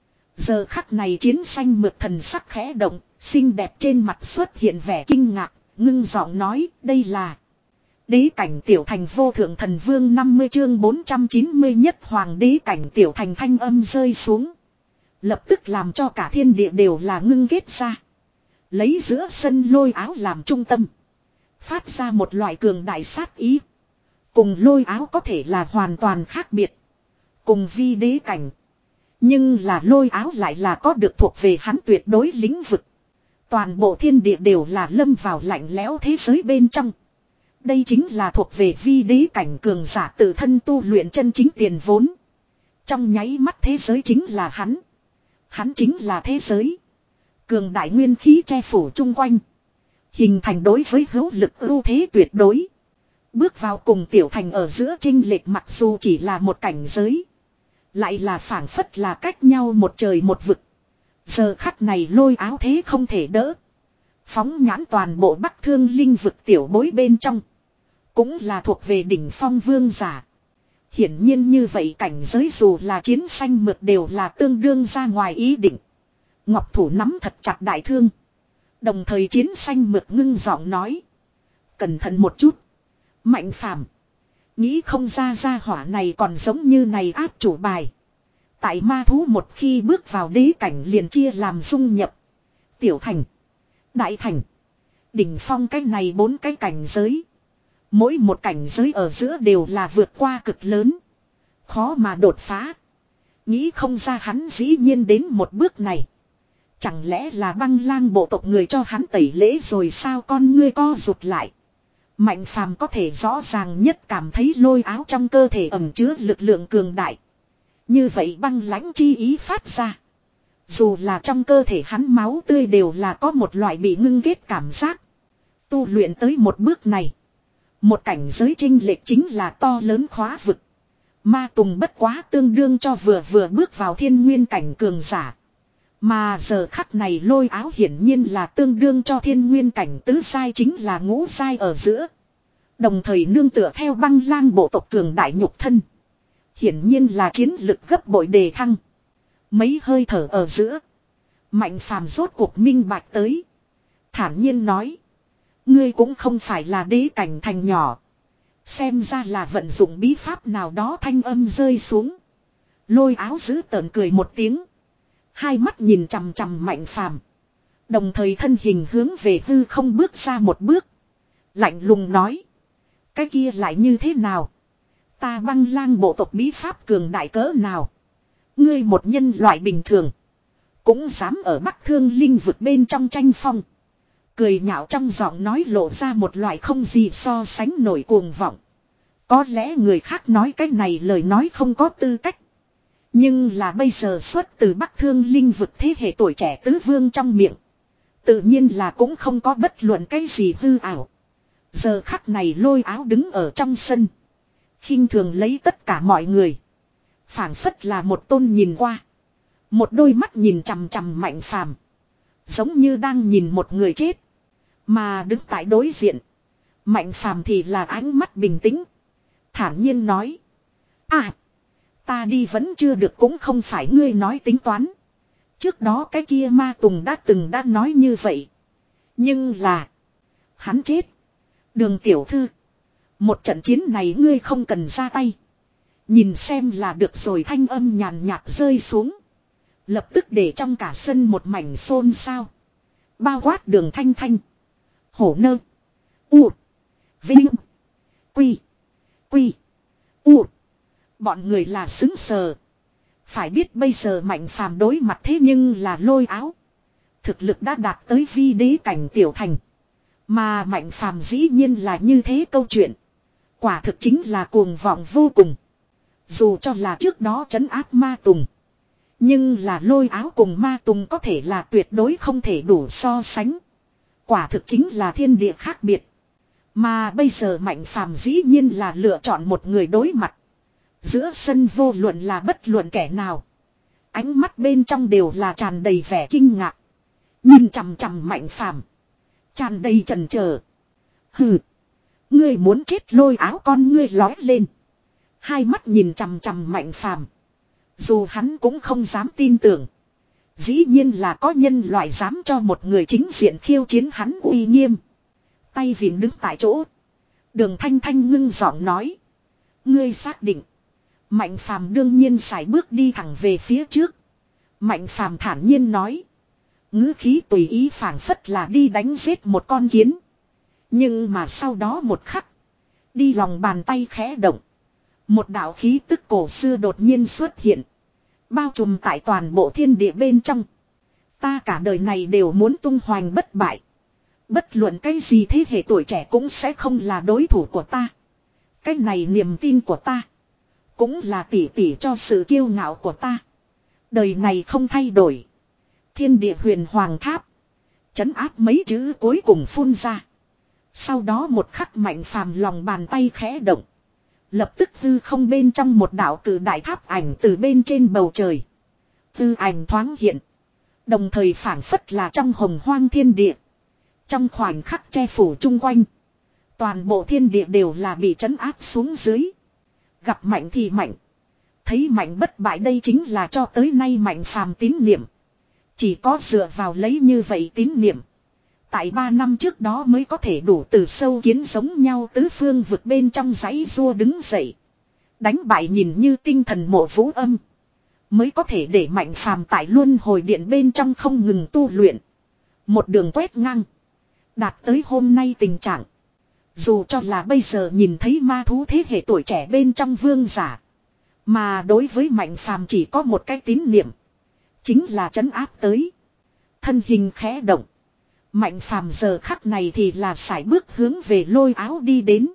Giờ khắc này chiến xanh mượt thần sắc khẽ động, xinh đẹp trên mặt xuất hiện vẻ kinh ngạc, ngưng giọng nói đây là đế cảnh tiểu thành vô thượng thần vương năm mươi chương bốn trăm chín mươi nhất hoàng đế cảnh tiểu thành thanh âm rơi xuống. Lập tức làm cho cả thiên địa đều là ngưng kết ra. Lấy giữa sân lôi áo làm trung tâm. Phát ra một loại cường đại sát ý. Cùng lôi áo có thể là hoàn toàn khác biệt. Cùng vi đế cảnh. Nhưng là lôi áo lại là có được thuộc về hắn tuyệt đối lĩnh vực. Toàn bộ thiên địa đều là lâm vào lạnh lẽo thế giới bên trong. Đây chính là thuộc về vi đế cảnh cường giả tự thân tu luyện chân chính tiền vốn. Trong nháy mắt thế giới chính là hắn. Hắn chính là thế giới. Cường đại nguyên khí che phủ chung quanh. Hình thành đối với hữu lực ưu thế tuyệt đối. Bước vào cùng tiểu thành ở giữa chênh lệch mặc dù chỉ là một cảnh giới. Lại là phảng phất là cách nhau một trời một vực. Giờ khắc này lôi áo thế không thể đỡ. Phóng nhãn toàn bộ Bắc Thương linh vực tiểu bối bên trong. Cũng là thuộc về đỉnh phong vương giả. Hiển nhiên như vậy cảnh giới dù là chiến xanh mượt đều là tương đương ra ngoài ý định. Ngọc thủ nắm thật chặt đại thương. Đồng thời chiến xanh mượt ngưng giọng nói. Cẩn thận một chút. Mạnh Phàm, nghĩ không ra gia hỏa này còn giống như này áp chủ bài. Tại ma thú một khi bước vào đế cảnh liền chia làm dung nhập. Tiểu thành. Đại thành. Đỉnh phong cái này bốn cái cảnh giới. Mỗi một cảnh giới ở giữa đều là vượt qua cực lớn. Khó mà đột phá. Nghĩ không ra hắn dĩ nhiên đến một bước này. Chẳng lẽ là băng lang bộ tộc người cho hắn tẩy lễ rồi sao con ngươi co rụt lại. Mạnh Phàm có thể rõ ràng nhất cảm thấy lôi áo trong cơ thể ẩn chứa lực lượng cường đại. Như vậy băng lãnh chi ý phát ra. Dù là trong cơ thể hắn máu tươi đều là có một loại bị ngưng kết cảm giác. Tu luyện tới một bước này. Một cảnh giới chênh lệch chính là to lớn khóa vực. Ma Tùng bất quá tương đương cho vừa vừa bước vào thiên nguyên cảnh cường giả. Mà giờ khắc này lôi áo hiển nhiên là tương đương cho thiên nguyên cảnh tứ sai chính là ngũ sai ở giữa. Đồng thời nương tựa theo băng lang bộ tộc cường đại nhục thân. Hiển nhiên là chiến lực gấp bội đề thăng. Mấy hơi thở ở giữa. Mạnh Phàm rốt cuộc minh bạch tới. Thản nhiên nói. Ngươi cũng không phải là đế cảnh thành nhỏ. Xem ra là vận dụng bí pháp nào đó thanh âm rơi xuống. Lôi áo giữ tợn cười một tiếng. Hai mắt nhìn chằm chằm Mạnh Phàm. Đồng thời thân hình hướng về hư không bước ra một bước. Lạnh lùng nói. Cái kia lại như thế nào? Ta băng lang bộ tộc bí pháp cường đại cỡ nào? Ngươi một nhân loại bình thường. Cũng dám ở Bắc Thương linh vực bên trong tranh phong. Cười nhạo trong giọng nói lộ ra một loại không gì so sánh nổi cuồng vọng. Có lẽ người khác nói cái này lời nói không có tư cách. Nhưng là bây giờ xuất từ Bắc Thương linh vực thế hệ tuổi trẻ tứ vương trong miệng. Tự nhiên là cũng không có bất luận cái gì hư ảo. Giờ khắc này lôi áo đứng ở trong sân. Khinh thường lấy tất cả mọi người. Phảng phất là một tôn nhìn qua. Một đôi mắt nhìn chằm chằm Mạnh Phàm. Giống như đang nhìn một người chết. Mà đứng tại đối diện. Mạnh Phàm thì là ánh mắt bình tĩnh. Thản nhiên nói. À. Ta đi vẫn chưa được cũng không phải ngươi nói tính toán. Trước đó cái kia ma tùng đã từng đã nói như vậy. Nhưng là. Hắn chết. Đường tiểu thư. Một trận chiến này ngươi không cần ra tay. Nhìn xem là được rồi thanh âm nhàn nhạt rơi xuống. Lập tức để trong cả sân một mảnh xôn xao. Bao quát Đường Thanh Thanh. Hổ Nơ. U. Vinh. Quy. Quy. U. Bọn người là xứng sờ. Phải biết bây giờ Mạnh Phàm đối mặt thế nhưng là lôi áo. Thực lực đã đạt tới vi đế cảnh tiểu thành. Mà Mạnh Phàm dĩ nhiên là như thế câu chuyện. Quả thực chính là cuồng vọng vô cùng. Dù cho là trước đó trấn áp ma tùng. Nhưng là lôi áo cùng ma tùng có thể là tuyệt đối không thể đủ so sánh. Quả thực chính là thiên địa khác biệt. Mà bây giờ Mạnh Phàm dĩ nhiên là lựa chọn một người đối mặt. Giữa sân vô luận là bất luận kẻ nào. Ánh mắt bên trong đều là tràn đầy vẻ kinh ngạc. Nhìn chằm chằm Mạnh Phàm. Tràn đầy chần chờ. Hừ. Ngươi muốn chết, lôi áo con ngươi lói lên. Hai mắt nhìn chằm chằm Mạnh Phàm. Dù hắn cũng không dám tin tưởng. Dĩ nhiên là có nhân loại dám cho một người chính diện khiêu chiến hắn uy nghiêm. Tay vịn đứng tại chỗ. Đường Thanh Thanh ngưng giọng nói. Ngươi xác định. Mạnh Phàm đương nhiên sải bước đi thẳng về phía trước. Mạnh Phàm thản nhiên nói. Ngữ khí tùy ý phảng phất là đi đánh giết một con kiến. Nhưng mà sau đó một khắc. Đi lòng bàn tay khẽ động. Một đạo khí tức cổ xưa đột nhiên xuất hiện. Bao trùm tại toàn bộ thiên địa bên trong. Ta cả đời này đều muốn tung hoành bất bại. Bất luận cái gì thế hệ tuổi trẻ cũng sẽ không là đối thủ của ta. Cái này niềm tin của ta. Cũng là tỉ tỉ cho sự kiêu ngạo của ta. Đời này không thay đổi. Thiên địa huyền hoàng tháp. Trấn áp mấy chữ cuối cùng phun ra. Sau đó một khắc Mạnh Phàm lòng bàn tay khẽ động. Lập tức hư không bên trong một đạo cử đại tháp ảnh từ bên trên bầu trời. Tư ảnh thoáng hiện. Đồng thời phảng phất là trong hồng hoang thiên địa. Trong khoảnh khắc che phủ chung quanh. Toàn bộ thiên địa đều là bị trấn áp xuống dưới. Gặp mạnh thì mạnh. Thấy mạnh bất bại, đây chính là cho tới nay Mạnh Phàm tín niệm. Chỉ có dựa vào lấy như vậy tín niệm. Tại ba năm trước đó mới có thể đủ từ sâu kiến giống nhau tứ phương vực bên trong dãy rua đứng dậy. Đánh bại nhìn như tinh thần mộ vũ âm. Mới có thể để Mạnh Phàm tại luân hồi điện bên trong không ngừng tu luyện. Một đường quét ngang. Đạt tới hôm nay tình trạng. Dù cho là bây giờ nhìn thấy ma thú thế hệ tuổi trẻ bên trong vương giả. Mà đối với Mạnh Phàm chỉ có một cái tín niệm. Chính là trấn áp tới. Thân hình khẽ động. Mạnh Phàm giờ khắc này thì là sải bước hướng về lôi áo đi đến.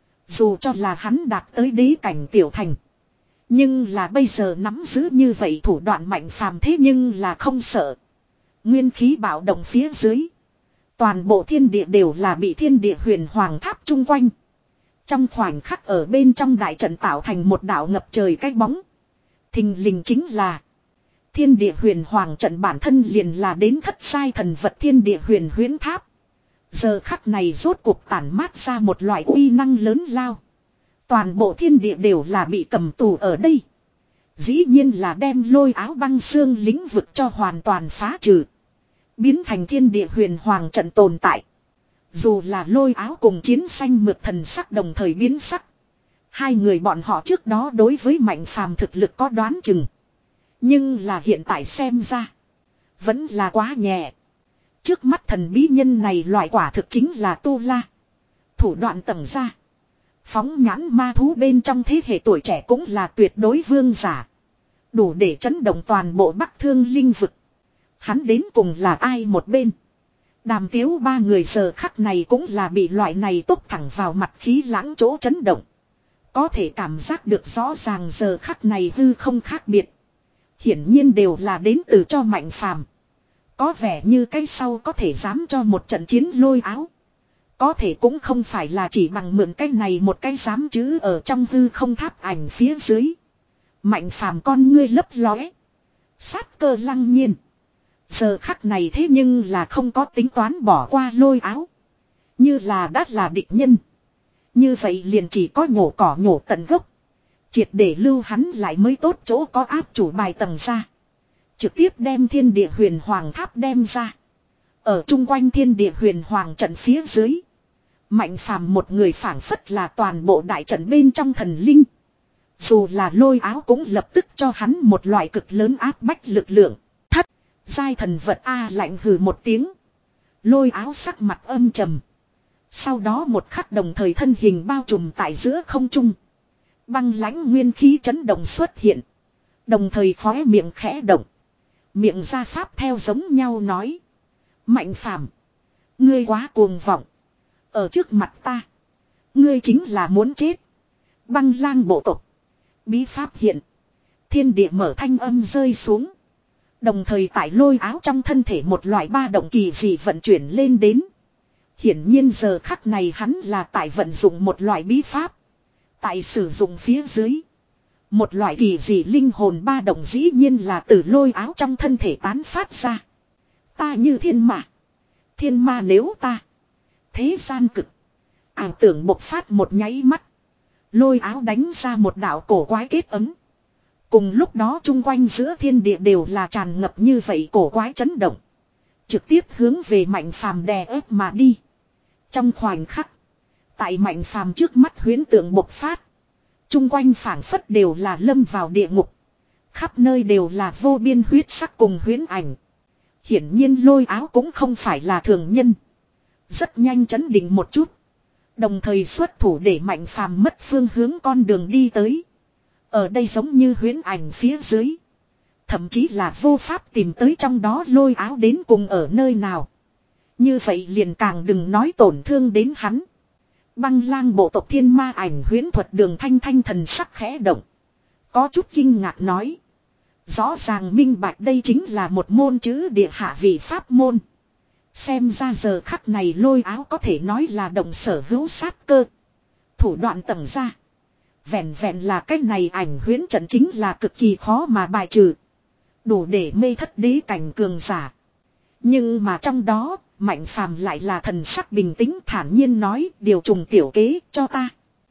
Dù cho là hắn đạt tới đế cảnh tiểu thành. Nhưng là bây giờ nắm giữ như vậy thủ đoạn Mạnh Phàm thế nhưng là không sợ. Nguyên khí bạo động phía dưới. Toàn bộ thiên địa đều là bị thiên địa huyền hoàng tháp chung quanh. Trong khoảnh khắc ở bên trong đại trận tạo thành một đạo ngập trời cái bóng. Thình lình chính là thiên địa huyền hoàng trận bản thân liền là đến thất sai thần vật thiên địa huyền huyễn tháp. Giờ khắc này rốt cuộc tản mát ra một loại uy năng lớn lao. Toàn bộ thiên địa đều là bị cầm tù ở đây. Dĩ nhiên là đem lôi áo băng xương lĩnh vực cho hoàn toàn phá trừ. Biến thành thiên địa huyền hoàng trận tồn tại. Dù là lôi áo cùng chiến xanh mượt thần sắc đồng thời biến sắc. Hai người bọn họ trước đó đối với Mạnh Phàm thực lực có đoán chừng. Nhưng là hiện tại xem ra. Vẫn là quá nhẹ. Trước mắt thần bí nhân này loại quả thực chính là tu la. Thủ đoạn tầng ra. Phóng nhãn ma thú bên trong thế hệ tuổi trẻ cũng là tuyệt đối vương giả. Đủ để chấn động toàn bộ Bắc Thương linh vực. Hắn đến cùng là ai một bên. Đàm Tiếu ba người giờ khắc này cũng là bị loại này tốc thẳng vào mặt khí lãng chỗ chấn động. Có thể cảm giác được rõ ràng giờ khắc này hư không khác biệt. Hiển nhiên đều là đến từ cho Mạnh Phàm. Có vẻ như cái sau có thể dám cho một trận chiến lôi áo. Có thể cũng không phải là chỉ bằng mượn cái này một cái dám chứ ở trong hư không tháp ảnh phía dưới. Mạnh Phàm con ngươi lấp lóe. Sát cơ lăng nhiên. Giờ khắc này thế nhưng là không có tính toán bỏ qua lôi áo. Như là đã là địch nhân. Như vậy liền chỉ có nhổ cỏ nhổ tận gốc. Triệt để lưu hắn lại mới tốt, chỗ có áp chủ bài tầng ra. Trực tiếp đem thiên địa huyền hoàng tháp đem ra. Ở chung quanh thiên địa huyền hoàng trận phía dưới. Mạnh Phàm một người phảng phất là toàn bộ đại trận bên trong thần linh. Dù là lôi áo cũng lập tức cho hắn một loại cực lớn áp bách lực lượng. Thất, giai thần vật A lạnh hừ một tiếng. Lôi áo sắc mặt âm trầm. Sau đó một khắc đồng thời thân hình bao trùm tại giữa không trung. Băng lãnh nguyên khí chấn động xuất hiện. Đồng thời khóe miệng khẽ động. Miệng ra pháp theo giống nhau nói. Mạnh Phàm, ngươi quá cuồng vọng. Ở trước mặt ta, ngươi chính là muốn chết. Băng lang bộ tộc. Bí pháp hiện. Thiên địa mở thanh âm rơi xuống. Đồng thời tại lôi áo trong thân thể một loại ba động kỳ dị vận chuyển lên đến. Hiển nhiên giờ khắc này hắn là tại vận dụng một loại bí pháp. Tại sử dụng phía dưới. Một loại kỳ dị linh hồn ba động dĩ nhiên là từ lôi áo trong thân thể tán phát ra. Ta như thiên ma. Thiên ma nếu ta. Thế gian cực. Ảo tưởng bộc phát một nháy mắt. Lôi áo đánh ra một đạo cổ quái kết ấm. Cùng lúc đó chung quanh giữa thiên địa đều là tràn ngập như vậy cổ quái chấn động. Trực tiếp hướng về Mạnh Phàm đè ép mà đi. Trong khoảnh khắc. Tại Mạnh Phàm trước mắt huyễn tượng bộc phát. Chung quanh phảng phất đều là lâm vào địa ngục. Khắp nơi đều là vô biên huyết sắc cùng huyễn ảnh. Hiển nhiên lôi áo cũng không phải là thường nhân. Rất nhanh chấn định một chút. Đồng thời xuất thủ để Mạnh Phàm mất phương hướng con đường đi tới. Ở đây giống như huyễn ảnh phía dưới. Thậm chí là vô pháp tìm tới trong đó lôi áo đến cùng ở nơi nào. Như vậy liền càng đừng nói tổn thương đến hắn. Băng lang bộ tộc thiên ma ảnh huyễn thuật Đường Thanh Thanh thần sắc khẽ động. Có chút kinh ngạc nói. Rõ ràng minh bạch đây chính là một môn chữ địa hạ vị pháp môn. Xem ra giờ khắc này lôi áo có thể nói là động sở hữu sát cơ. Thủ đoạn tầng ra. Vẹn vẹn là cách này ảnh huyễn trận chính là cực kỳ khó mà bài trừ. Đủ để mê thất đế cảnh cường giả. Nhưng mà trong đó, Mạnh Phàm lại là thần sắc bình tĩnh thản nhiên nói điều trùng tiểu kế cho ta.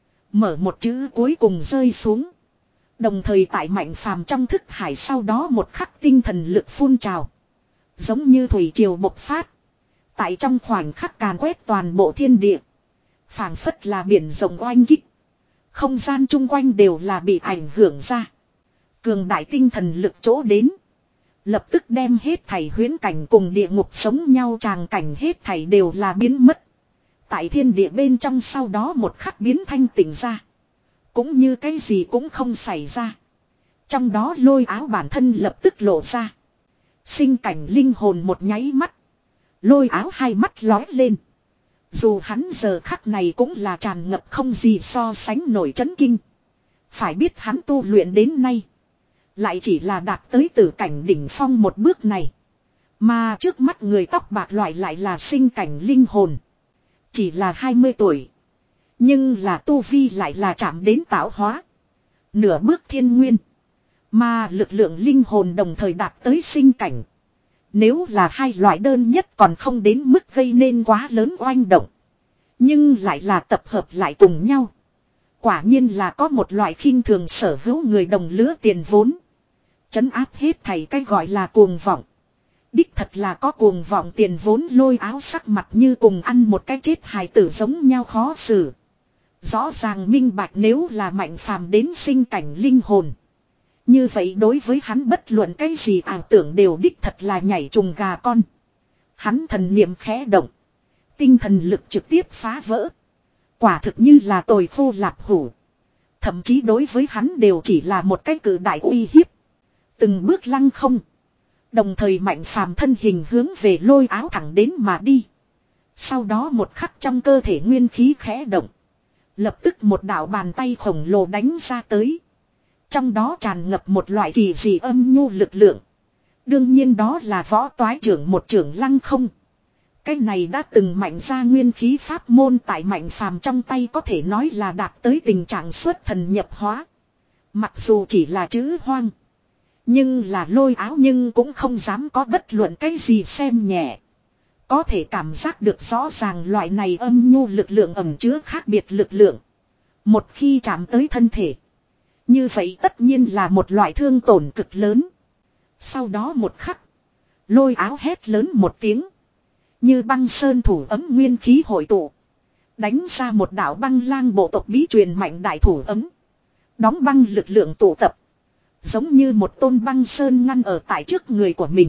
Mở một chữ cuối cùng rơi xuống. Đồng thời tại Mạnh Phàm trong thức hải sau đó một khắc tinh thần lực phun trào. Giống như thủy triều bộc phát. Tại trong khoảnh khắc càn quét toàn bộ thiên địa. Phảng phất là biển rộng oanh kích. Không gian chung quanh đều là bị ảnh hưởng ra. Cường đại tinh thần lực chỗ đến. Lập tức đem hết thảy huyễn cảnh cùng địa ngục sống nhau tràng cảnh hết thảy đều là biến mất. Tại thiên địa bên trong sau đó một khắc biến thanh tỉnh ra. Cũng như cái gì cũng không xảy ra. Trong đó lôi áo bản thân lập tức lộ ra. Sinh cảnh linh hồn một nháy mắt. Lôi áo hai mắt lói lên. Dù hắn giờ khắc này cũng là tràn ngập không gì so sánh nổi chấn kinh. Phải biết hắn tu luyện đến nay. Lại chỉ là đạt tới tử cảnh đỉnh phong một bước này. Mà trước mắt người tóc bạc loại lại là sinh cảnh linh hồn. Chỉ là hai mươi tuổi. Nhưng là tu vi lại là chạm đến tạo hóa. Nửa bước thiên nguyên. Mà lực lượng linh hồn đồng thời đạt tới sinh cảnh. Nếu là hai loại đơn nhất còn không đến mức gây nên quá lớn oanh động. Nhưng lại là tập hợp lại cùng nhau. Quả nhiên là có một loại khinh thường sở hữu người đồng lứa tiền vốn. Chấn áp hết thảy cái gọi là cuồng vọng. Đích thật là có cuồng vọng tiền vốn lôi áo sắc mặt như cùng ăn một cái chết hài tử giống nhau khó xử. Rõ ràng minh bạch nếu là Mạnh Phàm đến sinh cảnh linh hồn. Như vậy đối với hắn bất luận cái gì ảo tưởng đều đích thật là nhảy trùng gà con. Hắn thần niệm khẽ động. Tinh thần lực trực tiếp phá vỡ. Quả thực như là tồi khô lạp hủ. Thậm chí đối với hắn đều chỉ là một cái cử đại uy hiếp. Từng bước lăng không. Đồng thời Mạnh Phàm thân hình hướng về lôi áo thẳng đến mà đi. Sau đó một khắc trong cơ thể nguyên khí khẽ động. Lập tức một đạo bàn tay khổng lồ đánh ra tới. Trong đó tràn ngập một loại kỳ dị âm nhu lực lượng. Đương nhiên đó là võ toái trưởng một trưởng lăng không. Cái này đã từng mạnh ra nguyên khí pháp môn tại Mạnh Phàm trong tay có thể nói là đạt tới tình trạng xuất thần nhập hóa. Mặc dù chỉ là chữ hoang. Nhưng là lôi áo nhưng cũng không dám có bất luận cái gì xem nhẹ. Có thể cảm giác được rõ ràng loại này âm nhu lực lượng ẩn chứa khác biệt lực lượng. Một khi chạm tới thân thể. Như vậy tất nhiên là một loại thương tổn cực lớn. Sau đó một khắc. Lôi áo hét lớn một tiếng. Như băng sơn thủ ấm nguyên khí hội tụ. Đánh ra một đạo băng lang bộ tộc bí truyền mạnh đại thủ ấm. Đóng băng lực lượng tụ tập. Giống như một tôn băng sơn ngăn ở tại trước người của mình.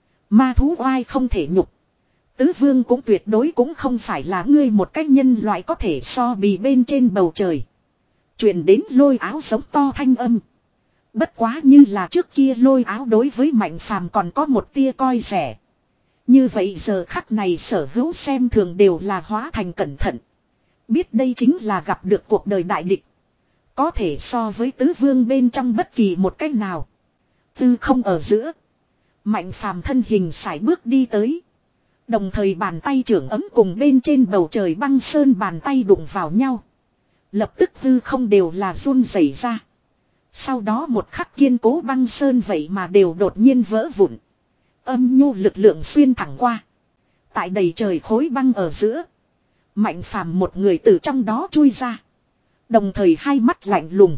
Ma thú oai không thể nhục. Tứ vương cũng tuyệt đối cũng không phải là ngươi một cách nhân loại có thể so bì bên trên bầu trời. Truyền đến lôi áo giống to thanh âm. Bất quá như là trước kia lôi áo đối với Mạnh Phàm còn có một tia coi rẻ. Như vậy giờ khắc này sở hữu xem thường đều là hóa thành cẩn thận. Biết đây chính là gặp được cuộc đời đại địch. Có thể so với tứ vương bên trong bất kỳ một cách nào. Tư không ở giữa. Mạnh Phàm thân hình sải bước đi tới. Đồng thời bàn tay trưởng ấm cùng bên trên bầu trời băng sơn bàn tay đụng vào nhau. Lập tức tư không đều là run rẩy ra. Sau đó một khắc kiên cố băng sơn vậy mà đều đột nhiên vỡ vụn. Âm nhu lực lượng xuyên thẳng qua. Tại đầy trời khối băng ở giữa. Mạnh phàm một người từ trong đó chui ra. Đồng thời hai mắt lạnh lùng.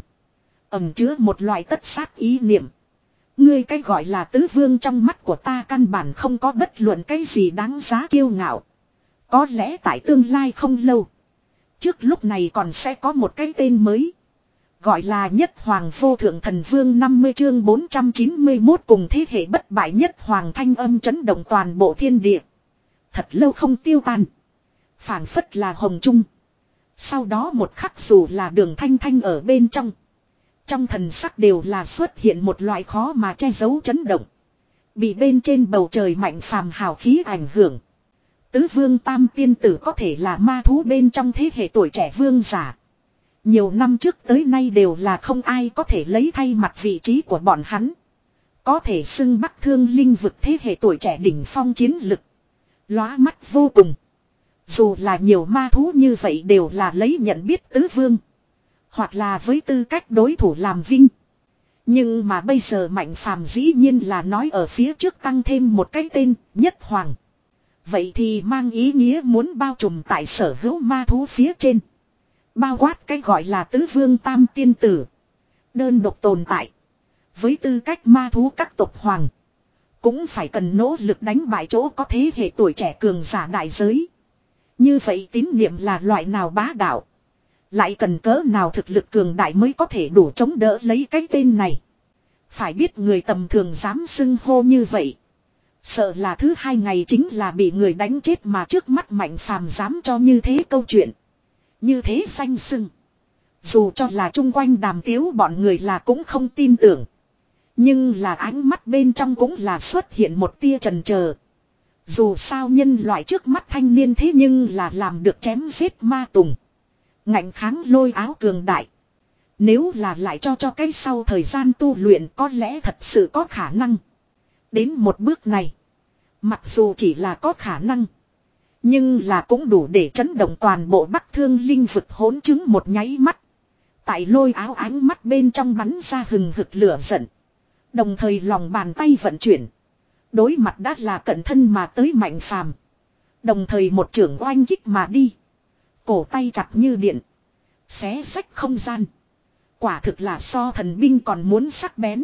Ẩn chứa một loại tất sát ý niệm. Ngươi cái gọi là tứ vương trong mắt của ta căn bản không có bất luận cái gì đáng giá kiêu ngạo. Có lẽ tại tương lai không lâu. Trước lúc này còn sẽ có một cái tên mới. Gọi là Nhất Hoàng Vô Thượng Thần Vương năm mươi chương bốn trăm chín mươi mốt cùng thế hệ bất bại Nhất Hoàng thanh âm chấn động toàn bộ thiên địa. Thật lâu không tiêu tan. Phảng phất là hồng trung. Sau đó một khắc dù là Đường Thanh Thanh ở bên trong. Trong thần sắc đều là xuất hiện một loại khó mà che giấu chấn động. Bị bên trên bầu trời mạnh phàm hào khí ảnh hưởng. Tứ vương tam tiên tử có thể là ma thú bên trong thế hệ tuổi trẻ vương giả. Nhiều năm trước tới nay đều là không ai có thể lấy thay mặt vị trí của bọn hắn. Có thể xưng Bắc Thương Linh vực thế hệ tuổi trẻ đỉnh phong chiến lực. Lóa mắt vô cùng. Dù là nhiều ma thú như vậy đều là lấy nhận biết tứ vương. Hoặc là với tư cách đối thủ làm vinh. Nhưng mà bây giờ mạnh phàm dĩ nhiên là nói ở phía trước tăng thêm một cái tên Nhất Hoàng. Vậy thì mang ý nghĩa muốn bao trùm tại sở hữu ma thú phía trên. Bao quát cái gọi là tứ vương tam tiên tử. Đơn độc tồn tại. Với tư cách ma thú các tộc hoàng. Cũng phải cần nỗ lực đánh bại chỗ có thế hệ tuổi trẻ cường giả đại giới. Như vậy tín niệm là loại nào bá đạo. Lại cần cỡ nào thực lực cường đại mới có thể đủ chống đỡ lấy cái tên này. Phải biết người tầm thường dám xưng hô như vậy. Sợ là thứ hai ngày chính là bị người đánh chết mà trước mắt mạnh phàm dám cho như thế câu chuyện. Như thế danh xưng. Dù cho là chung quanh đàm tiếu bọn người là cũng không tin tưởng. Nhưng là ánh mắt bên trong cũng là xuất hiện một tia chần chờ. Dù sao nhân loại trước mắt thanh niên thế nhưng là làm được chém giết ma tùng. Ngạnh kháng lôi áo cường đại. Nếu là lại cho cho cái sau thời gian tu luyện có lẽ thật sự có khả năng. Đến một bước này. Mặc dù chỉ là có khả năng. Nhưng là cũng đủ để chấn động toàn bộ Bắc Thương Linh vực hỗn chứng một nháy mắt. Tại lôi áo ánh mắt bên trong bắn ra hừng hực lửa giận. Đồng thời lòng bàn tay vận chuyển. Đối mặt đã là cận thân mà tới mạnh phàm. Đồng thời một trưởng oanh kích mà đi. Cổ tay chặt như điện. Xé sách không gian. Quả thực là so thần binh còn muốn sắc bén.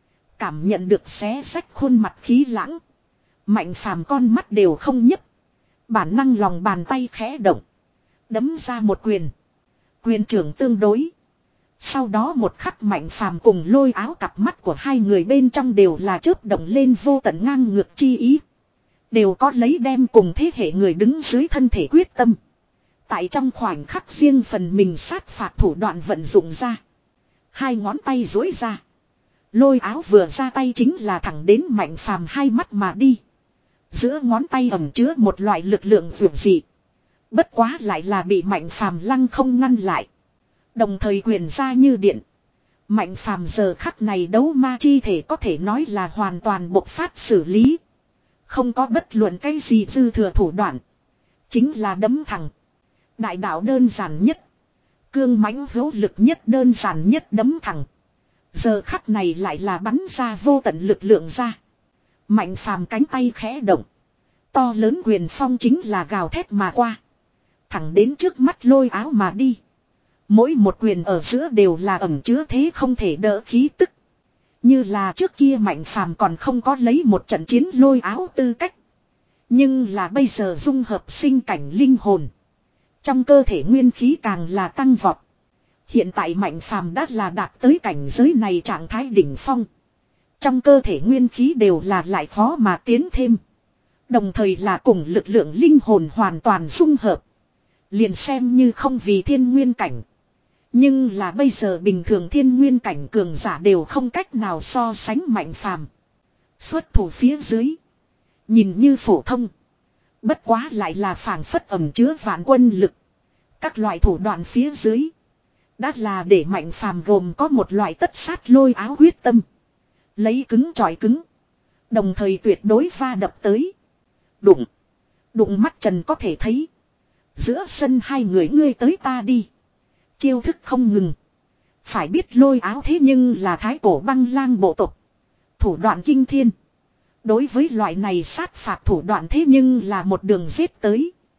Cảm nhận được xé sách khuôn mặt khí lãng. Mạnh phàm con mắt đều không nhấp. Bản năng lòng bàn tay khẽ động. Đấm ra một quyền. Quyền trưởng tương đối. Sau đó một khắc mạnh phàm cùng lôi áo cặp mắt của hai người bên trong đều là chớp động lên vô tận ngang ngược chi ý. Đều có lấy đem cùng thế hệ người đứng dưới thân thể quyết tâm. Tại trong khoảnh khắc riêng phần mình sát phạt thủ đoạn vận dụng ra. Hai ngón tay duỗi ra. Lôi áo vừa ra tay chính là thẳng đến mạnh phàm hai mắt mà đi. Giữa ngón tay ẩn chứa một loại lực lượng dường dị. Bất quá lại là bị mạnh phàm lăng không ngăn lại. Đồng thời quyền ra như điện. Mạnh phàm giờ khắc này đấu ma chi thể có thể nói là hoàn toàn bộc phát xử lý. Không có bất luận cái gì dư thừa thủ đoạn. Chính là đấm thẳng. Đại đạo đơn giản nhất. Cương mãnh hữu lực nhất đơn giản nhất đấm thẳng. Giờ khắc này lại là bắn ra vô tận lực lượng ra. Mạnh phàm cánh tay khẽ động. To lớn quyền phong chính là gào thét mà qua. Thẳng đến trước mắt lôi áo mà đi. Mỗi một quyền ở giữa đều là ẩn chứa thế không thể đỡ khí tức. Như là trước kia mạnh phàm còn không có lấy một trận chiến lôi áo tư cách. Nhưng là bây giờ dung hợp sinh cảnh linh hồn. Trong cơ thể nguyên khí càng là tăng vọt. Hiện tại mạnh phàm đã là đạt tới cảnh giới này trạng thái đỉnh phong. Trong cơ thể nguyên khí đều là lại khó mà tiến thêm. Đồng thời là cùng lực lượng linh hồn hoàn toàn dung hợp. Liền xem như không vì thiên nguyên cảnh. Nhưng là bây giờ bình thường thiên nguyên cảnh cường giả đều không cách nào so sánh mạnh phàm. Xuất thủ phía dưới. Nhìn như phổ thông. Bất quá lại là phảng phất ẩm chứa vạn quân lực. Các loại thủ đoạn phía dưới. Đã là để mạnh phàm gồm có một loại tất sát lôi áo quyết tâm. Lấy cứng chọi cứng. Đồng thời tuyệt đối va đập tới. Đụng. Đụng mắt trần có thể thấy. Giữa sân hai người ngươi tới ta đi. Chiêu thức không ngừng. Phải biết lôi áo thế nhưng là thái cổ băng lang bộ tộc. Thủ đoạn kinh thiên. Đối với loại này sát phạt thủ đoạn thế nhưng là một đường giết tới.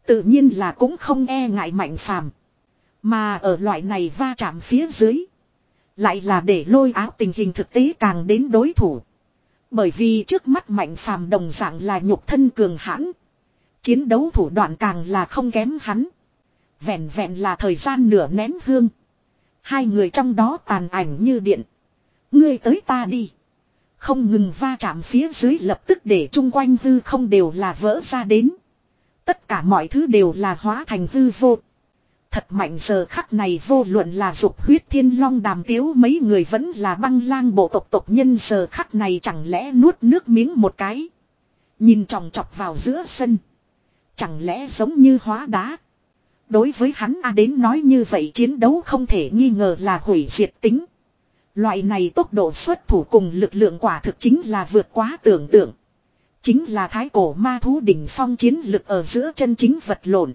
Tự nhiên là cũng không e ngại Mạnh Phàm. Mà ở loại này va chạm phía dưới. Lại là để Lôi Áo tình hình thực tế càng đến đối thủ. Bởi vì trước mắt Mạnh Phàm đồng dạng là nhục thân cường hãn. Chiến đấu thủ đoạn càng là không kém hắn. Vẹn vẹn là thời gian nửa nén hương. Hai người trong đó tàn ảnh như điện. Ngươi tới ta đi. Không ngừng va chạm phía dưới lập tức để chung quanh hư không đều là vỡ ra đến. Tất cả mọi thứ đều là hóa thành hư vô. Thật mạnh giờ khắc này vô luận là dục huyết thiên long đàm tiếu mấy người vẫn là băng lang bộ tộc tộc nhân giờ khắc này chẳng lẽ nuốt nước miếng một cái. Nhìn tròng trọc vào giữa sân. Chẳng lẽ giống như hóa đá. Đối với hắn a đến nói như vậy chiến đấu không thể nghi ngờ là hủy diệt tính. Loại này tốc độ xuất thủ cùng lực lượng quả thực chính là vượt quá tưởng tượng. Chính là thái cổ ma thú đỉnh phong chiến lực ở giữa chân chính vật lộn.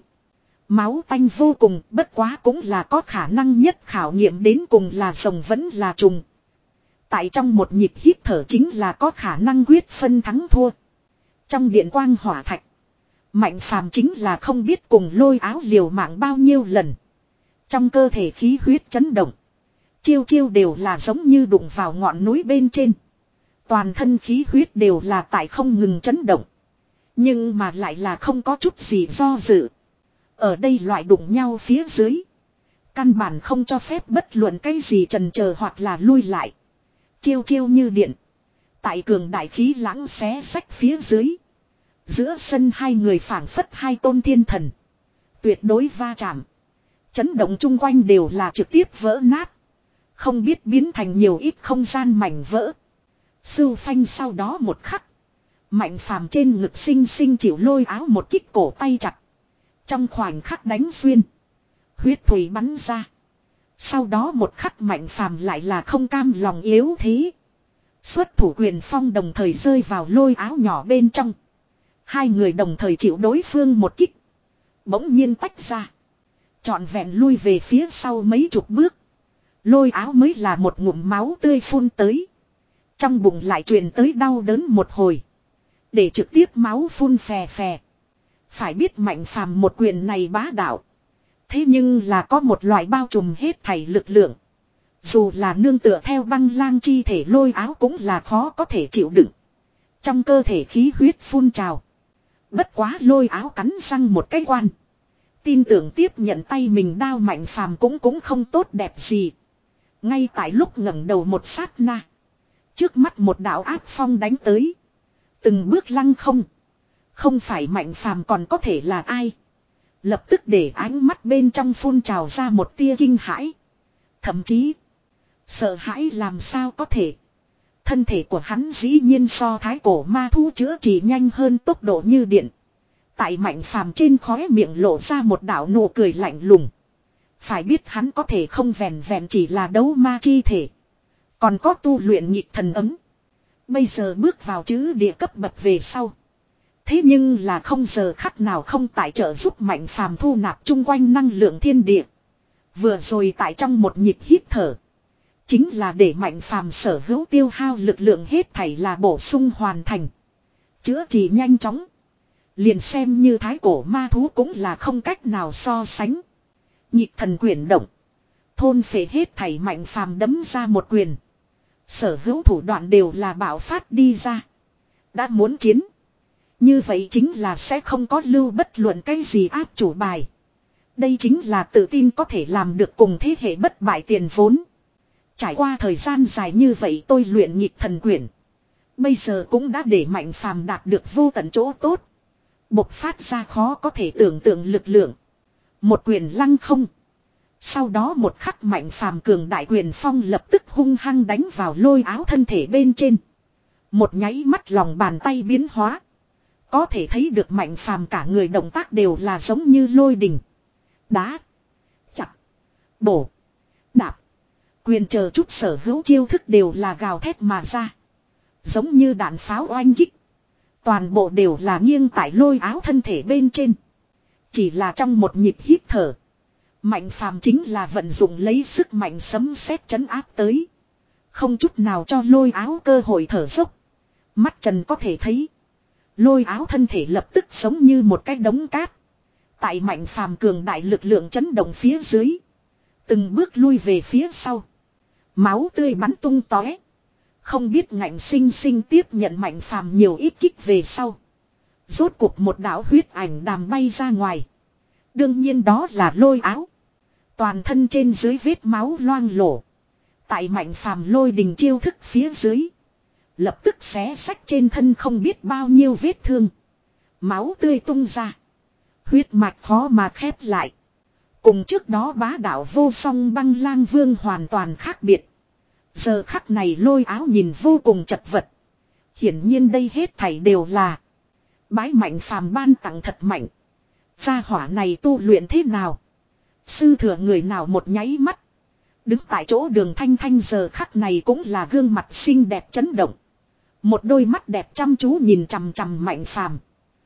Máu tanh vô cùng, bất quá cũng là có khả năng nhất khảo nghiệm đến cùng là rồng vẫn là trùng. Tại trong một nhịp hít thở chính là có khả năng quyết phân thắng thua. Trong điện quang hỏa thạch, Mạnh Phàm chính là không biết cùng Lôi Áo liều mạng bao nhiêu lần. Trong cơ thể khí huyết chấn động. Chiêu chiêu đều là giống như đụng vào ngọn núi bên trên. Toàn thân khí huyết đều là tại không ngừng chấn động. Nhưng mà lại là không có chút gì do dự. Ở đây loại đụng nhau phía dưới. Căn bản không cho phép bất luận cái gì chần chờ hoặc là lui lại. Chiêu chiêu như điện. Tại cường đại khí lãng xé sách phía dưới. Giữa sân hai người phảng phất hai tôn thiên thần. Tuyệt đối va chạm. Chấn động chung quanh đều là trực tiếp vỡ nát. Không biết biến thành nhiều ít không gian mảnh vỡ. Sưu phanh sau đó một khắc. Mạnh Phàm trên ngực xinh xinh chịu Lôi Áo một kích cổ tay chặt. Trong khoảnh khắc đánh xuyên. Huyết thủy bắn ra. Sau đó một khắc Mạnh Phàm lại là không cam lòng yếu thế. Xuất thủ quyền phong đồng thời rơi vào Lôi Áo nhỏ bên trong. Hai người đồng thời chịu đối phương một kích. Bỗng nhiên tách ra. Trọn vẹn lui về phía sau mấy chục bước. Lôi Áo mới là một ngụm máu tươi phun tới. Trong bụng lại truyền tới đau đớn một hồi. Để trực tiếp máu phun phè phè. Phải biết Mạnh Phàm một quyền này bá đạo. Thế nhưng là có một loại bao trùm hết thảy lực lượng. Dù là nương tựa theo băng lang chi thể Lôi Áo cũng là khó có thể chịu đựng. Trong cơ thể khí huyết phun trào. Bất quá Lôi Áo cắn răng một cái quan. Tin tưởng tiếp nhận tay mình đao Mạnh Phàm cũng cũng không tốt đẹp gì. Ngay tại lúc ngẩng đầu một sát na. Trước mắt một đạo áp phong đánh tới. Từng bước lăng không. Không phải Mạnh Phàm còn có thể là ai. Lập tức để ánh mắt bên trong phun trào ra một tia kinh hãi. Thậm chí. Sợ hãi làm sao có thể. Thân thể của hắn dĩ nhiên so thái cổ ma thú chữa trị nhanh hơn tốc độ như điện. Tại Mạnh Phàm trên khóe miệng lộ ra một đạo nụ cười lạnh lùng. Phải biết hắn có thể không vẹn vẹn chỉ là đấu ma chi thể. Còn có tu luyện nhịp thần ấm. Bây giờ bước vào chữ địa cấp bậc về sau. Thế nhưng là không giờ khắc nào không tại trợ giúp Mạnh Phàm thu nạp chung quanh năng lượng thiên địa. Vừa rồi tại trong một nhịp hít thở. Chính là để Mạnh Phàm sở hữu tiêu hao lực lượng hết thảy là bổ sung hoàn thành. Chữa trị nhanh chóng. Liền xem như thái cổ ma thú cũng là không cách nào so sánh. Nhịp thần quyển động. Thôn phệ hết thảy Mạnh Phàm đấm ra một quyền. Sở hữu thủ đoạn đều là bạo phát đi ra. Đã muốn chiến. Như vậy chính là sẽ không có lưu bất luận cái gì áp chủ bài. Đây chính là tự tin có thể làm được cùng thế hệ bất bại tiền vốn. Trải qua thời gian dài như vậy tôi luyện nhịp thần quyển. Bây giờ cũng đã để Mạnh Phàm đạt được vô tận chỗ tốt. Bộc phát ra khó có thể tưởng tượng lực lượng. Một quyền lăng không. Sau đó một khắc Mạnh Phàm cường đại quyền phong lập tức hung hăng đánh vào Lôi Áo thân thể bên trên. Một nháy mắt lòng bàn tay biến hóa. Có thể thấy được Mạnh Phàm cả người động tác đều là giống như lôi đình. Đá. Chặt. Bổ. Đạp. Quyền chờ chút sở hữu chiêu thức đều là gào thét mà ra. Giống như đạn pháo oanh kích. Toàn bộ đều là nghiêng tại Lôi Áo thân thể bên trên. Chỉ là trong một nhịp hít thở. Mạnh Phàm chính là vận dụng lấy sức mạnh sấm sét chấn áp tới. Không chút nào cho Lôi Áo cơ hội thở dốc. Mắt trần có thể thấy. Lôi Áo thân thể lập tức giống như một cái đống cát. Tại Mạnh Phàm cường đại lực lượng chấn động phía dưới. Từng bước lui về phía sau. Máu tươi bắn tung tóe. Không biết ngạnh sinh sinh tiếp nhận Mạnh Phàm nhiều ít kích về sau. Rốt cuộc một đạo huyết ảnh đàm bay ra ngoài. Đương nhiên đó là Lôi Áo. Toàn thân trên dưới vết máu loang lổ. Tại Mạnh Phàm lôi đình chiêu thức phía dưới. Lập tức xé sách trên thân không biết bao nhiêu vết thương. Máu tươi tung ra. Huyết mạch khó mà khép lại. Cùng trước đó bá đạo vô song Băng Lang Vương hoàn toàn khác biệt. Giờ khắc này Lôi Áo nhìn vô cùng chật vật. Hiển nhiên đây hết thảy đều là bái Mạnh Phàm ban tặng thật mạnh. Gia hỏa này tu luyện thế nào? Sư thừa người nào một nháy mắt. Đứng tại chỗ Đường Thanh Thanh giờ khắc này cũng là gương mặt xinh đẹp chấn động. Một đôi mắt đẹp chăm chú nhìn chằm chằm Mạnh Phàm.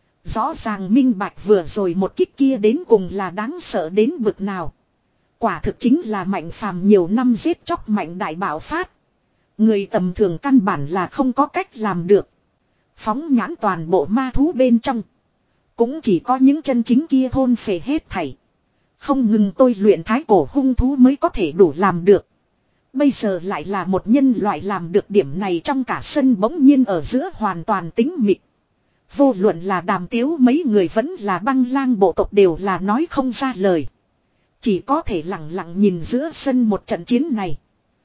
Rõ ràng minh bạch vừa rồi một kích kia đến cùng là đáng sợ đến vực nào. Quả thực chính là Mạnh Phàm nhiều năm giết chóc mạnh đại bạo phát. Người tầm thường căn bản là không có cách làm được. Phóng nhãn toàn bộ ma thú bên trong. Cũng chỉ có những chân chính kia thôn phệ hết thảy. Không ngừng tôi luyện thái cổ hung thú mới có thể đủ làm được. Bây giờ lại là một nhân loại làm được điểm này trong cả sân bỗng nhiên ở giữa hoàn toàn tĩnh mịch. Vô luận là Đàm Tiếu mấy người vẫn là Băng Lang bộ tộc đều là nói không ra lời. Chỉ có thể lặng lặng nhìn giữa sân một trận chiến này.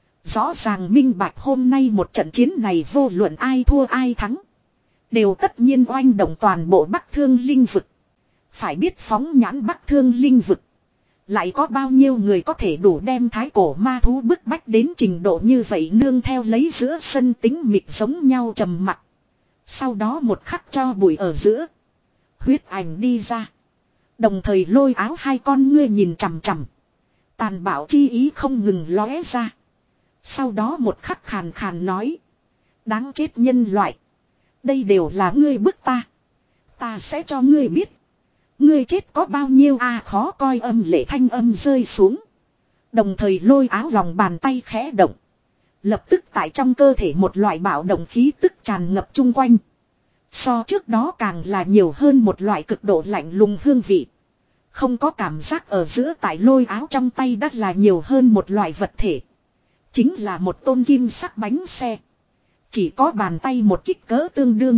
Rõ ràng minh bạch hôm nay một trận chiến này vô luận ai thua ai thắng. Đều tất nhiên oanh động toàn bộ Bắc Thương Linh vực. Phải biết phóng nhãn Bắc Thương Linh vực. Lại có bao nhiêu người có thể đủ đem thái cổ ma thú bức bách đến trình độ như vậy nương theo lấy giữa sân tính mịt giống nhau trầm mặc. Sau đó một khắc cho bụi ở giữa. Huyết ảnh đi ra. Đồng thời Lôi Áo hai con ngươi nhìn chằm chằm. Tàn bạo chi ý không ngừng lóe ra. Sau đó một khắc khàn khàn nói. Đáng chết nhân loại. Đây đều là ngươi bức ta. Ta sẽ cho ngươi biết. Ngươi chết có bao nhiêu a à, khó coi âm lệ thanh âm rơi xuống. Đồng thời Lôi Áo lòng bàn tay khẽ động. Lập tức tại trong cơ thể một loại bạo động khí tức tràn ngập chung quanh. So trước đó càng là nhiều hơn một loại cực độ lạnh lùng hương vị. Không có cảm giác ở giữa tại Lôi Áo trong tay đắt là nhiều hơn một loại vật thể. Chính là một tôn kim sắc bánh xe. Chỉ có bàn tay một kích cỡ tương đương.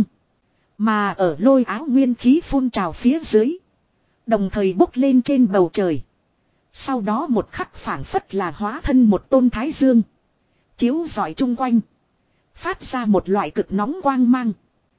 Mà ở Lôi Áo nguyên khí phun trào phía dưới. Đồng thời bốc lên trên bầu trời. Sau đó một khắc phảng phất là hóa thân một tôn thái dương. Chiếu rọi chung quanh. Phát ra một loại cực nóng quang mang.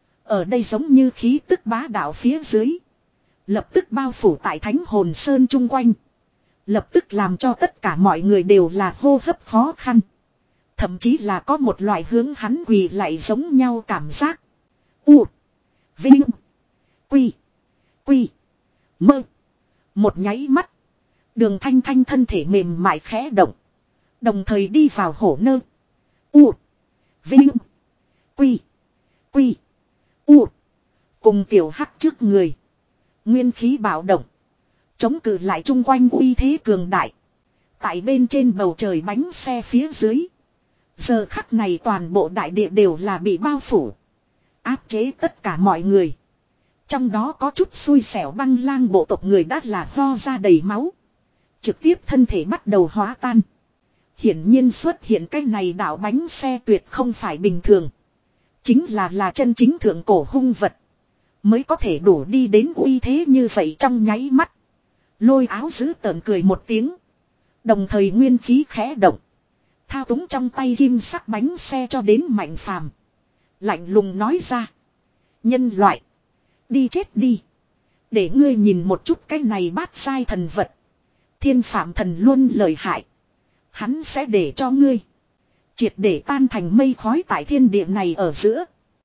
Ở đây giống như khí tức bá đạo phía dưới. Lập tức bao phủ tại Thánh Hồn Sơn chung quanh. Lập tức làm cho tất cả mọi người đều là hô hấp khó khăn. Thậm chí là có một loại hướng hắn quỳ lại giống nhau cảm giác. U. Vinh. Quy. Quy. Mơ. Một nháy mắt. Đường Thanh Thanh thân thể mềm mại khẽ động. Đồng thời đi vào hổ nơ. U. Vinh. Quy. Quy. U. Cùng tiểu hắc trước người. Nguyên khí bạo động. Chống cự lại chung quanh uy thế cường đại. Tại bên trên bầu trời bánh xe phía dưới. Giờ khắc này toàn bộ đại địa đều là bị bao phủ. Áp chế tất cả mọi người. Trong đó có chút xui xẻo Băng Lang bộ tộc người đã là ho ra đầy máu. Trực tiếp thân thể bắt đầu hóa tan. Hiển nhiên xuất hiện cái này đảo bánh xe tuyệt không phải bình thường. Chính là là chân chính thượng cổ hung vật. Mới có thể đủ đi đến uy thế như vậy trong nháy mắt. Lôi Áo giữ tợn cười một tiếng. Đồng thời nguyên khí khẽ động. Thao túng trong tay kim sắc bánh xe cho đến Mạnh Phàm. Lạnh lùng nói ra. Nhân loại. Đi chết đi. Để ngươi nhìn một chút cái này bát sai thần vật. Thiên phạm thần luôn lợi hại. Hắn sẽ để cho ngươi triệt để tan thành mây khói tại thiên địa này ở giữa.